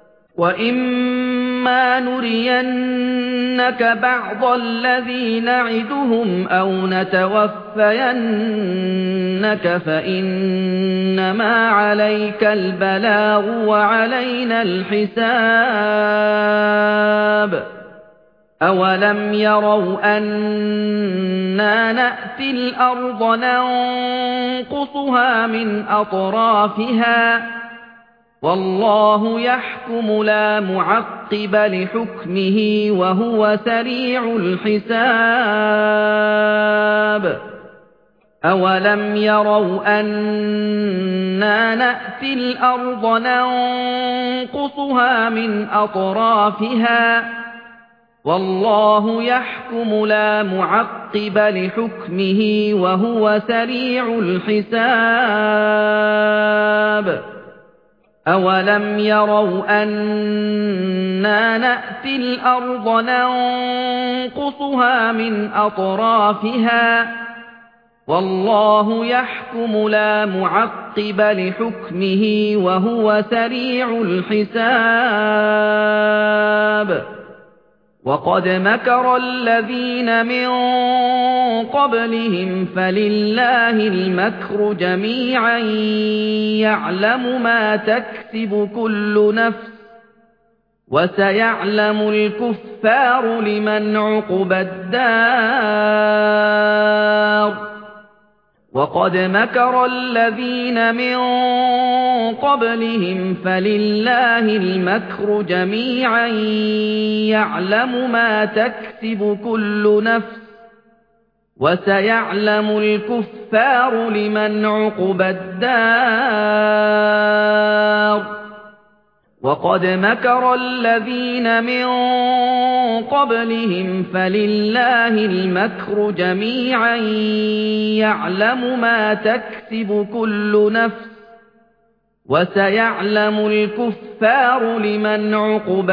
وَإِمَّا نُرِيَنَّكَ بَعْضَ الَّذِي نَعِدُهُمْ أَوْ نَتَوَفَّيَنَّكَ فَإِنَّمَا عَلَيْكَ الْبَلَاغُ وَعَلَيْنَا الْحِسَابُ أَوَلَمْ يَرَوْا أَنَّا نَأْتِي الْأَرْضَ نَنقُصُهَا مِنْ أَطْرَافِهَا وَاللَّهُ يَحْكُمُ لَا مُعَقِّبَ لِحُكْمِهِ وَهُوَ سَرِيعُ الْحِسَابِ أَوَلَمْ يَرَوْا أَنَّا نَأْتِي الْأَرْضَ نَنقُصُهَا مِنْ أَطْرَافِهَا وَاللَّهُ يَحْكُمُ لَا مُعَقِّبَ لِحُكْمِهِ وَهُوَ سَرِيعُ الْحِسَابِ أَوَلَمْ يَرَوْا أَنَّا نَأْتِي الْأَرْضَ نَنقُصُهَا مِنْ أَطْرَافِهَا وَاللَّهُ يَحْكُمُ لَا مُعَقِّبَ لِحُكْمِهِ وَهُوَ سَرِيعُ الْحِسَابِ وَقَدْ مَكَرَ الَّذِينَ مِن قَبْلِهِمْ فَلِلَّهِ الْمَكْرُ جَمِيعًا يَعْلَمُ مَا تَكْسِبُ كُلُّ نَفْسٍ وَسَيَعْلَمُ الْكُفَّارُ لِمَنْ عُقْبَى الدَّارِ وَقَدْ مَكَرَ الَّذِينَ مِن قَبْلِهِمْ فَلِلَّهِ الْمَكْرُ جَمِيعًا يَعْلَمُ مَا تَكْسِبُ كُلُّ نَفْسٍ وَسَيَعْلَمُ الْكُفَّارُ لِمَنْ عُقْبَى الدَّارِ وَقَدْ مَكَرَ الَّذِينَ مِن قَبْلِهِمْ فَلِلَّهِ الْمَكْرُ جَمِيعًا يَعْلَمُ مَا تَكْسِبُ كُلُّ نَفْسٍ وَسَيَعْلَمُ الْكُفَّارُ لِمَنْ عُقْبَى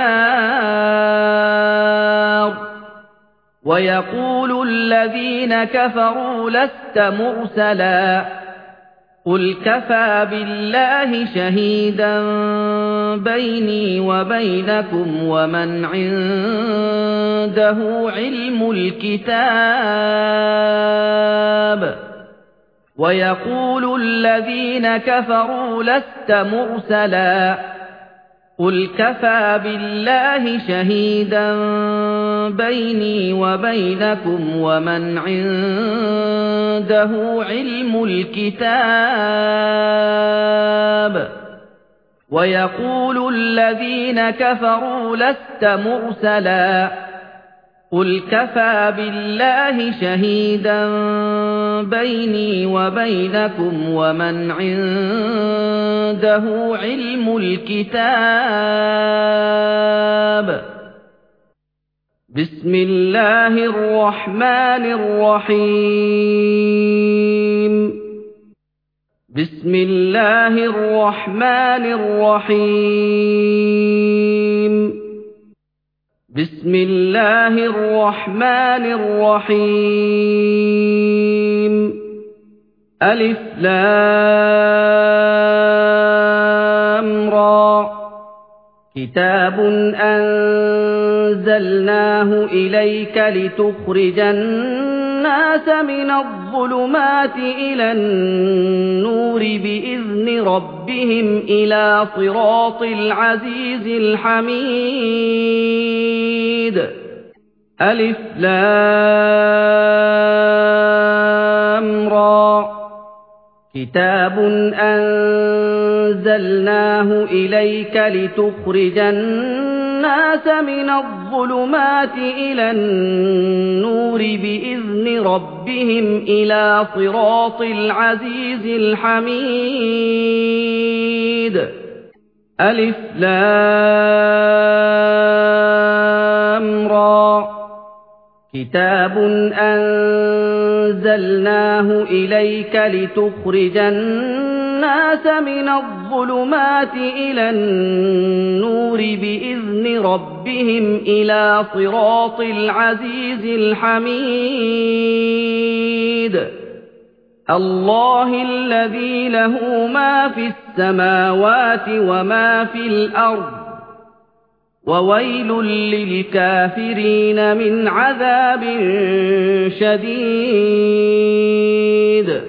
الدَّارِ وَيَقُولُ الَّذِينَ كَفَرُوا لَسْتَ مُرْسَلًا قُلْ كَفَى بِاللَّهِ شَهِيدًا بَيْنِي وَبَيْنَكُمْ وَمَنْ عِندَهُ عِلْمُ الْكِتَابِ وَيَقُولُ الَّذِينَ كَفَرُوا لَسْتَ مُرْسَلًا قُلْ كَفَى بِاللَّهِ شَهِيدًا بَيْنِي وَبَيْنَكُمْ وَمَنْ عِندَهُ عِلْمُ الْكِتَابِ وَيَقُولُ الَّذِينَ كَفَرُوا لَسْتَ مُرْسَلًا قُلْ كَفَى بِاللَّهِ شَهِيدًا بَيْنِي وَبَيْنَكُمْ وَمَنْ عِندَهُ عِلْمُ الْكِتَابِ بسم الله الرحمن الرحيم بسم الله الرحمن الرحيم بسم الله الرحمن الرحيم ألف لام را كتاب أنزلناه إليك لتخرج الناس من الظلمات إلى النور بإذن ربهم إلى صراط العزيز الحميد ألف لام را كتاب أنزلناه إليك لتخرج الناس من الظلمات إلى النور بإذن ربهم إلى صراط العزيز الحميد ألف لام را كتاب أنزلناه إليك لتخرج الناس من الظلمات إلى النور بإذن ربهم إلى صراط العزيز الحميد الله الذي له ما في السماوات وما في الأرض وويل للكافرين من عذاب شديد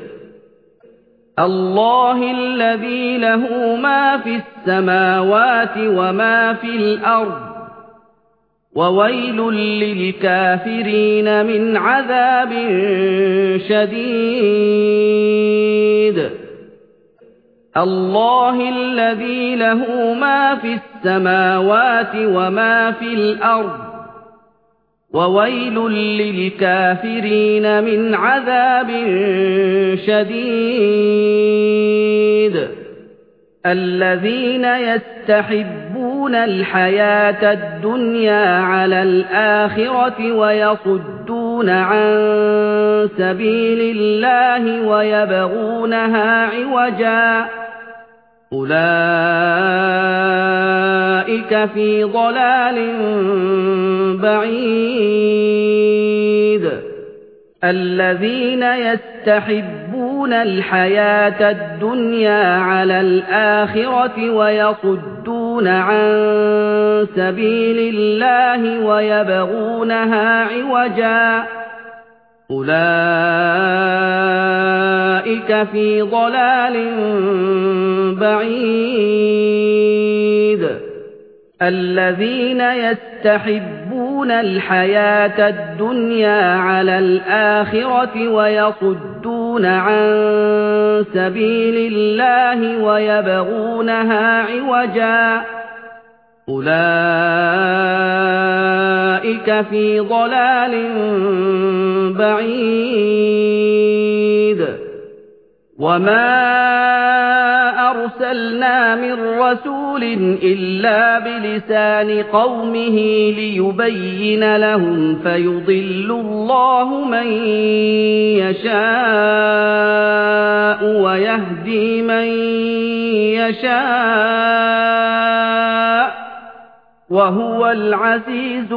الله الذي له ما في السماوات وما في الأرض وويل للكافرين من عذاب شديد الله الذي له ما في السماوات وما في الأرض وويل للكافرين من عذاب شديد الذين يستحبون الحياة الدنيا على الآخرة ويصدون عن سبيل الله ويبغونها عوجا أولئك في ضلال بعيد الذين يستحبون الحياة الدنيا على الآخرة ويصدون عن سبيل الله ويبغونها عوجا أولئك في ضلال بعيد الذين يستحبون الحياة الدنيا على الآخرة ويصدون عن سبيل الله ويبغونها عوجا أولئك في ضلال بعيد وما أَرْسَلْنَا مِن رَّسُولٍ إِلَّا بِلِسَانِ قَوْمِهِ لِيُبَيِّنَ لَهُمْ فَيُضِلُّ اللَّهُ مَن يَشَاءُ وَيَهْدِي مَن يَشَاءُ وَهُوَ الْعَزِيزُ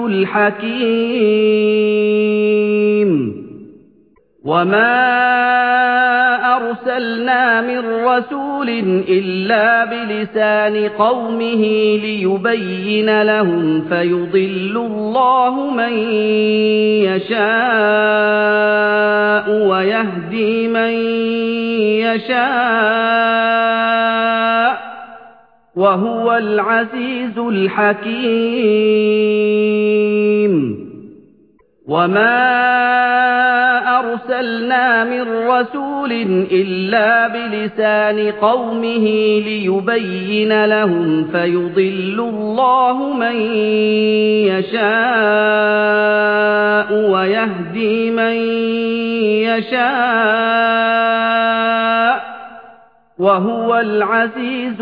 الْحَكِيمُ وَمَا أَرْسَلْنَا مِن رَّسُولٍ إِلَّا بِلِسَانِ قَوْمِهِ لِيُبَيِّنَ لَهُمْ فَيُضِلُّ اللَّهُ مَن يَشَاءُ وَيَهْدِي مَن يَشَاءُ وَهُوَ الْعَزِيزُ الْحَكِيمُ وَمَا أَرْسَلْنَا مِن رَّسُولٍ إِلَّا بِلِسَانِ قَوْمِهِ لِيُبَيِّنَ لَهُمْ فَيُضِلُّ اللَّهُ مَن يَشَاءُ وَيَهْدِي مَن يَشَاءُ وَهُوَ الْعَزِيزُ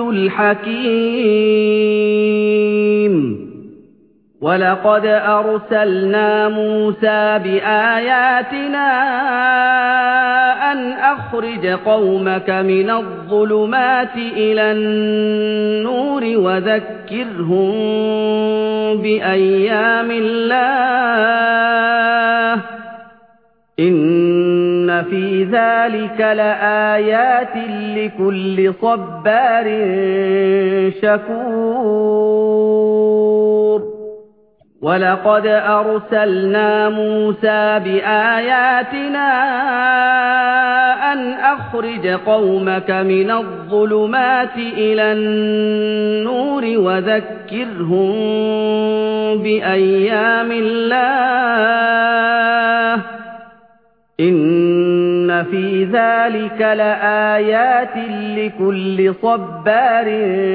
الْحَكِيمُ وَلَقَدْ أَرْسَلْنَا مُوسَىٰ بِآيَاتِنَا أَنْ أَخْرِجْ قَوْمَكَ مِنَ الظُّلُمَاتِ إِلَى النُّورِ وَذَكِّرْهُم بِأَيَّامِ اللَّهِ ۚ إِنَّ فِي ذَٰلِكَ لَآيَاتٍ لِّكُلِّ صَبَّارٍ شَكُورٍ وَلَقَدْ أَرْسَلْنَا مُوسَىٰ بِآيَاتِنَا أَنْ أَخْرِجْ قَوْمَكَ مِنَ الظُّلُمَاتِ إِلَى النُّورِ وَذَكِّرْهُم بِأَيَّامِ اللَّهِ ۚ إِنَّ فِي ذَٰلِكَ لَآيَاتٍ لِّكُلِّ صَبَّارٍ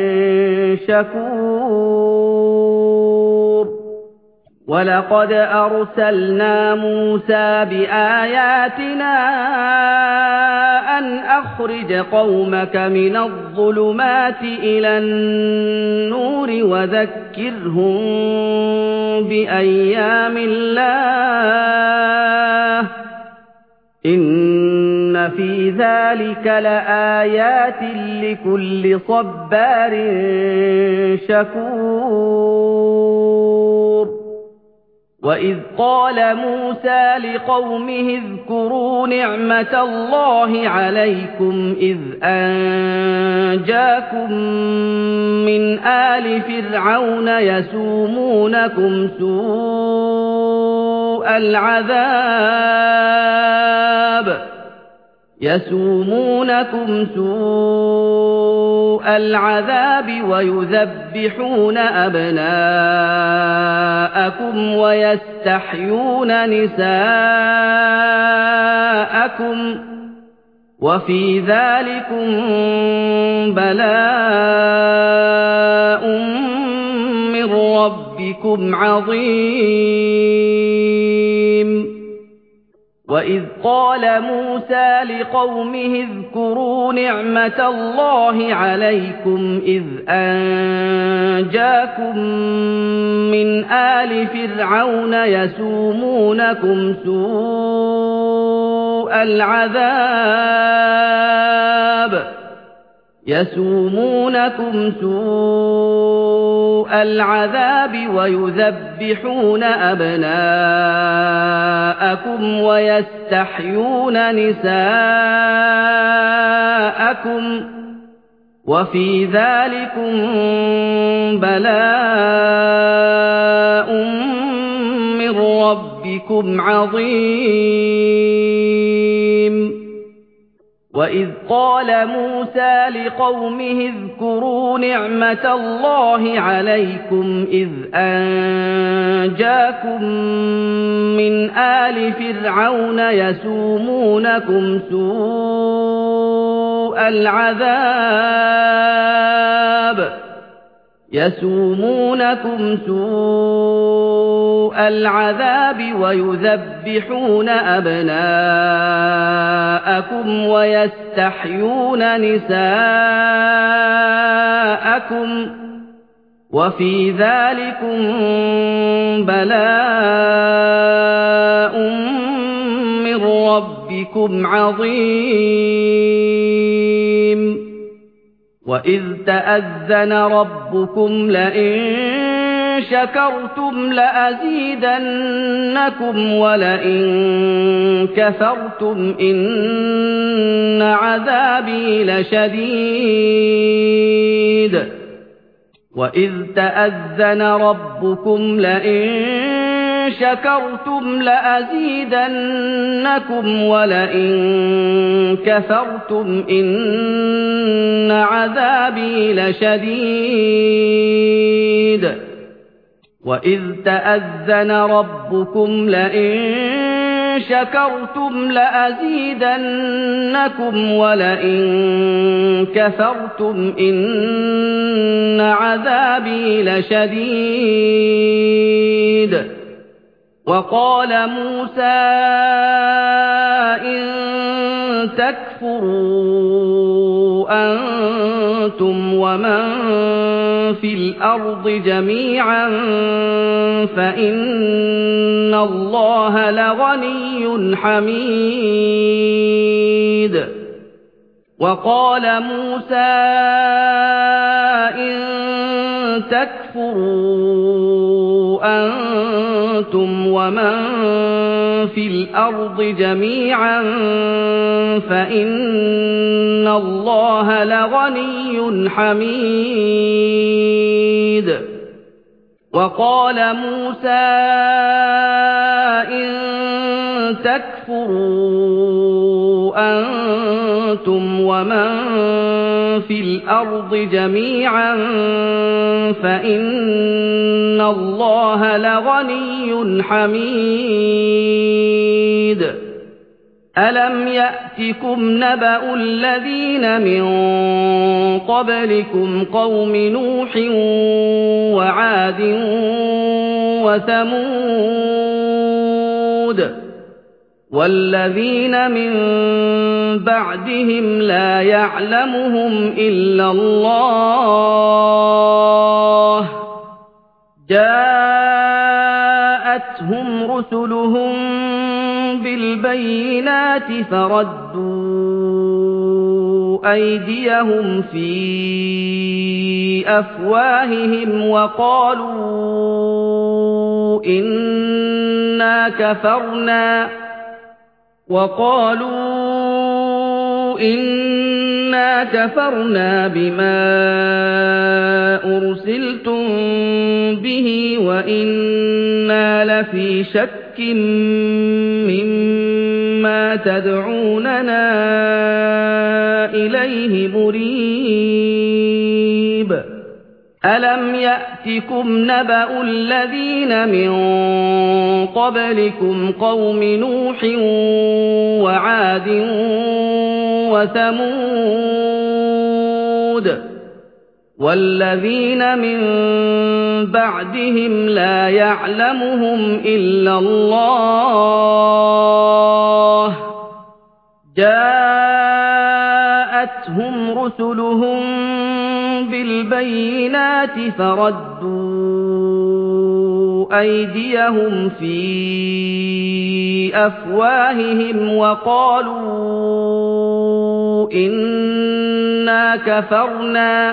شَكُورٍ وَلَقَدْ أَرْسَلْنَا مُوسَىٰ بِآيَاتِنَا أَنْ أَخْرِجْ قَوْمَكَ مِنَ الظُّلُمَاتِ إِلَى النُّورِ وَذَكِّرْهُم بِأَيَّامِ اللَّهِ ۚ إِنَّ فِي ذَٰلِكَ لَآيَاتٍ لِّكُلِّ صَبَّارٍ شَكُورٍ وَإِذْ قَالَ مُوسَىٰ لِقَوْمِهِ اذْكُرُوا نِعْمَةَ اللَّهِ عَلَيْكُمْ إِذْ أَنجَاكُم مِّنْ آلِ فِرْعَوْنَ يَسُومُونَكُمْ سُوءَ الْعَذَابِ يَسُومُونَكُمْ سُوءَ الْعَذَابِ وَيُذَبِّحُونَ أَبْنَاءَكُمْ وَيَسْتَحْيُونَ نِسَاءَكُمْ ۚ وَفِي ذَٰلِكُم بَلَاءٌ مِّن رَّبِّكُمْ عَظِيمٌ وَإِذْ قَالَ مُوسَىٰ لِقَوْمِهِ اذْكُرُوا نِعْمَةَ اللَّهِ عَلَيْكُمْ إِذْ أَنجَاكُم مِّنْ آلِ فِرْعَوْنَ يَسُومُونَكُمْ سُوءَ الْعَذَابِ يَسُومُونَكُمْ سُوءَ الْعَذَابِ وَيُذَبِّحُونَ أَبْنَاءَكُمْ وَيَسْتَحْيُونَ نِسَاءَكُمْ ۚ وَفِي ذَٰلِكُم بَلَاءٌ مِّن رَّبِّكُمْ عَظِيمٌ وَإِذْ قَالَ مُوسَىٰ لِقَوْمِهِ اذْكُرُوا نِعْمَةَ اللَّهِ عَلَيْكُمْ إِذْ أَنجَاكُم مِّنْ آلِ فِرْعَوْنَ يَسُومُونَكُمْ سُوءَ الْعَذَابِ يَسُومُونَكُمْ سُوءَ الْعَذَابِ وَيُذَبِّحُونَ أَبْنَاءَكُمْ وَيَسْتَحْيُونَ نِسَاءَكُمْ ۚ وَفِي ذَٰلِكُم بَلَاءٌ مِّن رَّبِّكُمْ عَظِيمٌ وَإِذْ تَأَذَّنَ رَبُّكُمْ لَئِن شَكَرْتُمْ لَأَزِيدَنَّكُمْ وَلَئِن كَفَرْتُمْ إِنَّ عَذَابِي لَشَدِيدٌ وَإِذْ تَأَذَّنَ رَبُّكُمْ لَئِن شَكَرْتُمْ لَأَزِيدَنَّكُمْ وَلَئِن كَفَرْتُمْ إِنَّ عَذَابِي لَشَدِيدٌ وَإِذْ تَأَذَّنَ رَبُّكُمْ لَئِن شَكَرْتُمْ لَأَزِيدَنَّكُمْ وَلَئِن كَفَرْتُمْ إِنَّ عَذَابِي لَشَدِيدٌ وَقَالَ مُوسَىٰ إِن تَكْفُرُوا أَنتُمْ وَمَن فِي الْأَرْضِ جَمِيعًا فَإِنَّ اللَّهَ لَغَنِيٌّ حَمِيدٌ وَقَالَ مُوسَىٰ إِن تَكْفُرُوا أَنتُمْ وَمَن فِي الْأَرْضِ جَمِيعًا فَإِنَّ اللَّهَ لَغَنِيٌّ حَمِيدٌ وَقَالَ مُوسَىٰ إِن تَكْفُرُوا أَنتُمْ وَمَن فِي الْأَرْضِ جَمِيعًا فَإِنَّ اللَّهَ لَغَنِيٌّ حَمِيدٌ أَلَمْ يَأْتِكُمْ نَبَأُ الَّذِينَ مِن قَبْلِكُمْ قَوْمِ نُوحٍ وَعَادٍ وَثَمُودَ وَالَّذِينَ مِن بَعْدِهِمْ لَا يَعْلَمُهُمْ إِلَّا اللَّهُ ۚ جَاءَتْهُمْ رُسُلُهُم بِالْبَيِّنَاتِ فَرَدُّوا أَيْدِيَهُمْ فِي أَفْوَاهِهِمْ وَقَالُوا إِنَّا كَفَرْنَا وَقَالُوا إِنَّا كَفَرْنَا بِمَا أُرْسِلْتُم بِهِ وَإِنَّا لَفِي شَكٍّ مِّمَّا تَدْعُونَنَا إِلَيْهِ مُرِيبٍ أَلَمْ يَأْتِكُمْ نَبَأُ الَّذِينَ مِن قَبْلِكُمْ قَوْمِ نُوحٍ وَعَادٍ وَثَمُودَ وَالَّذِينَ مِن بَعْدِهِمْ لَا يَعْلَمُهُمْ إِلَّا اللَّهُ ۚ جَاءَتْهُمْ رُسُلُهُم بِالْبَيِّنَاتِ فَرَدُّوا أَيْدِيَهُمْ فِي أَفْوَاهِهِمْ وَقَالُوا إِنَّا كَفَرْنَا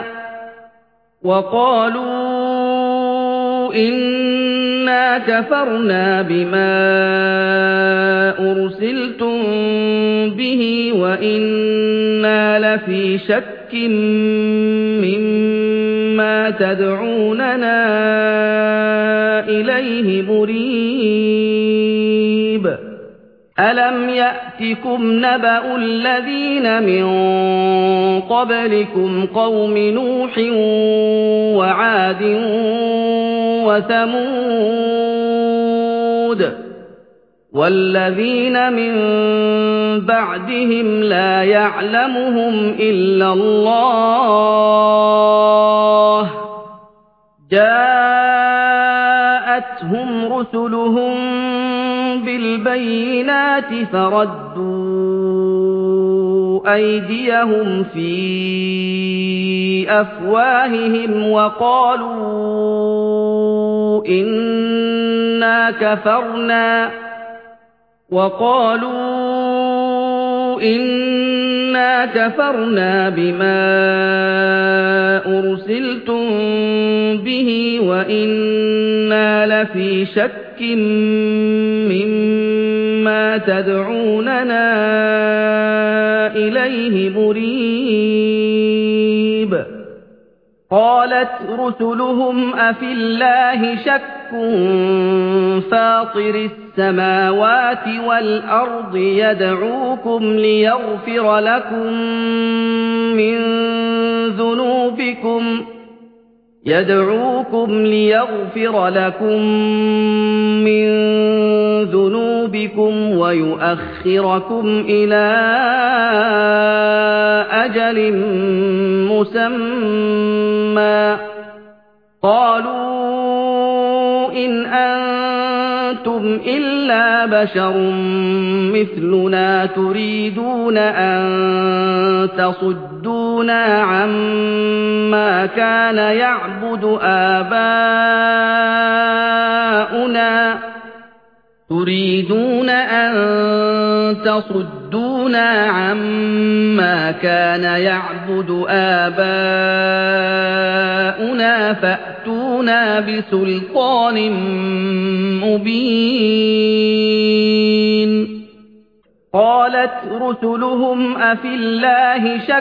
وَقَالُوا إِنَّا كَفَرْنَا بِمَا أُرْسِلْتُم بِهِ وَإِنَّا لَفِي شَكٍّ مِّمَّا تَدْعُونَنَا إِلَيْهِ مُرِيبٍ أَلَمْ يَأْتِكُمْ نَبَأُ الَّذِينَ مِن قَبْلِكُمْ قَوْمِ نُوحٍ وَعَادٍ وَثَمُودَ وَالَّذِينَ مِن بَعْدِهِمْ لَا يَعْلَمُهُمْ إِلَّا اللَّهُ ۚ جاءتهم رسلهم بالبينات فردوا أيديهم في أفواههم وقالوا إنا كفرنا وقالوا إنا كفرنا بما أرسلتم به وإنا لفي شك مما تدعوننا إليه مريب قالت رسلهم أفي الله شك فاطر السماوات والأرض يدعوكم ليغفر لكم من ذنوبكم يدعوكم ليغفر لكم من ذنوبكم ويؤخركم إلى أجل مسمى قالوا إن أنتم إلا بشر مثلنا تريدون أن تصدونا عما كان يعبد آباؤنا تريدون أن تصدونا عما كان يعبد آباؤنا فأتونا بسلطان مبين قالت رسلهم أفي الله شك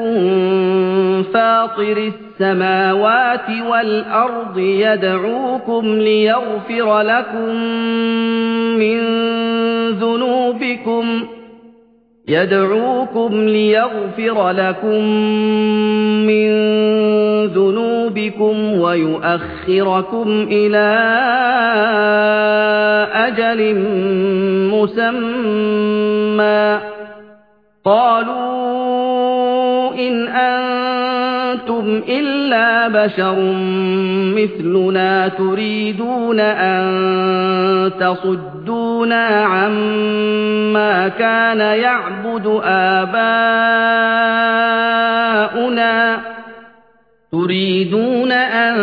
فاطر السماوات والأرض يدعوكم ليغفر لكم من ذنوبكم يدعوكم ليغفر لكم من ذنوبكم ويؤخركم إلى أجل مسمى قالوا إن أنتم إلا بشر مثلنا تريدون أن تصدونا عما كان يعبد آباؤنا تريدون أن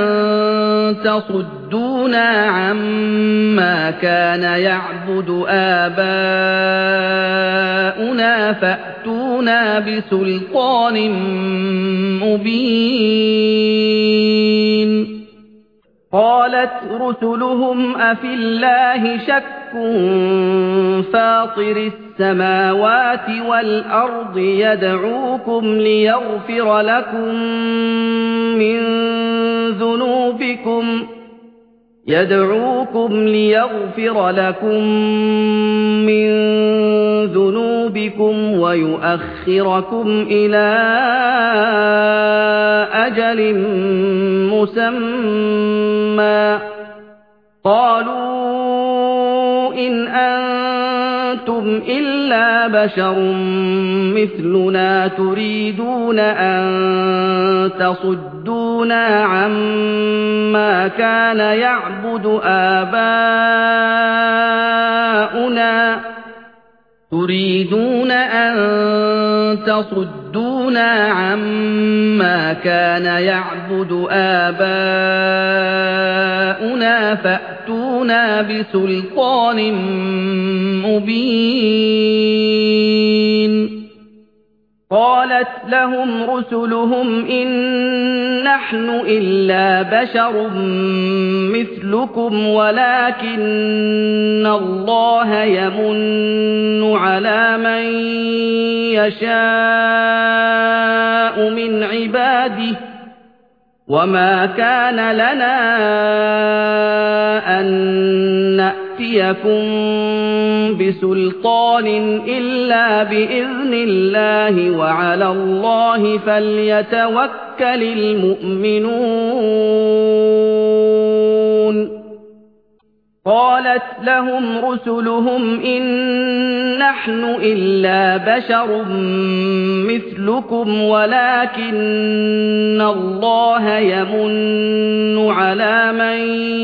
تصدونا عما كان يعبد آباؤنا فأتونا بسلطان مبين قالت رسلهم أفي الله شك فاطر السماوات والأرض يدعوكم ليغفر لكم من ذنوبكم يدعوكم ليغفر لكم من ذنوبكم ويؤخركم إلى أجل مسمى قالوا إن أنتم إلا بشر مثلنا تريدون أن تصدونا عما كان يعبد آباؤنا تريدون أن تصدونا عما كان يعبد آباؤنا فأتونا بسلطان مبين قالت لهم رسلهم إن نحن إلا بشر مثلكم ولكن الله يمن على من يشاء من عباده وما كان لنا أن نأتيكم بسلطان إلا بإذن الله وعلى الله فليتوكل المؤمنون قال قالت لهم رسلهم إن نحن إلا بشر مثلكم ولكن الله يمن على من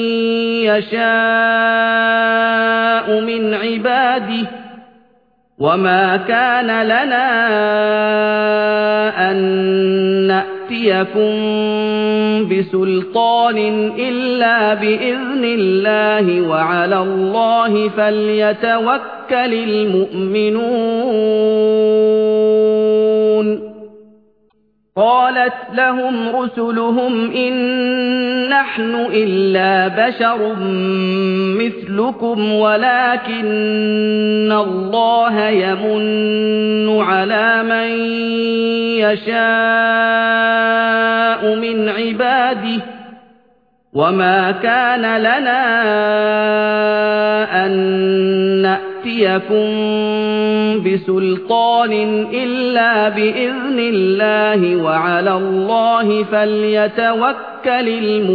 يشاء من عباده وما كان لنا أن نأتيكم بسلطان إلا بإذن الله وعلى الله فليتوكل المؤمنون قالت لهم رسلهم إن نحن إلا بشر مثلكم ولكن الله يمن على من يشاء من عباده وما كان لنا أن نأتيكم بسلطان إلا بإذن الله وعلى الله فليتوكل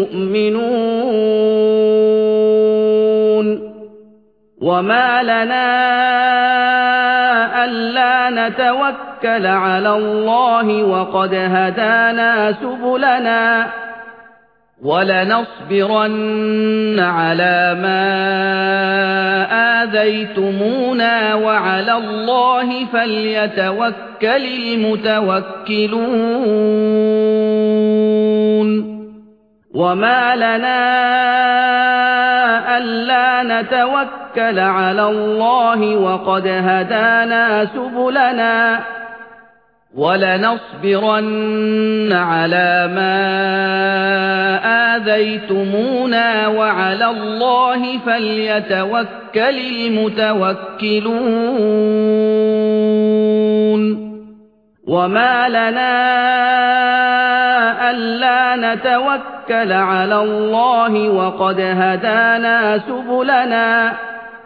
المؤمنون وما لنا ألا نتوكل على الله وقد هدانا سبلنا ولنصبرن على ما آذيتمونا وعلى الله فليتوكل المتوكلون وما لنا ألا نتوكل على الله وقد هدانا سبلنا ولنصبرن على ما آذيتمونا وعلى الله فليتوكل المتوكلون وما لنا ألا نتوكل على الله وقد هدانا سبلنا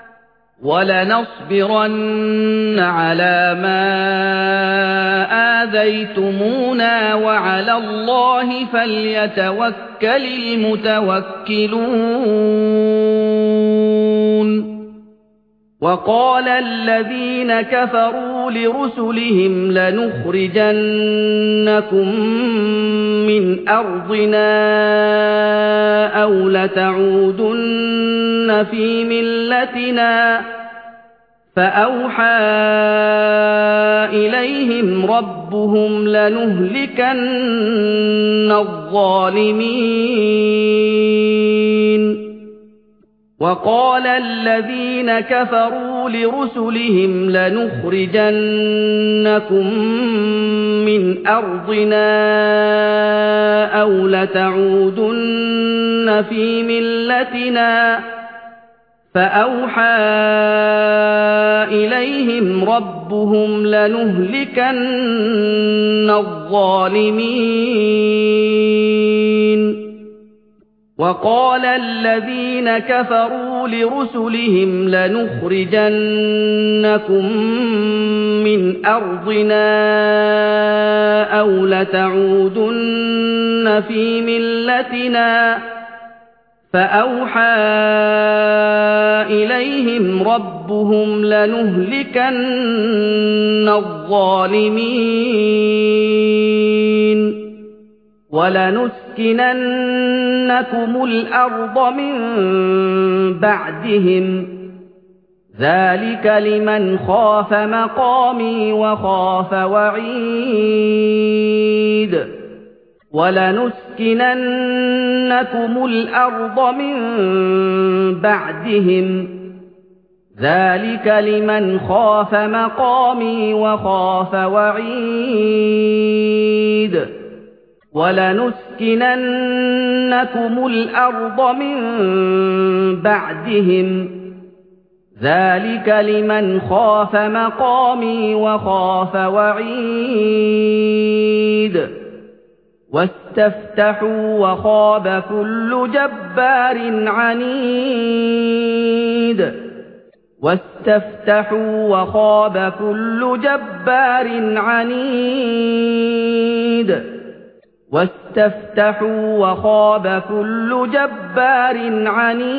ولنصبرن على ما آذيتمونا وعلى الله فليتوكل المتوكلون وقال الذين كفروا لرسلهم لنخرجنكم من أرضنا أو لتعودن في ملتنا فأوحى إليهم ربهم لنهلكن الظالمين وقال الذين كفروا لرسلهم لنخرجنكم من أرضنا أو لتعودن في ملتنا فأوحى إليهم ربهم لنهلكن الظالمين وقال الذين كفروا لرسلهم لنخرجنكم من أرضنا أو لتعودن في ملتنا فأوحى إليهم ربهم لنهلكن الظالمين ولنسكننكم الأرض من بعدهم ذلك لمن خاف مقامي وخاف وعيد ولنسكننكم الأرض من بعدهم ذلك لمن خاف مقامي وخاف وعيد ولنسكننكم الأرض من بعدهم ذلك لمن خاف مقامي وخاف وعيد واستفتحوا وخاب كل جبار عنيد واستفتحوا وخاب كل جبار عنيد اسْتَفْتَحُوا وَخَابَ كُلُّ جَبَّارٍ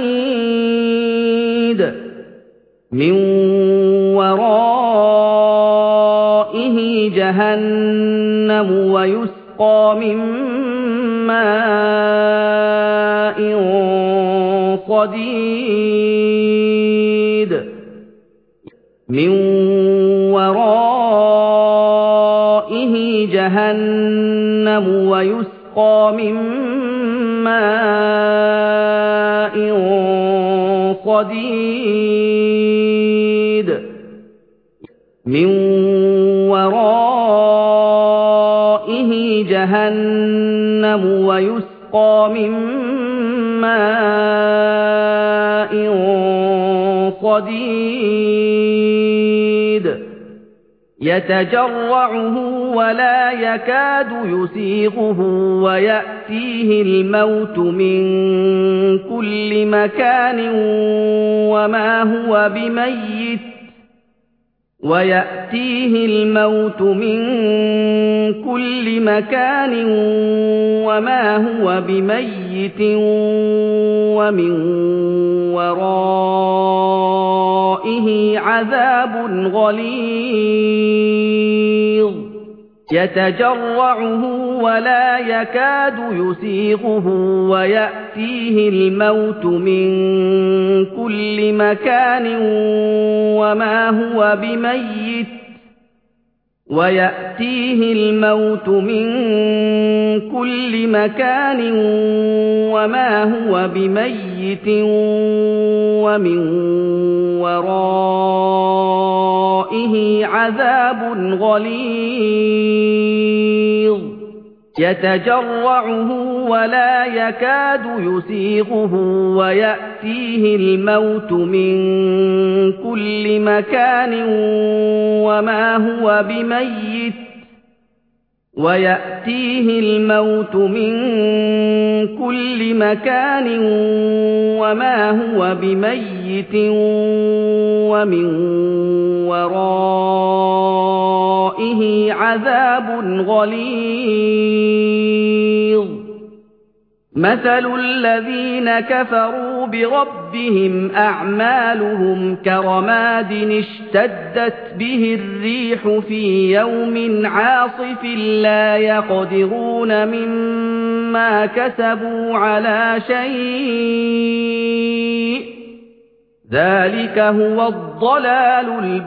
عَنِيدٍ مِّن وَرَائِهِ جَهَنَّمُ وَيُسْقَىٰ مِن مَّاءٍ صَدِيدٍ مِّن وَرَائِهِ جَهَنَّمُ وَيُسْقَىٰ مِن مَّاءٍ صَدِيدٍ مِّن وَرَائِهِ جَهَنَّمُ وَيُسْقَىٰ مِن مَّاءٍ صَدِيدٍ يَتَجَرَّعُهُ وَلَا يَكَادُ يُسِيغُهُ وَيَأْتِيهِ الْمَوْتُ مِن كُلِّ مَكَانٍ وَمَا هُوَ بِمَيِّتٍ وَيَأْتِيهِ الْمَوْتُ مِن كُلِّ مَكَانٍ وَمَا هُوَ بِمَيِّتٍ وَمِن وَرَائِهِ عَذَابٌ غَلِيظٌ يَتَجَرَّعُهُ وَلَا يَكَادُ يُسِيغُهُ وَيَأْتِيهِ الْمَوْتُ مِن كُلِّ مَكَانٍ وَمَا هُوَ بِمَيِّتٍ وَيَأْتِيهِ الْمَوْتُ مِن كُلِّ مَكَانٍ وَمَا هُوَ بِمَيِّتٍ وَمِن وَرَائِهِ عَذَابٌ غَلِيظٌ يَتَجَرَّعُهُ وَلَا يَكَادُ يُسِيغُهُ وَيَأْتِيهِ الْمَوْتُ مِن كُلِّ مَكَانٍ وَمَا هُوَ بِمَيِّتٍ وَيَأْتِيهِ الْمَوْتُ مِن كُلِّ مَكَانٍ وَمَا هُوَ بِمَيِّتٍ وَمِن وَرَائِهِ عَذَابٌ غَلِيظٌ مَثَلُ الَّذِينَ كَفَرُوا بِرَبِّهِمْ أَعْمَالُهُمْ كَرَمَادٍ اشْتَدَّتْ بِهِ الرِّيحُ فِي يَوْمٍ عَاصِفٍ لَّا يَقْدِرُونَ مِمَّا كَسَبُوا عَلَىٰ شَيْءٍ ذَٰلِكَ هُوَ الضَّلَالُ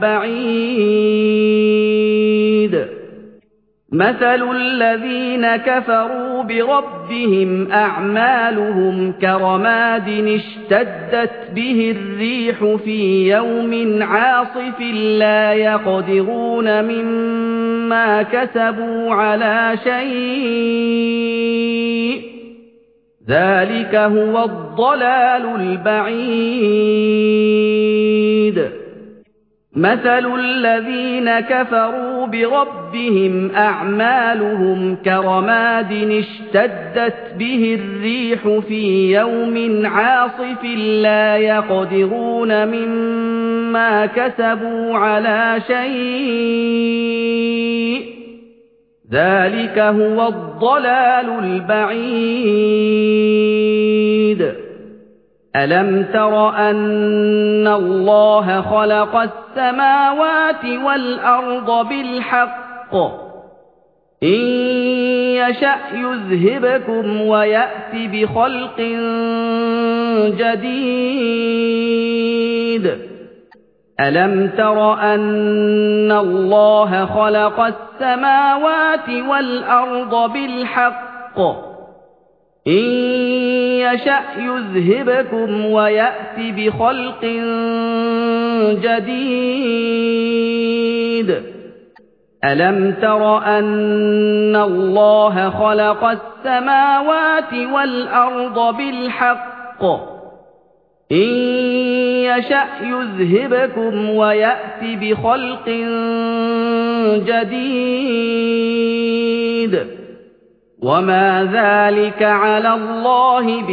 الْبَعِيدُ مَثَلُ الَّذِينَ كَفَرُوا بِرَبِّهِمْ أَعْمَالُهُمْ كَرَمَادٍ اشْتَدَّتْ بِهِ الرِّيحُ فِي يَوْمٍ عَاصِفٍ لَّا يَقْدِرُونَ مِمَّا كَسَبُوا عَلَىٰ شَيْءٍ ذَٰلِكَ هُوَ الضَّلَالُ الْبَعِيدُ مَثَلُ الَّذِينَ كَفَرُوا بِرَبِّهِمْ أَعْمَالُهُمْ كَرَمَادٍ اشْتَدَّتْ بِهِ الرِّيحُ فِي يَوْمٍ عَاصِفٍ لَّا يَقْدِرُونَ مِمَّا كَسَبُوا عَلَىٰ شَيْءٍ ذَٰلِكَ هُوَ الضَّلَالُ الْبَعِيدُ أَلَمْ تَرَ أَنَّ اللَّهَ خَلَقَ السَّمَاوَاتِ وَالْأَرْضَ بِالْحَقِّ إِن يَشَأْ يُذْهِبْكُمْ وَيَأْتِ بِخَلْقٍ جَدِيدٍ أَلَمْ تَرَ أَنَّ اللَّهَ خَلَقَ السَّمَاوَاتِ وَالْأَرْضَ بِالْحَقِّ إِن يَشَأْ يُذْهِبْكُمْ وَيَأْتِ بِخَلْقٍ جَدِيدٍ أَلَمْ تَرَ أَنَّ اللَّهَ خَلَقَ السَّمَاوَاتِ وَالْأَرْضَ بِالْحَقِّ إِن يَشَأْ يُذْهِبْكُمْ وَيَأْتِ بِخَلْقٍ جَدِيدٍ وَمَا ذَلِكَ عَلَى اللَّهِ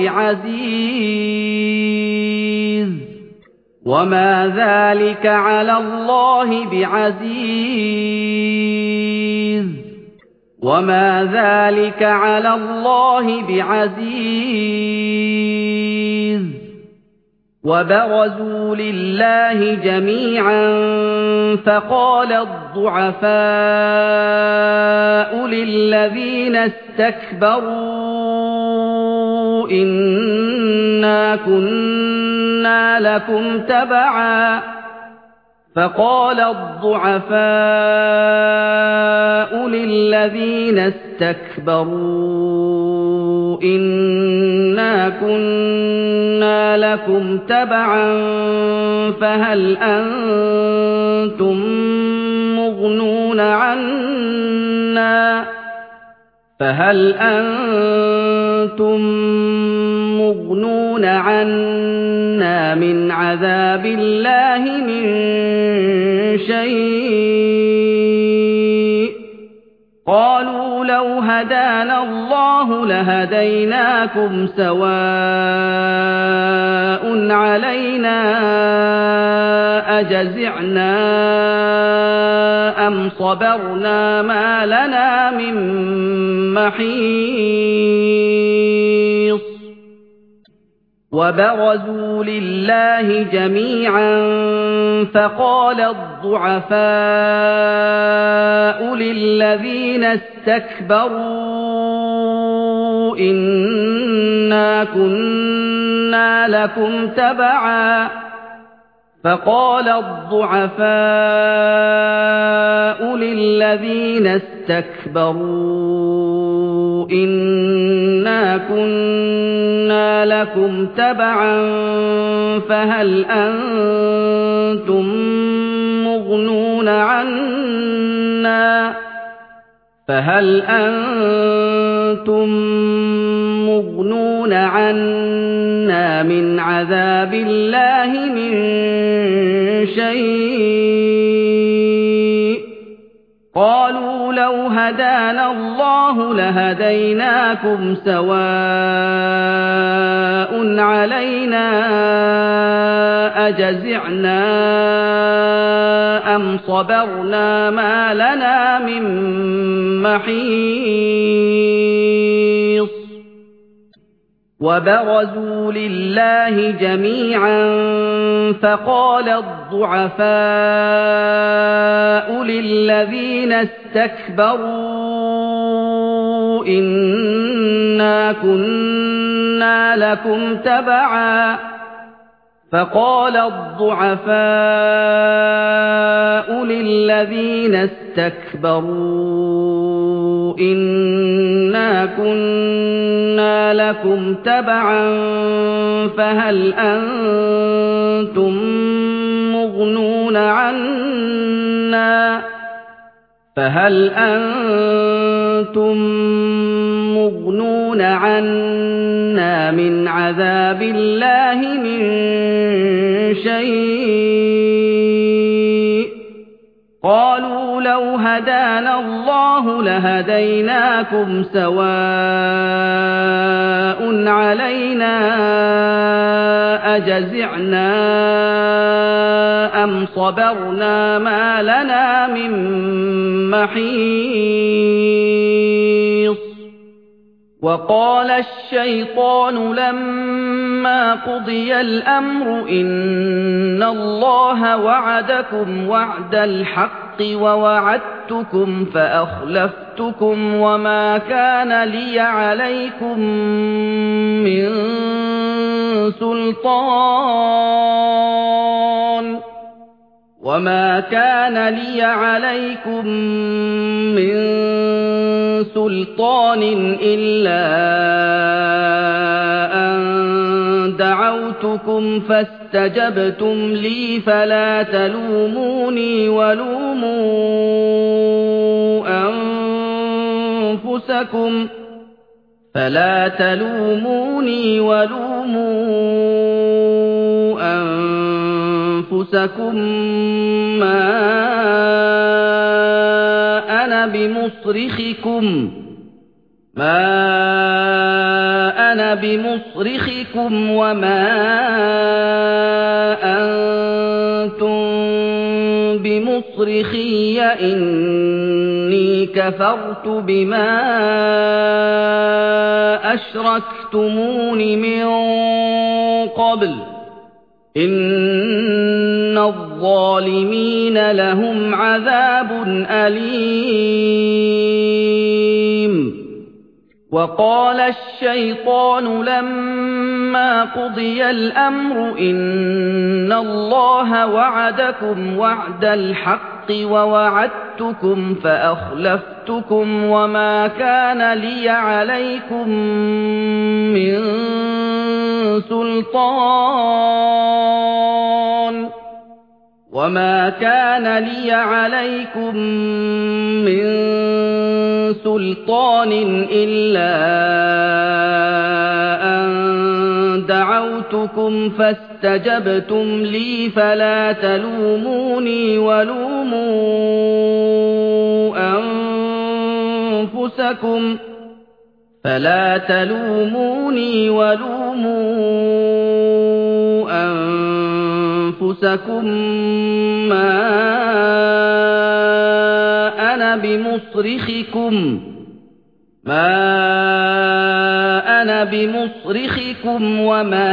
بِعَزِيزٍ وَمَا ذَلِكَ عَلَى اللَّهِ بِعَزِيزٍ وما ذلك على الله بعزيز وبرزوا لله جميعا فقال الضعفاء للذين استكبروا إنا كنا لكم تبعا فقال الضعفاء للذين استكبروا إنا كنا لكم تبعا فهل أنتم مغنون عنا فهل أنتم مغنون عنا من عذاب الله من شيء قالوا لو هدانا الله لهديناكم سواء علينا أجزعنا أم صبرنا ما لنا من محيص وبرزوا لله جميعا فقال الضعفاء للذين استكبروا إنا كنا لكم تبعا فقال الضعفاء للذين استكبروا إنا كنا لكم تبعا فهل أنتم مغنون عنا فهل أنتم مغنون عنا من عذاب الله من شيء قالوا لو هدانا الله لهديناكم سواء علينا أجزعنا أم صبرنا ما لنا من محيص وبرزوا لله جميعا فقال الضعفاء للذين استكبروا إنا كنا لكم تبعا فقال الضعفاء للذين استكبروا إنا كنا لكم تبعا فهل أنتم مغنون عنا فهل أنتم مغنون عنا من عذاب الله من شيء قالوا لو هدانا الله لهديناكم سواء علينا أجزعنا أم صبرنا ما لنا من محيص وقال الشيطان لما قضي الأمر إن الله وعدكم وعد الحق ووعدتكم فأخلفتكم وما كان لي عليكم من سلطان وما كان لي عليكم من سلطان إلا أن دعوتكم فاستجبتم لي فلا تلوموني ولوموا أنفسكم فلا تلوموني ولوموا أنفسكم ما أنا بمصرخكم ما أنا بمصرخكم وما أنتم بمصرخي إني إِنِّي كَفَرْتُ بِمَا أَشْرَكْتُمُونِ مِن قَبْلُ إِنَّ الظَّالِمِينَ لَهُمْ عَذَابٌ أَلِيمٌ وَقَالَ الشَّيْطَانُ لَمَّا قُضِيَ الْأَمْرُ إِنَّ اللَّهَ وَعَدَكُمْ وَعْدَ الْحَقِّ وَوَعَدتُّكُمْ فَأَخْلَفْتُكُمْ وَمَا كَانَ لِيَ عَلَيْكُمْ مِنْ سُلْطَانٍ وَمَا كَانَ لِيَ عَلَيْكُمْ مِنْ سُلْطَانٍ إِلَّا أَن دَعَوْتُكُمْ فَاسْتَجَبْتُمْ لِي فَلَا تَلُومُونِي وَلُومُوا أَنفُسَكُمْ فَلَا تَلُومُونِي وَلُومُوا أَنفُسَكُم مَّا أَنَا بِمُصْرِخِكُمْ مَا أَنَا بِمُصْرِخِكُمْ وَمَا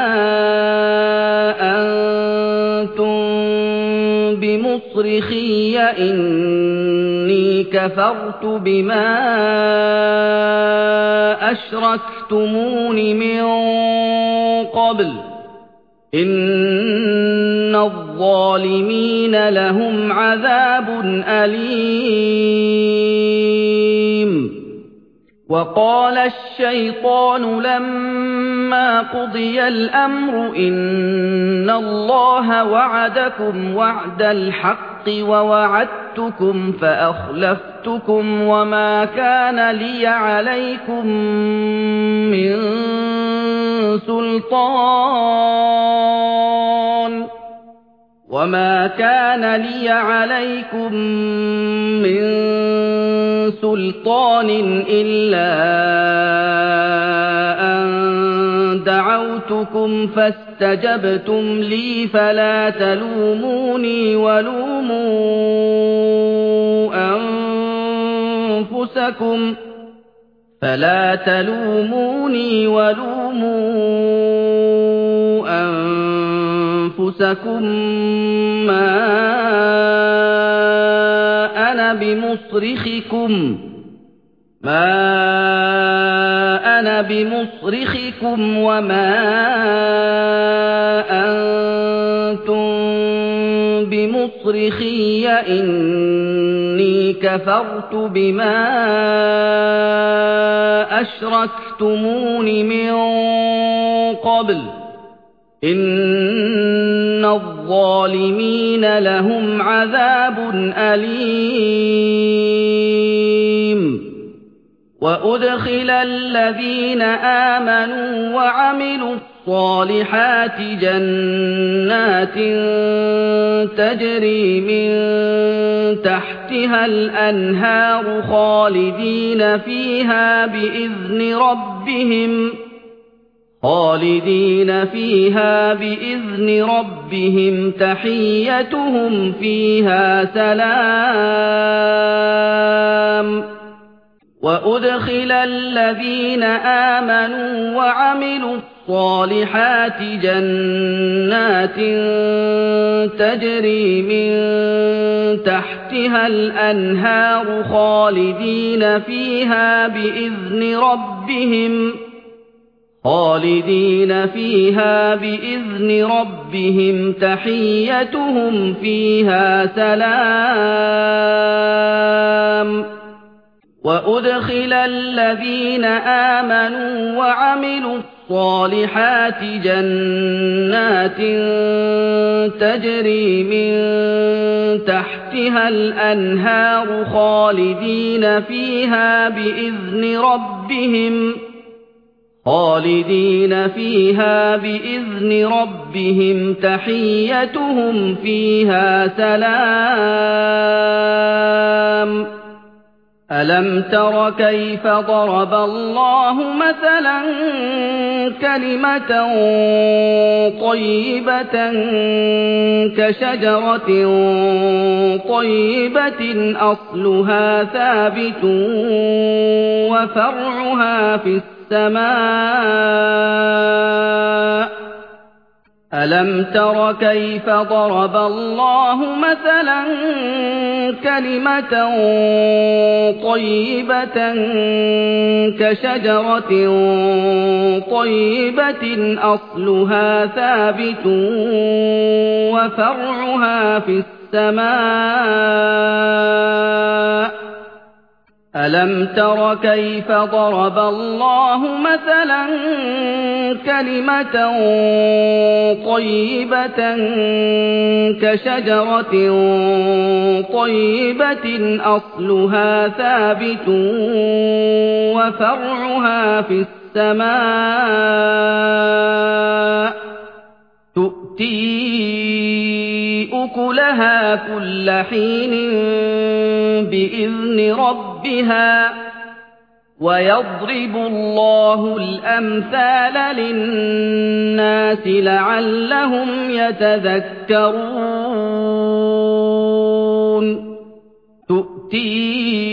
أَنتُم بِمُصْرِخِيَّ إِنِّي كَفَرْتُ بِمَا أَشْرَكْتُمُونِ مِن قَبْلُ إِنَّ الظَّالِمِينَ لَهُمْ عَذَابٌ أَلِيمٌ وَقَالَ الشَّيْطَانُ لَمَّا قُضِيَ الْأَمْرُ إِنَّ اللَّهَ وَعَدَكُمْ وَعْدَ الْحَقِّ وَوَعَدتُّكُمْ فَأَخْلَفْتُكُمْ وَمَا كَانَ لِيَ عَلَيْكُمْ مِنْ سُلْطَانٍ وَمَا كَانَ لِيَ عَلَيْكُمْ مِنْ سُلْطَانٍ إِلَّا أَن دَعَوْتُكُمْ فَاسْتَجَبْتُمْ لِي فَلَا تَلُومُونِي وَلُومُوا أَنفُسَكُمْ فَلَا تَلُومُونِي وَلُومُوا أَنفُسَكُم مَّا أَنَا بِمُصْرِخِكُمْ مَا أَنَا بِمُصْرِخِكُمْ وَمَا أَنتُم بِمُصْرِخِيَّ إِنِّي كَفَرْتُ بِمَا أَشْرَكْتُمُونِ مِن قَبْلُ إِنَّ الظَّالِمِينَ لَهُمْ عَذَابٌ أَلِيمٌ وَأُدْخِلَ الَّذِينَ آمَنُوا وَعَمِلُوا الصَّالِحَاتِ جَنَّاتٍ تَجْرِي مِن تَحْتِهَا الْأَنْهَارُ خَالِدِينَ فِيهَا بِإِذْنِ رَبِّهِمْ خالدين فيها بإذن ربهم تحيتهم فيها سلام وأدخل الذين آمنوا وعملوا الصالحات جنات تجري من تحتها الأنهار خالدين فيها بإذن ربهم خالدين فيها بإذن ربهم تحيتهم فيها سلام وأدخل الذين آمنوا وعملوا الصالحات جنات تجري من تحتها الأنهار خالدين فيها بإذن ربهم خالدين فيها بإذن ربهم تحيتهم فيها سلام أَلَمْ تَرَ كَيْفَ ضَرَبَ اللَّهُ مَثَلًا كَلِمَةً طَيِّبَةً كَشَجَرَةٍ طَيِّبَةٍ أَصْلُهَا ثَابِتٌ وَفَرْعُهَا فِي السَّمَاءِ أَلَمْ تَرَ كَيْفَ ضَرَبَ اللَّهُ مَثَلًا كَلِمَةً طَيِّبَةً كَشَجَرَةٍ طَيِّبَةٍ أَصْلُهَا ثَابِتٌ وَفَرْعُهَا فِي السَّمَاءِ أَلَمْ تَرَ كَيْفَ ضَرَبَ اللَّهُ مَثَلًا كَلِمَةً طَيِّبَةً كَشَجَرَةٍ طَيِّبَةٍ أَصْلُهَا ثَابِتٌ وَفَرْعُهَا فِي السَّمَاءِ تُؤْتِي أُكُلَهَا كُلَّ حِينٍ بِإِذْنِ رَبِّهَا وَيَضْرِبُ اللَّهُ الْأَمْثَالَ لِلنَّاسِ لَعَلَّهُمْ يَتَذَكَّرُونَ تُؤْتِي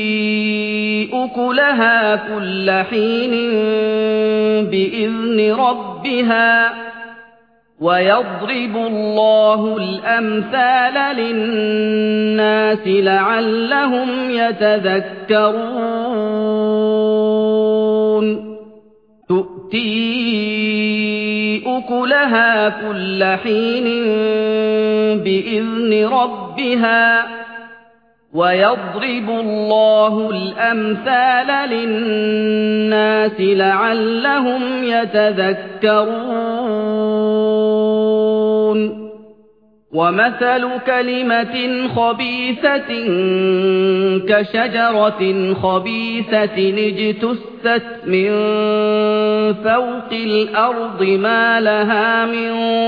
أُكُلَهَا كُلَّ حِينٍ بِإِذْنِ رَبِّهَا وَيَضْرِبُ اللَّهُ الْأَمْثَالَ لِلنَّاسِ لَعَلَّهُمْ يَتَذَكَّرُونَ تُؤْتِي أُكُلَهَا كُلَّ حِينٍ بِإِذْنِ رَبِّهَا وَيَضْرِبُ اللَّهُ الْأَمْثَالَ لِلنَّاسِ لَعَلَّهُمْ يَتَذَكَّرُونَ وَمَثَلُ كَلِمَةٍ خَبِيثَةٍ كَشَجَرَةٍ خَبِيثَةٍ اجْتُثَّتْ مِن فَوْقِ الْأَرْضِ مَا لَهَا مِن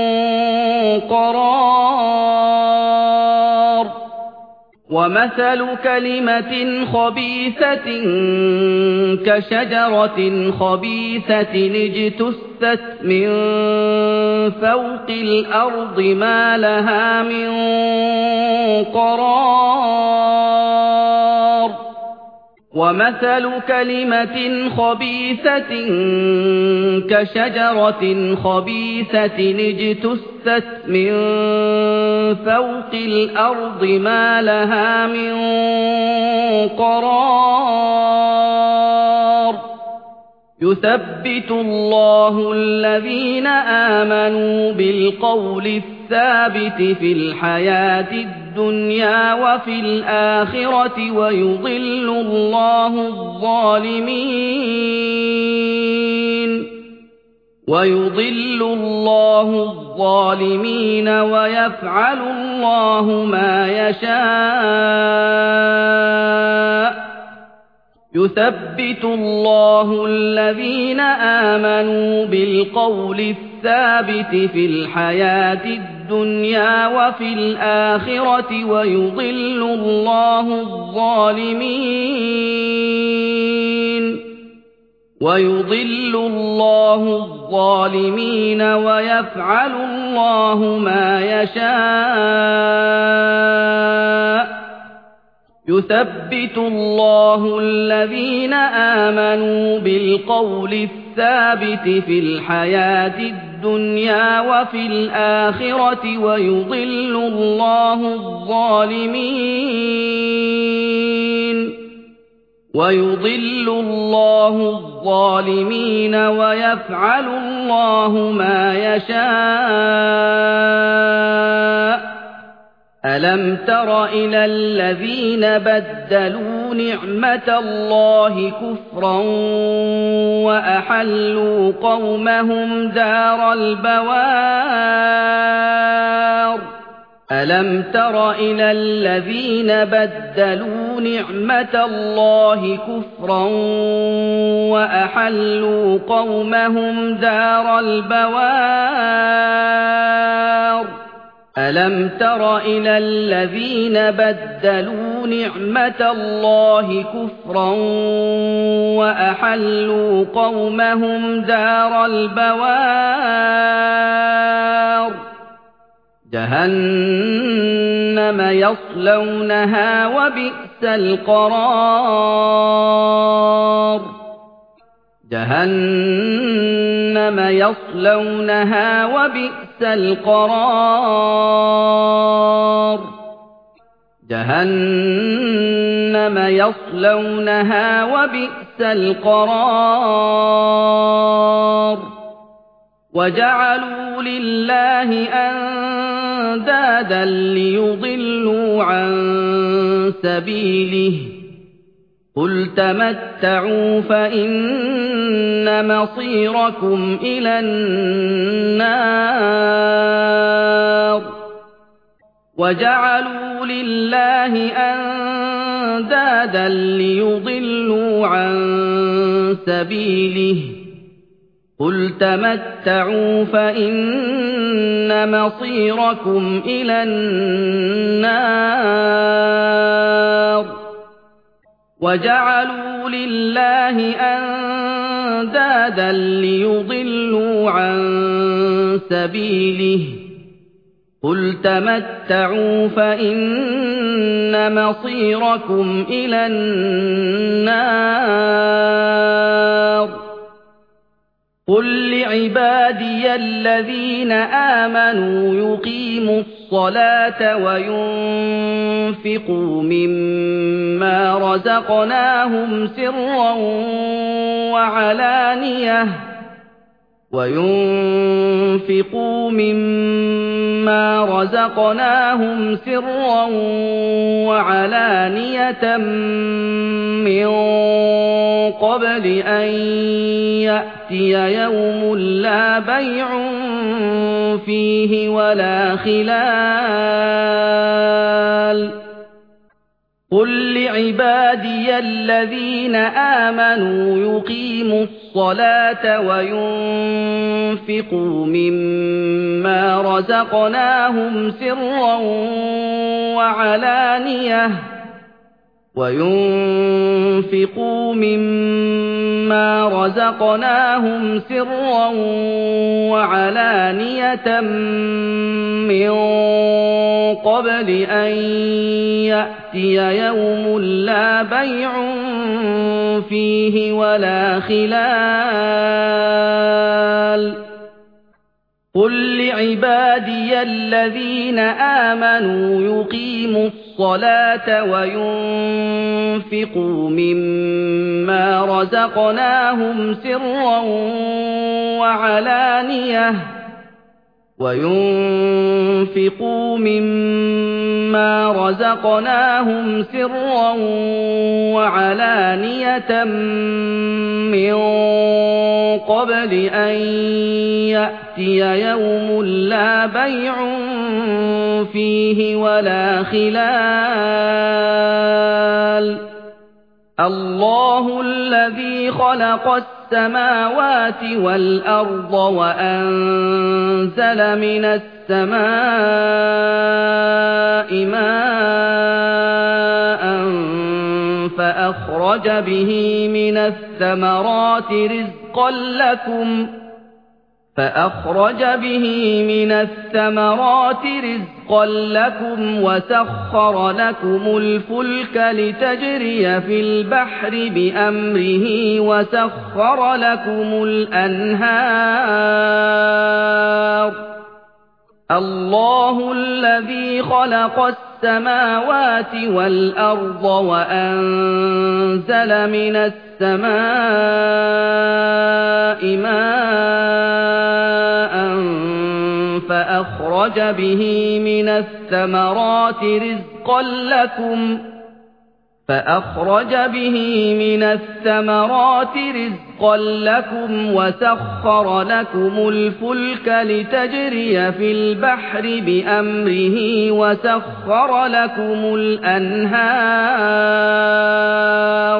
قَرَارٍ وَمَثَلُ كَلِمَةٍ خَبِيثَةٍ كَشَجَرَةٍ خَبِيثَةٍ اجْتُثَّتْ مِن فَوْقِ الْأَرْضِ مَا لَهَا مِن قَرَارٍ وَمَثَلُ كَلِمَةٍ خَبِيثَةٍ كَشَجَرَةٍ خَبِيثَةٍ اجْتُثَّتْ مِن فَوْقِ الْأَرْضِ مَا لَهَا مِن قَرَارٍ يُثَبِّتُ اللَّهُ الَّذِينَ آمَنُوا بِالْقَوْلِ الثَّابِتِ فِي الْحَيَاةِ الدُّنْيَا وَفِي الْآخِرَةِ وَيُضِلُّ اللَّهُ الظَّالِمِينَ وَيُضِلُّ اللَّهُ الظَّالِمِينَ وَيَفْعَلُ اللَّهُ مَا يَشَاءُ يُثَبِّتُ اللَّهُ الَّذِينَ آمَنُوا بِالْقَوْلِ الثَّابِتِ فِي الْحَيَاةِ الدُّنْيَا وَفِي الْآخِرَةِ وَيُضِلُّ اللَّهُ الظَّالِمِينَ وَيُضِلُّ اللَّهُ الظَّالِمِينَ وَيَفْعَلُ اللَّهُ مَا يَشَاءُ يُثَبِّتُ اللَّهُ الَّذِينَ آمَنُوا بِالْقَوْلِ الثَّابِتِ فِي الْحَيَاةِ الدُّنْيَا وَفِي الْآخِرَةِ وَيُضِلُّ اللَّهُ الظَّالِمِينَ وَيُضِلُّ اللَّهُ الظَّالِمِينَ وَيَفْعَلُ اللَّهُ مَا يَشَاءُ أَلَمْ تَرَ إِلَى الَّذِينَ بَدَّلُوا نِعْمَةَ اللَّهِ كُفْرًا وَأَحَلُّوا قَوْمَهُمْ دَارَ الْبَوَارِ أَلَمْ تَرَ إِلَى الَّذِينَ بَدَّلُوا نِعْمَةَ اللَّهِ كُفْرًا وَأَحَلُّوا قَوْمَهُمْ دَارَ الْبَوَارِ أَلَمْ تَرَ إِلَى الَّذِينَ بَدَّلُوا نِعْمَةَ اللَّهِ كُفْرًا وَأَحَلُّوا قَوْمَهُمْ دَارَ الْبَوَارِ جَهَنَّمَ يَصْلَوْنَهَا وَبِئْسَ الْقَرَارُ جَهَنَّمَ يَصْلَوْنَهَا وَبِئْسَ الْقَرَارُ جَهَنَّمَ يَصْلَوْنَهَا وَبِئْسَ الْقَرَارُ وَجَعَلُوا لِلَّهِ أَندَادًا لِّيُضِلُّوا عَن سَبِيلِهِ قُلْ تَمَتَّعُوا فَإِنَّ مَصِيرَكُمْ إِلَى النَّارِ وَجَعَلُوا لِلَّهِ أَندَادًا لِّيُضِلُّوا عَن سَبِيلِهِ قُلْ تَمَتَّعُوا فَإِنَّ مَصِيرَكُمْ إِلَى النَّارِ وَجَعَلُوا لِلَّهِ أَندَادًا لِّيُضِلُّوا عَن سَبِيلِهِ قُلْ تَمَتَّعُوا فَإِنَّ مَصِيرَكُمْ إِلَى النَّارِ قُل لِّعِبَادِيَ الَّذِينَ آمَنُوا يُقِيمُوا الصَّلَاةَ وَيُنفِقُوا مِمَّا رَزَقْنَاهُمْ سِرًّا وَعَلَانِيَةً وَيُنفِقُوا مِمَّا رَزَقْنَاهُمْ سِرًّا وَعَلَانِيَةً مِّن قَبْلِ أَن يَأْتِيَ يَوْمٌ لَّا بَيْعٌ فِيهِ وَلَا خِلَالٌ قُل لِّعِبَادِيَ الَّذِينَ آمَنُوا يُقِيمُوا الصَّلَاةَ وَيُنفِقُوا مِمَّا رَزَقْنَاهُمْ سِرًّا وَعَلَانِيَةً وَيُنفِقُوا مِمَّا رَزَقْنَاهُمْ سِرًّا وَعَلَانِيَةً مِّن قَبْلِ أَن يَأْتِيَ يَوْمٌ لَّا بَيْعٌ فِيهِ وَلَا خِلَالٌ قُل لِّعِبَادِيَ الَّذِينَ آمَنُوا يُقِيمُوا الصَّلَاةَ وَيُنفِقُوا مِمَّا رَزَقْنَاهُمْ سِرًّا وَعَلَانِيَةً وَيُنفِقُوا مِمَّا رَزَقْنَاهُمْ سِرًّا وَعَلَانِيَةً مِّن قَبْلِ أَن يَأْتِيَ يَوْمٌ لَّا بَيْعٌ فِيهِ وَلَا خِلَالٌ اللَّهُ الَّذِي خَلَقَ السَّمَاوَاتِ وَالْأَرْضَ وَأَنزَلَ مِنَ السَّمَاءِ مَاءً فَأَخْرَجَ بِهِ مِنَ الثَّمَرَاتِ رِزْقًا لَّكُمْ فأخرج به من الثمرات رزقا لكم وسخر لكم الفلك لتجري في البحر بأمره وسخر لكم الأنهار الله الذي خلق السماوات والأرض وأنزل من السماء ماء فأخرج به من الثمرات رزقا لكم فأخرج به من الثمرات رزقا لكم وسخر لكم الفلك لتجري في البحر بأمره وسخر لكم الأنهار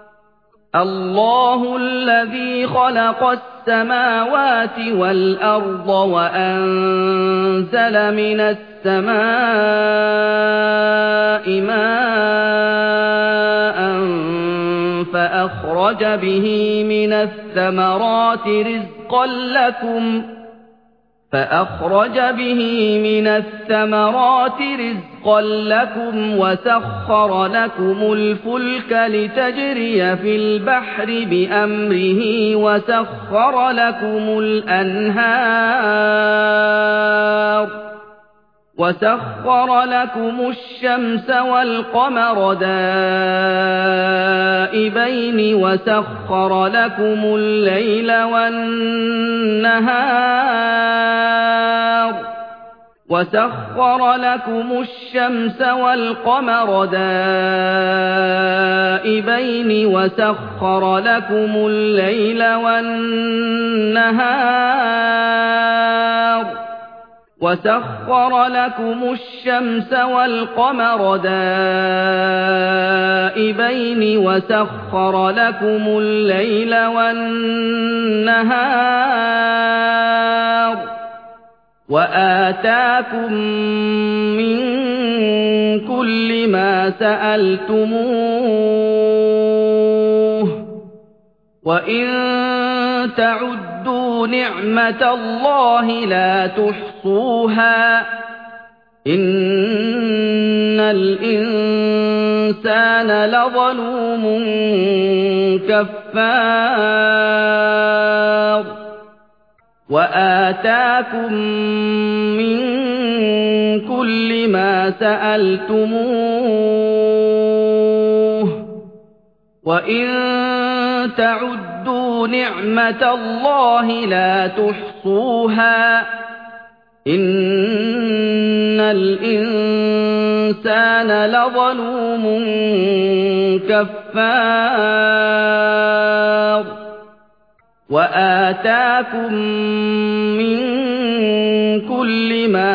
الله الذي خلق السماوات والأرض وأنزل من السماء السَّمَاءِ مَاءً فَأَخْرَجَ بِهِ مِنَ الثَّمَرَاتِ رِزْقًا لَّكُمْ فَأَخْرَجَ بِهِ مِنَ الثَّمَرَاتِ رِزْقًا لَّكُمْ وَسَخَّرَ لَكُمُ الْفُلْكَ لِتَجْرِيَ فِي الْبَحْرِ بِأَمْرِهِ وَسَخَّرَ لَكُمُ الْأَنْهَارَ وَسَخَّرَ لَكُمُ الشَّمْسَ وَالْقَمَرَ دَائِبَيْنِ وَسَخَّرَ لَكُمُ اللَّيْلَ وَالنَّهَارَ وَسَخَّرَ لَكُمُ الشَّمْسَ وَالْقَمَرَ دَائِبَيْنِ وَسَخَّرَ لَكُمُ اللَّيْلَ وَالنَّهَارَ وَسَخَّرَ لَكُمُ الشَّمْسَ وَالْقَمَرَ دَائِبَيْنِ وَسَخَّرَ لَكُمُ اللَّيْلَ وَالنَّهَارَ وَآتَاكُم مِّن كُلِّ مَا سَأَلْتُمُوهُ ۚ وَإِن تَعُدُّوا نِعْمَةَ اللَّهِ لَا تُحْصُوهَا ۗ إِنَّ الْإِنسَانَ لَظَلُومٌ كَفَّارٌ وَآتَاكُم مِّن كُلِّ مَا سَأَلْتُمُوهُ ۚ وَإِن تَعُدُّوا نِعْمَةَ اللَّهِ لَا تُحْصُوهَا ۗ إِنَّ الْإِنسَانَ لَظَلُومٌ كَفَّارٌ وَآتَاكُم مِّن كُلِّ مَا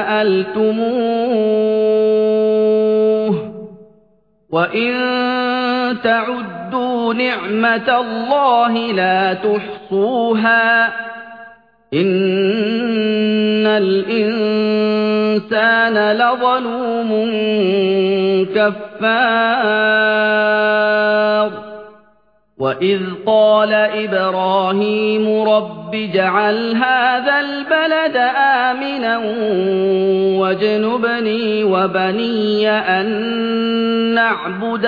سَأَلْتُمُوهُ ۚ وَإِن تَعُدُّوا نِعْمَةَ اللَّهِ لَا تُحْصُوهَا ۗ إِنَّ الْإِنسَانَ لَظَلُومٌ كَفَّارٌ وَإِذْ قَالَ إِبْرَاهِيمُ رَبِّ اجْعَلْ هَٰذَا الْبَلَدَ آمِنًا وَاجْنُبْنِي وَبَنِيَّ أَن نَّعْبُدَ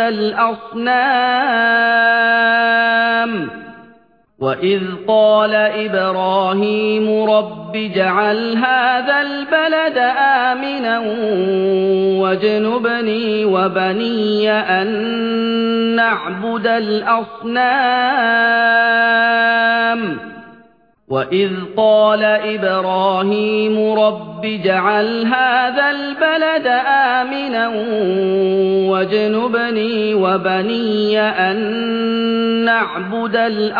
الْأَصْنَامَ وَإِذْ قَالَ إِبْرَاهِيمُ رَبِّ اجْعَلْ هَٰذَا الْبَلَدَ آمِنًا وَاجْنُبْنِي وَبَنِيَّ أَن نَّعْبُدَ الْأَصْنَامَ وَإِذْ قَالَ إِبْرَاهِيمُ رَبِّ اجْعَلْ هَٰذَا الْبَلَدَ آمِنًا وَاجْنُبْنِي وَبَنِيَّ أَن نَّعْبُدَ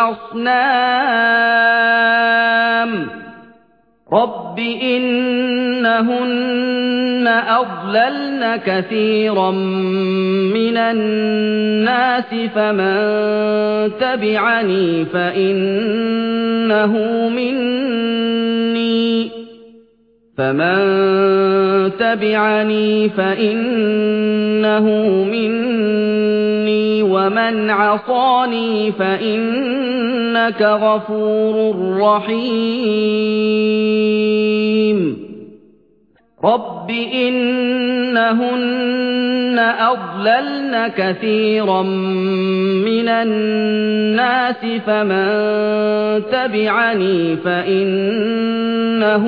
الْأَصْنَامَ رَبِّ إِنَّهُنَّ أَضْلَلْنَ كَثِيرًا مِّنَ النَّاسِ فَمَن تَبِعَنِي فَإِنَّهُ مِنِّي فَمَن تَبِعَنِي فَإِنَّهُ مِنِّي وَمَنْ عَصَانِي فَإِنَّكَ غَفُورٌ رَّحِيمٌ رَبِّ إِنَّهُنَّ أَضْلَلْنَ كَثِيرًا مِّنَ النَّاسِ فَمَن تَبِعَنِي فَإِنَّهُ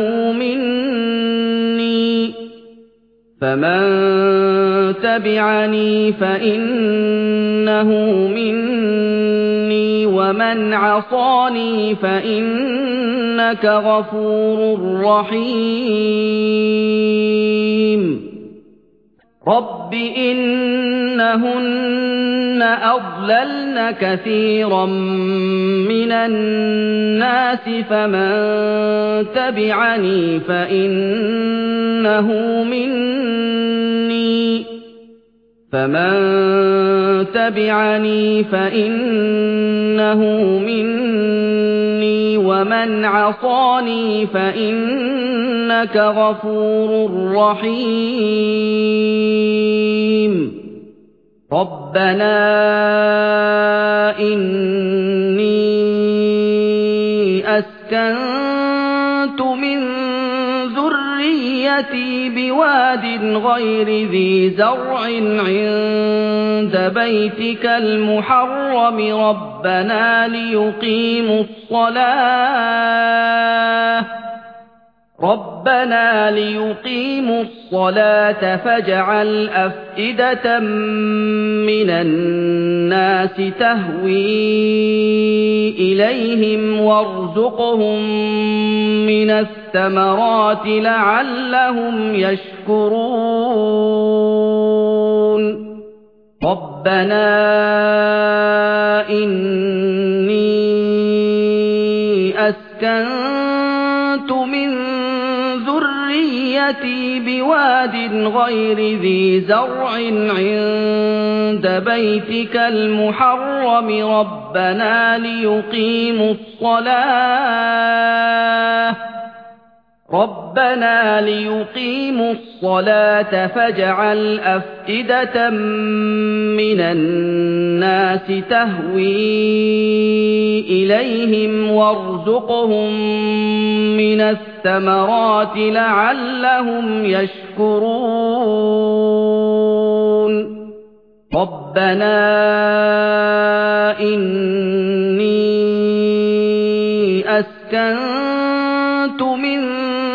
مِنِّي فَمَن تَبِعَنِي فَإِنَّهُ مِنِّي وَمَنْ عَصَانِي فَإِنَّكَ غَفُورٌ رَّحِيمٌ رَبِّ إِنَّهُنَّ أَضْلَلْنَ كَثِيرًا مِّنَ النَّاسِ فَمَن تَبِعَنِي فَإِنَّهُ مِنِّي فَمَن تَبِعَنِي فَإِنَّهُ مِنِّي ومن عصاني فإنك غفور رحيم ربنا إني أسكنت من ذريتي بواد غير ذي زرع عند بيتك المحرم ربنا ليقيموا الصلاة ربنا ليقيموا الصلاة فاجعل أفئدة من الناس تهوي إليهم وارزقهم من الثمرات لعلهم يشكرون ربنا إني أسكنت من ذريتي بواد غير ذي زرع عند بيتك المحرم ربنا ليقيموا الصلاة ربنا ليقيموا الصلاة فاجعل أفئدة من الناس تهوي إليهم وارزقهم من الثمرات لعلهم يشكرون ربنا إني أسكنت من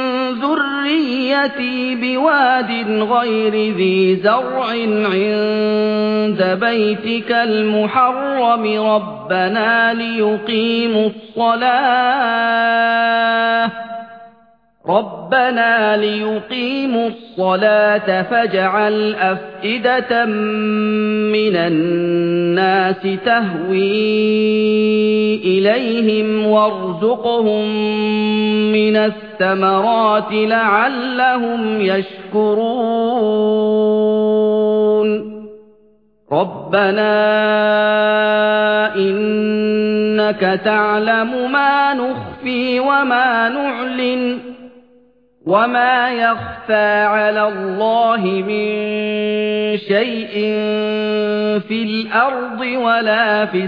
ذريتي بواد غير ذي زرع عند بيتك المحرم ربنا ليقيموا الصلاة ربنا ليقيموا الصلاة فاجعل أفئدة من الناس تهوي إليهم وارزقهم من الثمرات لعلهم يشكرون ربنا إنك تعلم ما نخفي وما نعلن وما يخفى على الله من شيء في الأرض ولا في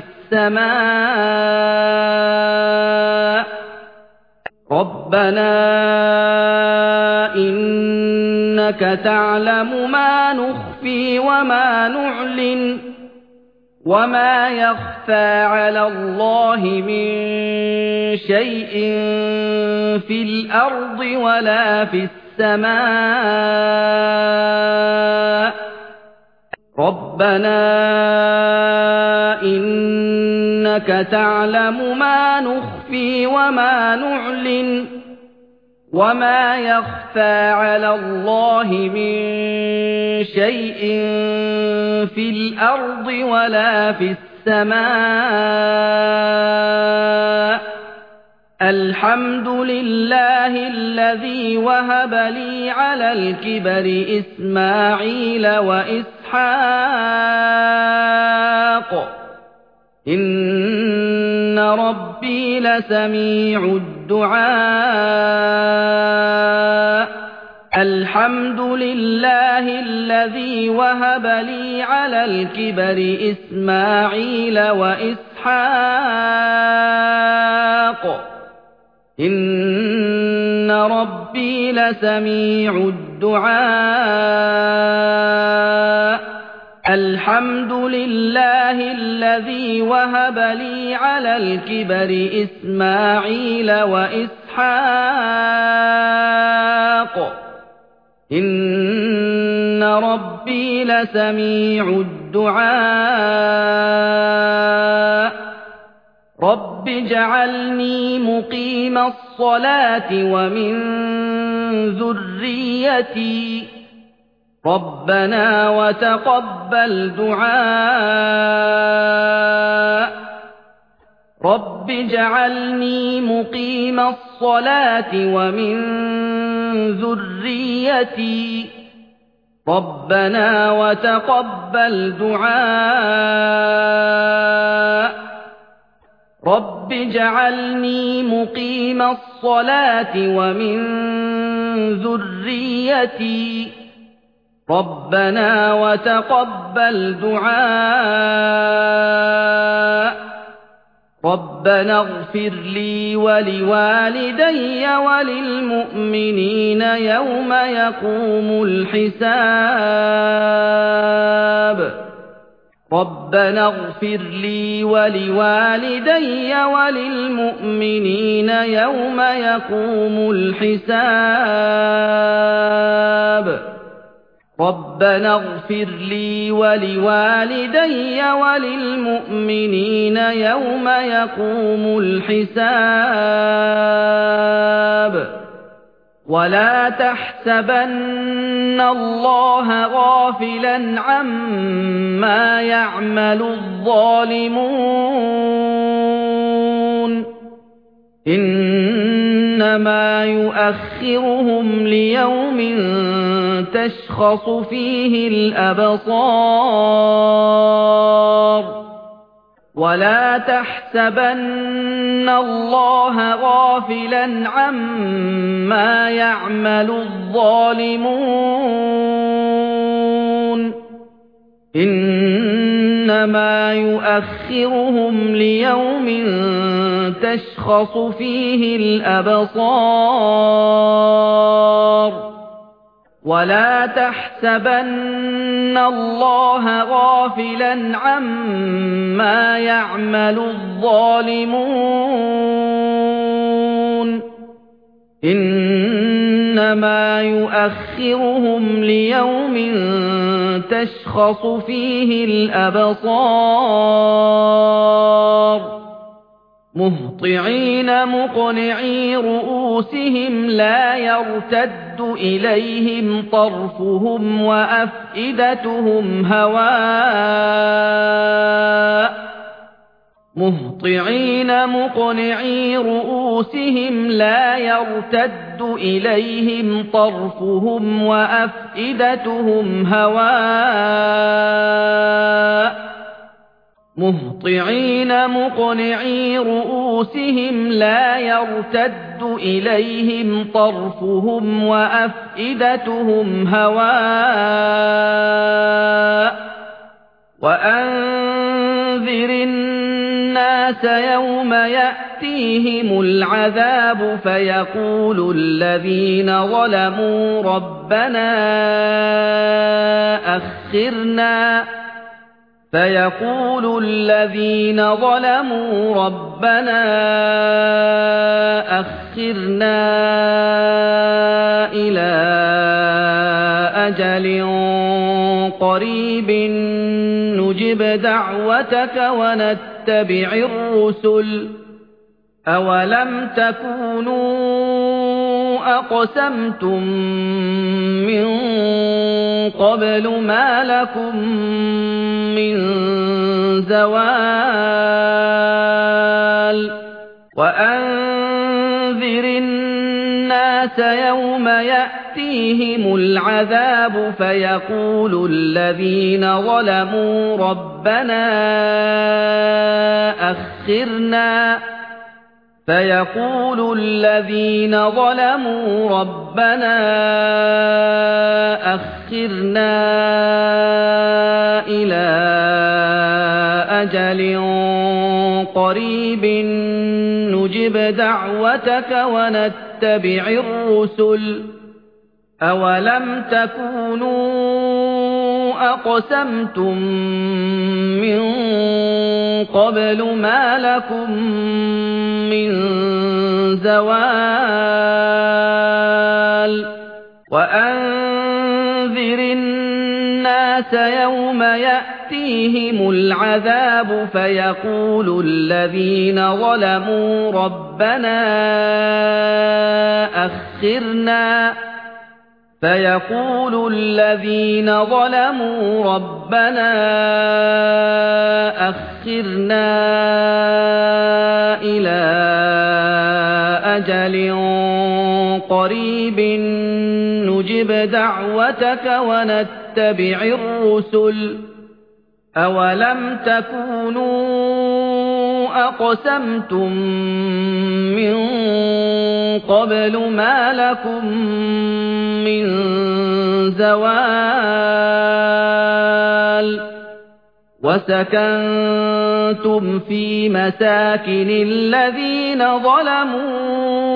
السماء ربنا إنك تعلم ما نخفي وما نعلن وما يخفى على الله من شيء في الأرض ولا في السماء ربنا إنك تعلم ما نخفي وما نعلن وما يخفى على الله من شيء في الأرض ولا في السماء الحمد لله الذي وهب لي على الكبر إسماعيل وإسحاق إن ربي لسميع الدعاء الحمد لله الذي وهب لي على الكبر إسماعيل وإسحاق إن ربي لسميع الدعاء الحمد لله الذي وهب لي على الكبر إسماعيل وإسحاق إن ربي لسميع الدعاء رب اجعلني مقيم الصلاة ومن ذريتي ربنا وتقبل دعاء رب اجعلني مقيم الصلاة ومن ذريتي ربنا وتقبل دعاء رب اجعلني مقيم الصلاة ومن ذريتي ربنا وتقبل دعاء ربنا اغفر لي ولوالدي وللمؤمنين يوم يقوم الحساب ربنا اغفر لي ولوالدي وللمؤمنين يوم يقوم الحساب ربنا اغفر لي ولوالدي وللمؤمنين يوم يقوم الحساب ولا تحسبن الله غافلا عما يعمل الظالمون إنما يؤخرهم ليوم تشخص فيه الأبصار ولا تحسبن الله غافلا عما يعمل الظالمون إنما يؤخرهم ليوم تشخص فيه الأبصار ولا تحسبن الله غافلا عما يعمل الظالمون إنما يؤخرهم ليوم تشخص فيه الأبصار مهطعين مقنعي رؤوسهم لا يرتد إليهم طرفهم وأفئدتهم هواء مهطعين مقنعي رؤوسهم لا يرتد إليهم طرفهم وأفئدتهم هواء مهطعين مقنعي رؤوسهم لا يرتد إليهم طرفهم وأفئدتهم هواء وأنذر الناس يوم يأتيهم العذاب فيقول الذين ظلموا ربنا أخرنا فيقول الذين ظلموا ربنا أخرنا إلى أجل قريب نجب دعوتك ونتبع الرسل أولم تكونوا أقسمتم من قبل ما لكم من زوال وأنذر الناس يوم يأتيهم العذاب فيقول الذين ظلموا ربنا أخرنا فيقول الذين ظلموا ربنا أخرنا إلى أجل قريب نجب دعوتك ونتبع الرسل أولم تكونوا أقسمتم من قبل ما لكم من زوال وأنذر الناس يوم يأتيهم العذاب فيقول الذين ظلموا ربنا أخرنا فيقول الذين ظلموا ربنا أخرنا إلى أجل قريب نجب دعوتك ونتبع الرسل أولم تكونوا أَقْسَمْتُم مِّن قَبْلُ مَا لَكُم مِّن زَوَالٍ وَسَكَنتُمْ فِي مَسَاكِنِ الَّذِينَ ظَلَمُوا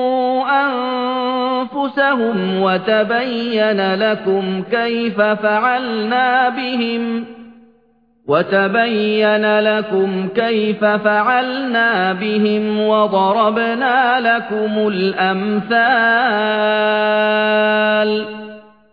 أَنفُسَهُمْ وَتَبَيَّنَ لَكُمْ كَيْفَ فَعَلْنَا بِهِمْ وَتَبَيَّنَ لَكُمْ كَيْفَ فَعَلْنَا بِهِمْ وَضَرَبْنَا لَكُمُ الْأَمْثَالَ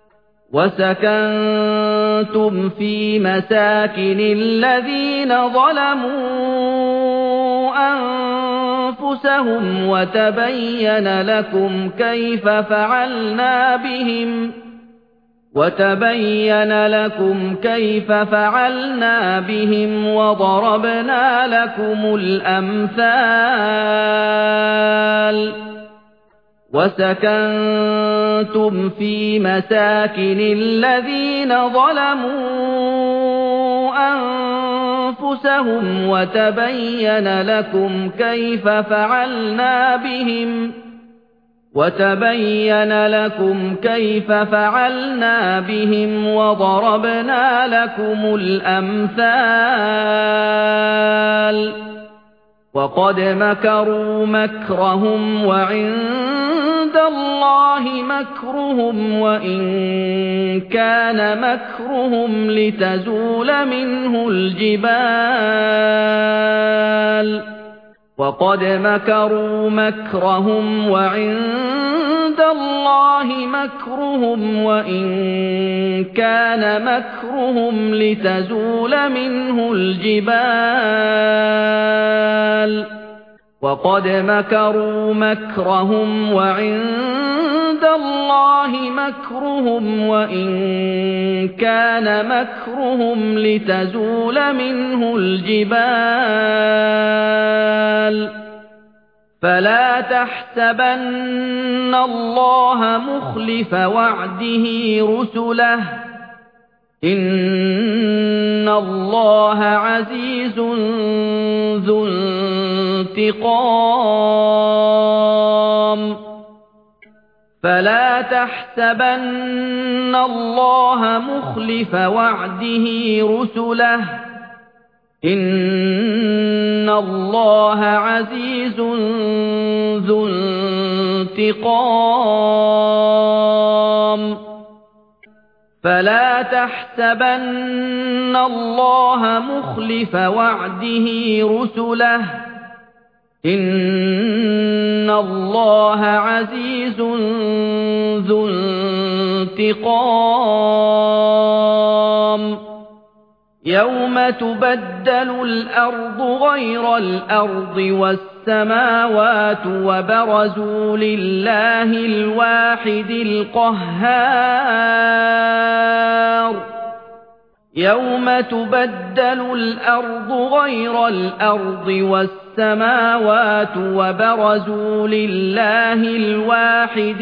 وَسَكَنتُمْ فِي مَسَاكِنِ الَّذِينَ ظَلَمُوا أَنفُسَهُمْ وَتَبَيَّنَ لَكُمْ كَيْفَ فَعَلْنَا بِهِمْ وَتَبَيَّنَ لَكُمْ كَيْفَ فَعَلْنَا بِهِمْ وَضَرَبْنَا لَكُمُ الْأَمْثَالَ وَسَكَنتُمْ فِي مَسَاكِنِ الَّذِينَ ظَلَمُوا أَنفُسَهُمْ وَتَبَيَّنَ لَكُمْ كَيْفَ فَعَلْنَا بِهِمْ وَتَبَيَّنَ لَكُمْ كَيْفَ فَعَلْنَا بِهِمْ وَضَرَبْنَا لَكُمُ الْأَمْثَالَ وَقَدْ مَكَرُوا مَكْرَهُمْ وَعِندَ اللَّهِ مَكْرُهُمْ وَإِن كَانَ مَكْرُهُمْ لِتَزُولَ مِنْهُ الْجِبَالُ وَقَدْ مَكَرُوا مَكْرَهُمْ وَعِندَ اللَّهِ مَكْرُهُمْ وَإِن كَانَ مَكْرُهُمْ لِتَزُولَ مِنْهُ الْجِبَالُ وَقَدْ مَكَرُوا مَكْرَهُمْ وَعِندَ اللَّهِ مَكْرُهُمْ وَإِن كَانَ مَكْرُهُمْ لِتَزُولَ مِنْهُ الْجِبَالُ فَلَا تَحْسَبَنَّ اللَّهَ مُخْلِفَ وَعْدِهِ رُسُلَهُ إِنَّ اللَّهَ عَزِيزٌ ذُو انتِقَامٍ فَلَا تَحْسَبَنَّ اللَّهَ مُخْلِفَ وَعْدِهِ رُسُلَهُ إِنَّ اللَّهَ عَزِيزٌ ذُو انتِقَامٍ فَلَا تَحْسَبَنَّ اللَّهَ مُخْلِفَ وَعْدِهِ رُسُلَهُ إِنَّ اللَّهَ عَزِيزٌ ذُو انتِقَامٍ يَوْمَ تُبَدَّلُ الْأَرْضُ غَيْرَ الْأَرْضِ وَالسَّمَاوَاتُ وَبَرَزُوا لِلَّهِ الْوَاحِدِ الْقَهَّارِ يَوْمَ تُبَدَّلُ الْأَرْضُ غَيْرَ الْأَرْضِ وَالسَّمَاوَاتُ وَبَرَزُوا لِلَّهِ الْوَاحِدِ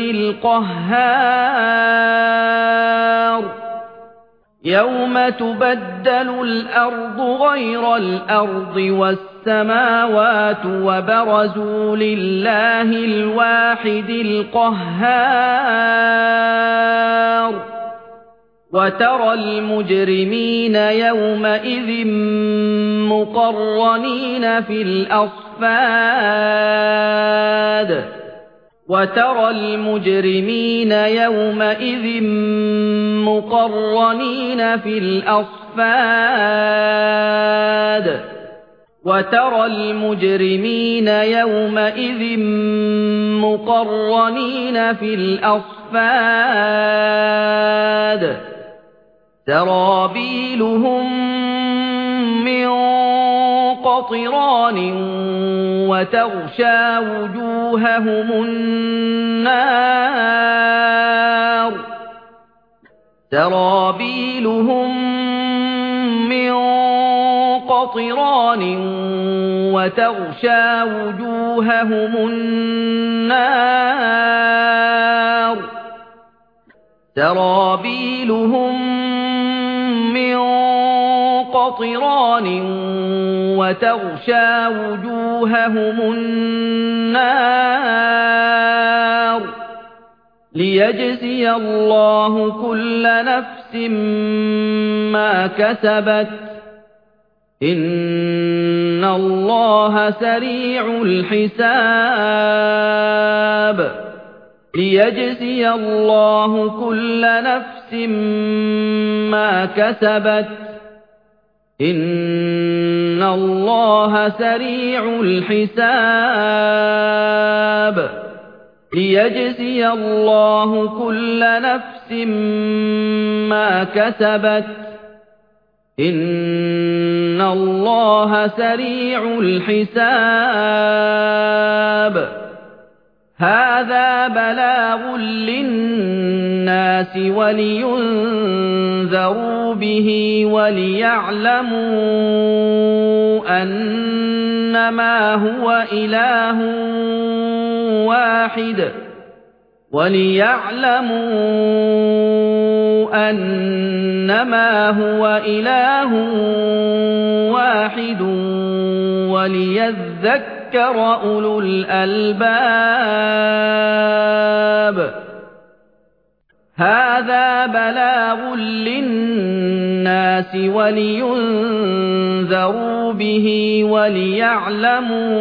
الْقَهَّارِ يَوْمَ تُبَدَّلُ الْأَرْضُ غَيْرَ الْأَرْضِ وَالسَّمَاوَاتُ وَبَرَزُوا لِلَّهِ الْوَاحِدِ الْقَهَّارِ وَتَرَى الْمُجْرِمِينَ يَوْمَئِذٍ مُقَرَّنِينَ فِي الْأَصْفَادِ وَتَرَى الْمُجْرِمِينَ يَوْمَئِذٍ مُقَرَّنِينَ فِي الْأَصْفَادِ وَتَرَى الْمُجْرِمِينَ يَوْمَئِذٍ مُقَرَّنِينَ فِي الْأَصْفَادِ سَرَابِيلُهُم مِّن قَطِرَانٍ وَتَغْشَىٰ وُجُوهَهُمُ النَّارُ سَرَابِيلُهُم مِّن قَطِرَانٍ وَتَغْشَىٰ وُجُوهَهُمُ النَّارُ سَرَابِيلُهُم مِّن قطران وتغشى وجوههم النار ليجزي الله كل نفس ما كسبت إن الله سريع الحساب ليجزي الله كل نفس ما كسبت إن الله سريع الحساب ليجزي الله كل نفس ما كسبت إن الله سريع الحساب هذا بلاغ للناس ولينذروا به وليعلموا أنما هو إله واحد وليعلموا أنما هو إله واحد وليذكر أولو الألباب هذا بلاغ للناس ولينذروا به وليعلموا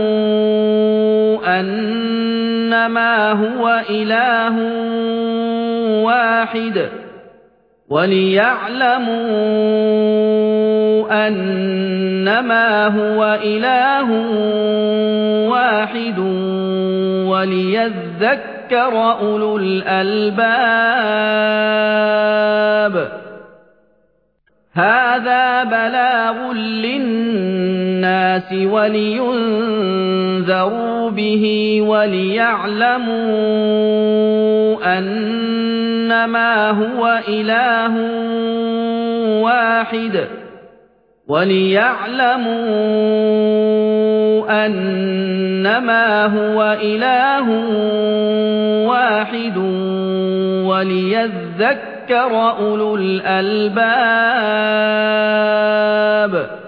أنما هو إله واحد وليعلموا أنما هو إله واحد وليذكر أولو الألباب هذا بلاغ للناس ولينذروا به وليعلموا أنما هو إله واحد وليعلموا أنما هو إله واحد وليذكر أولو الألباب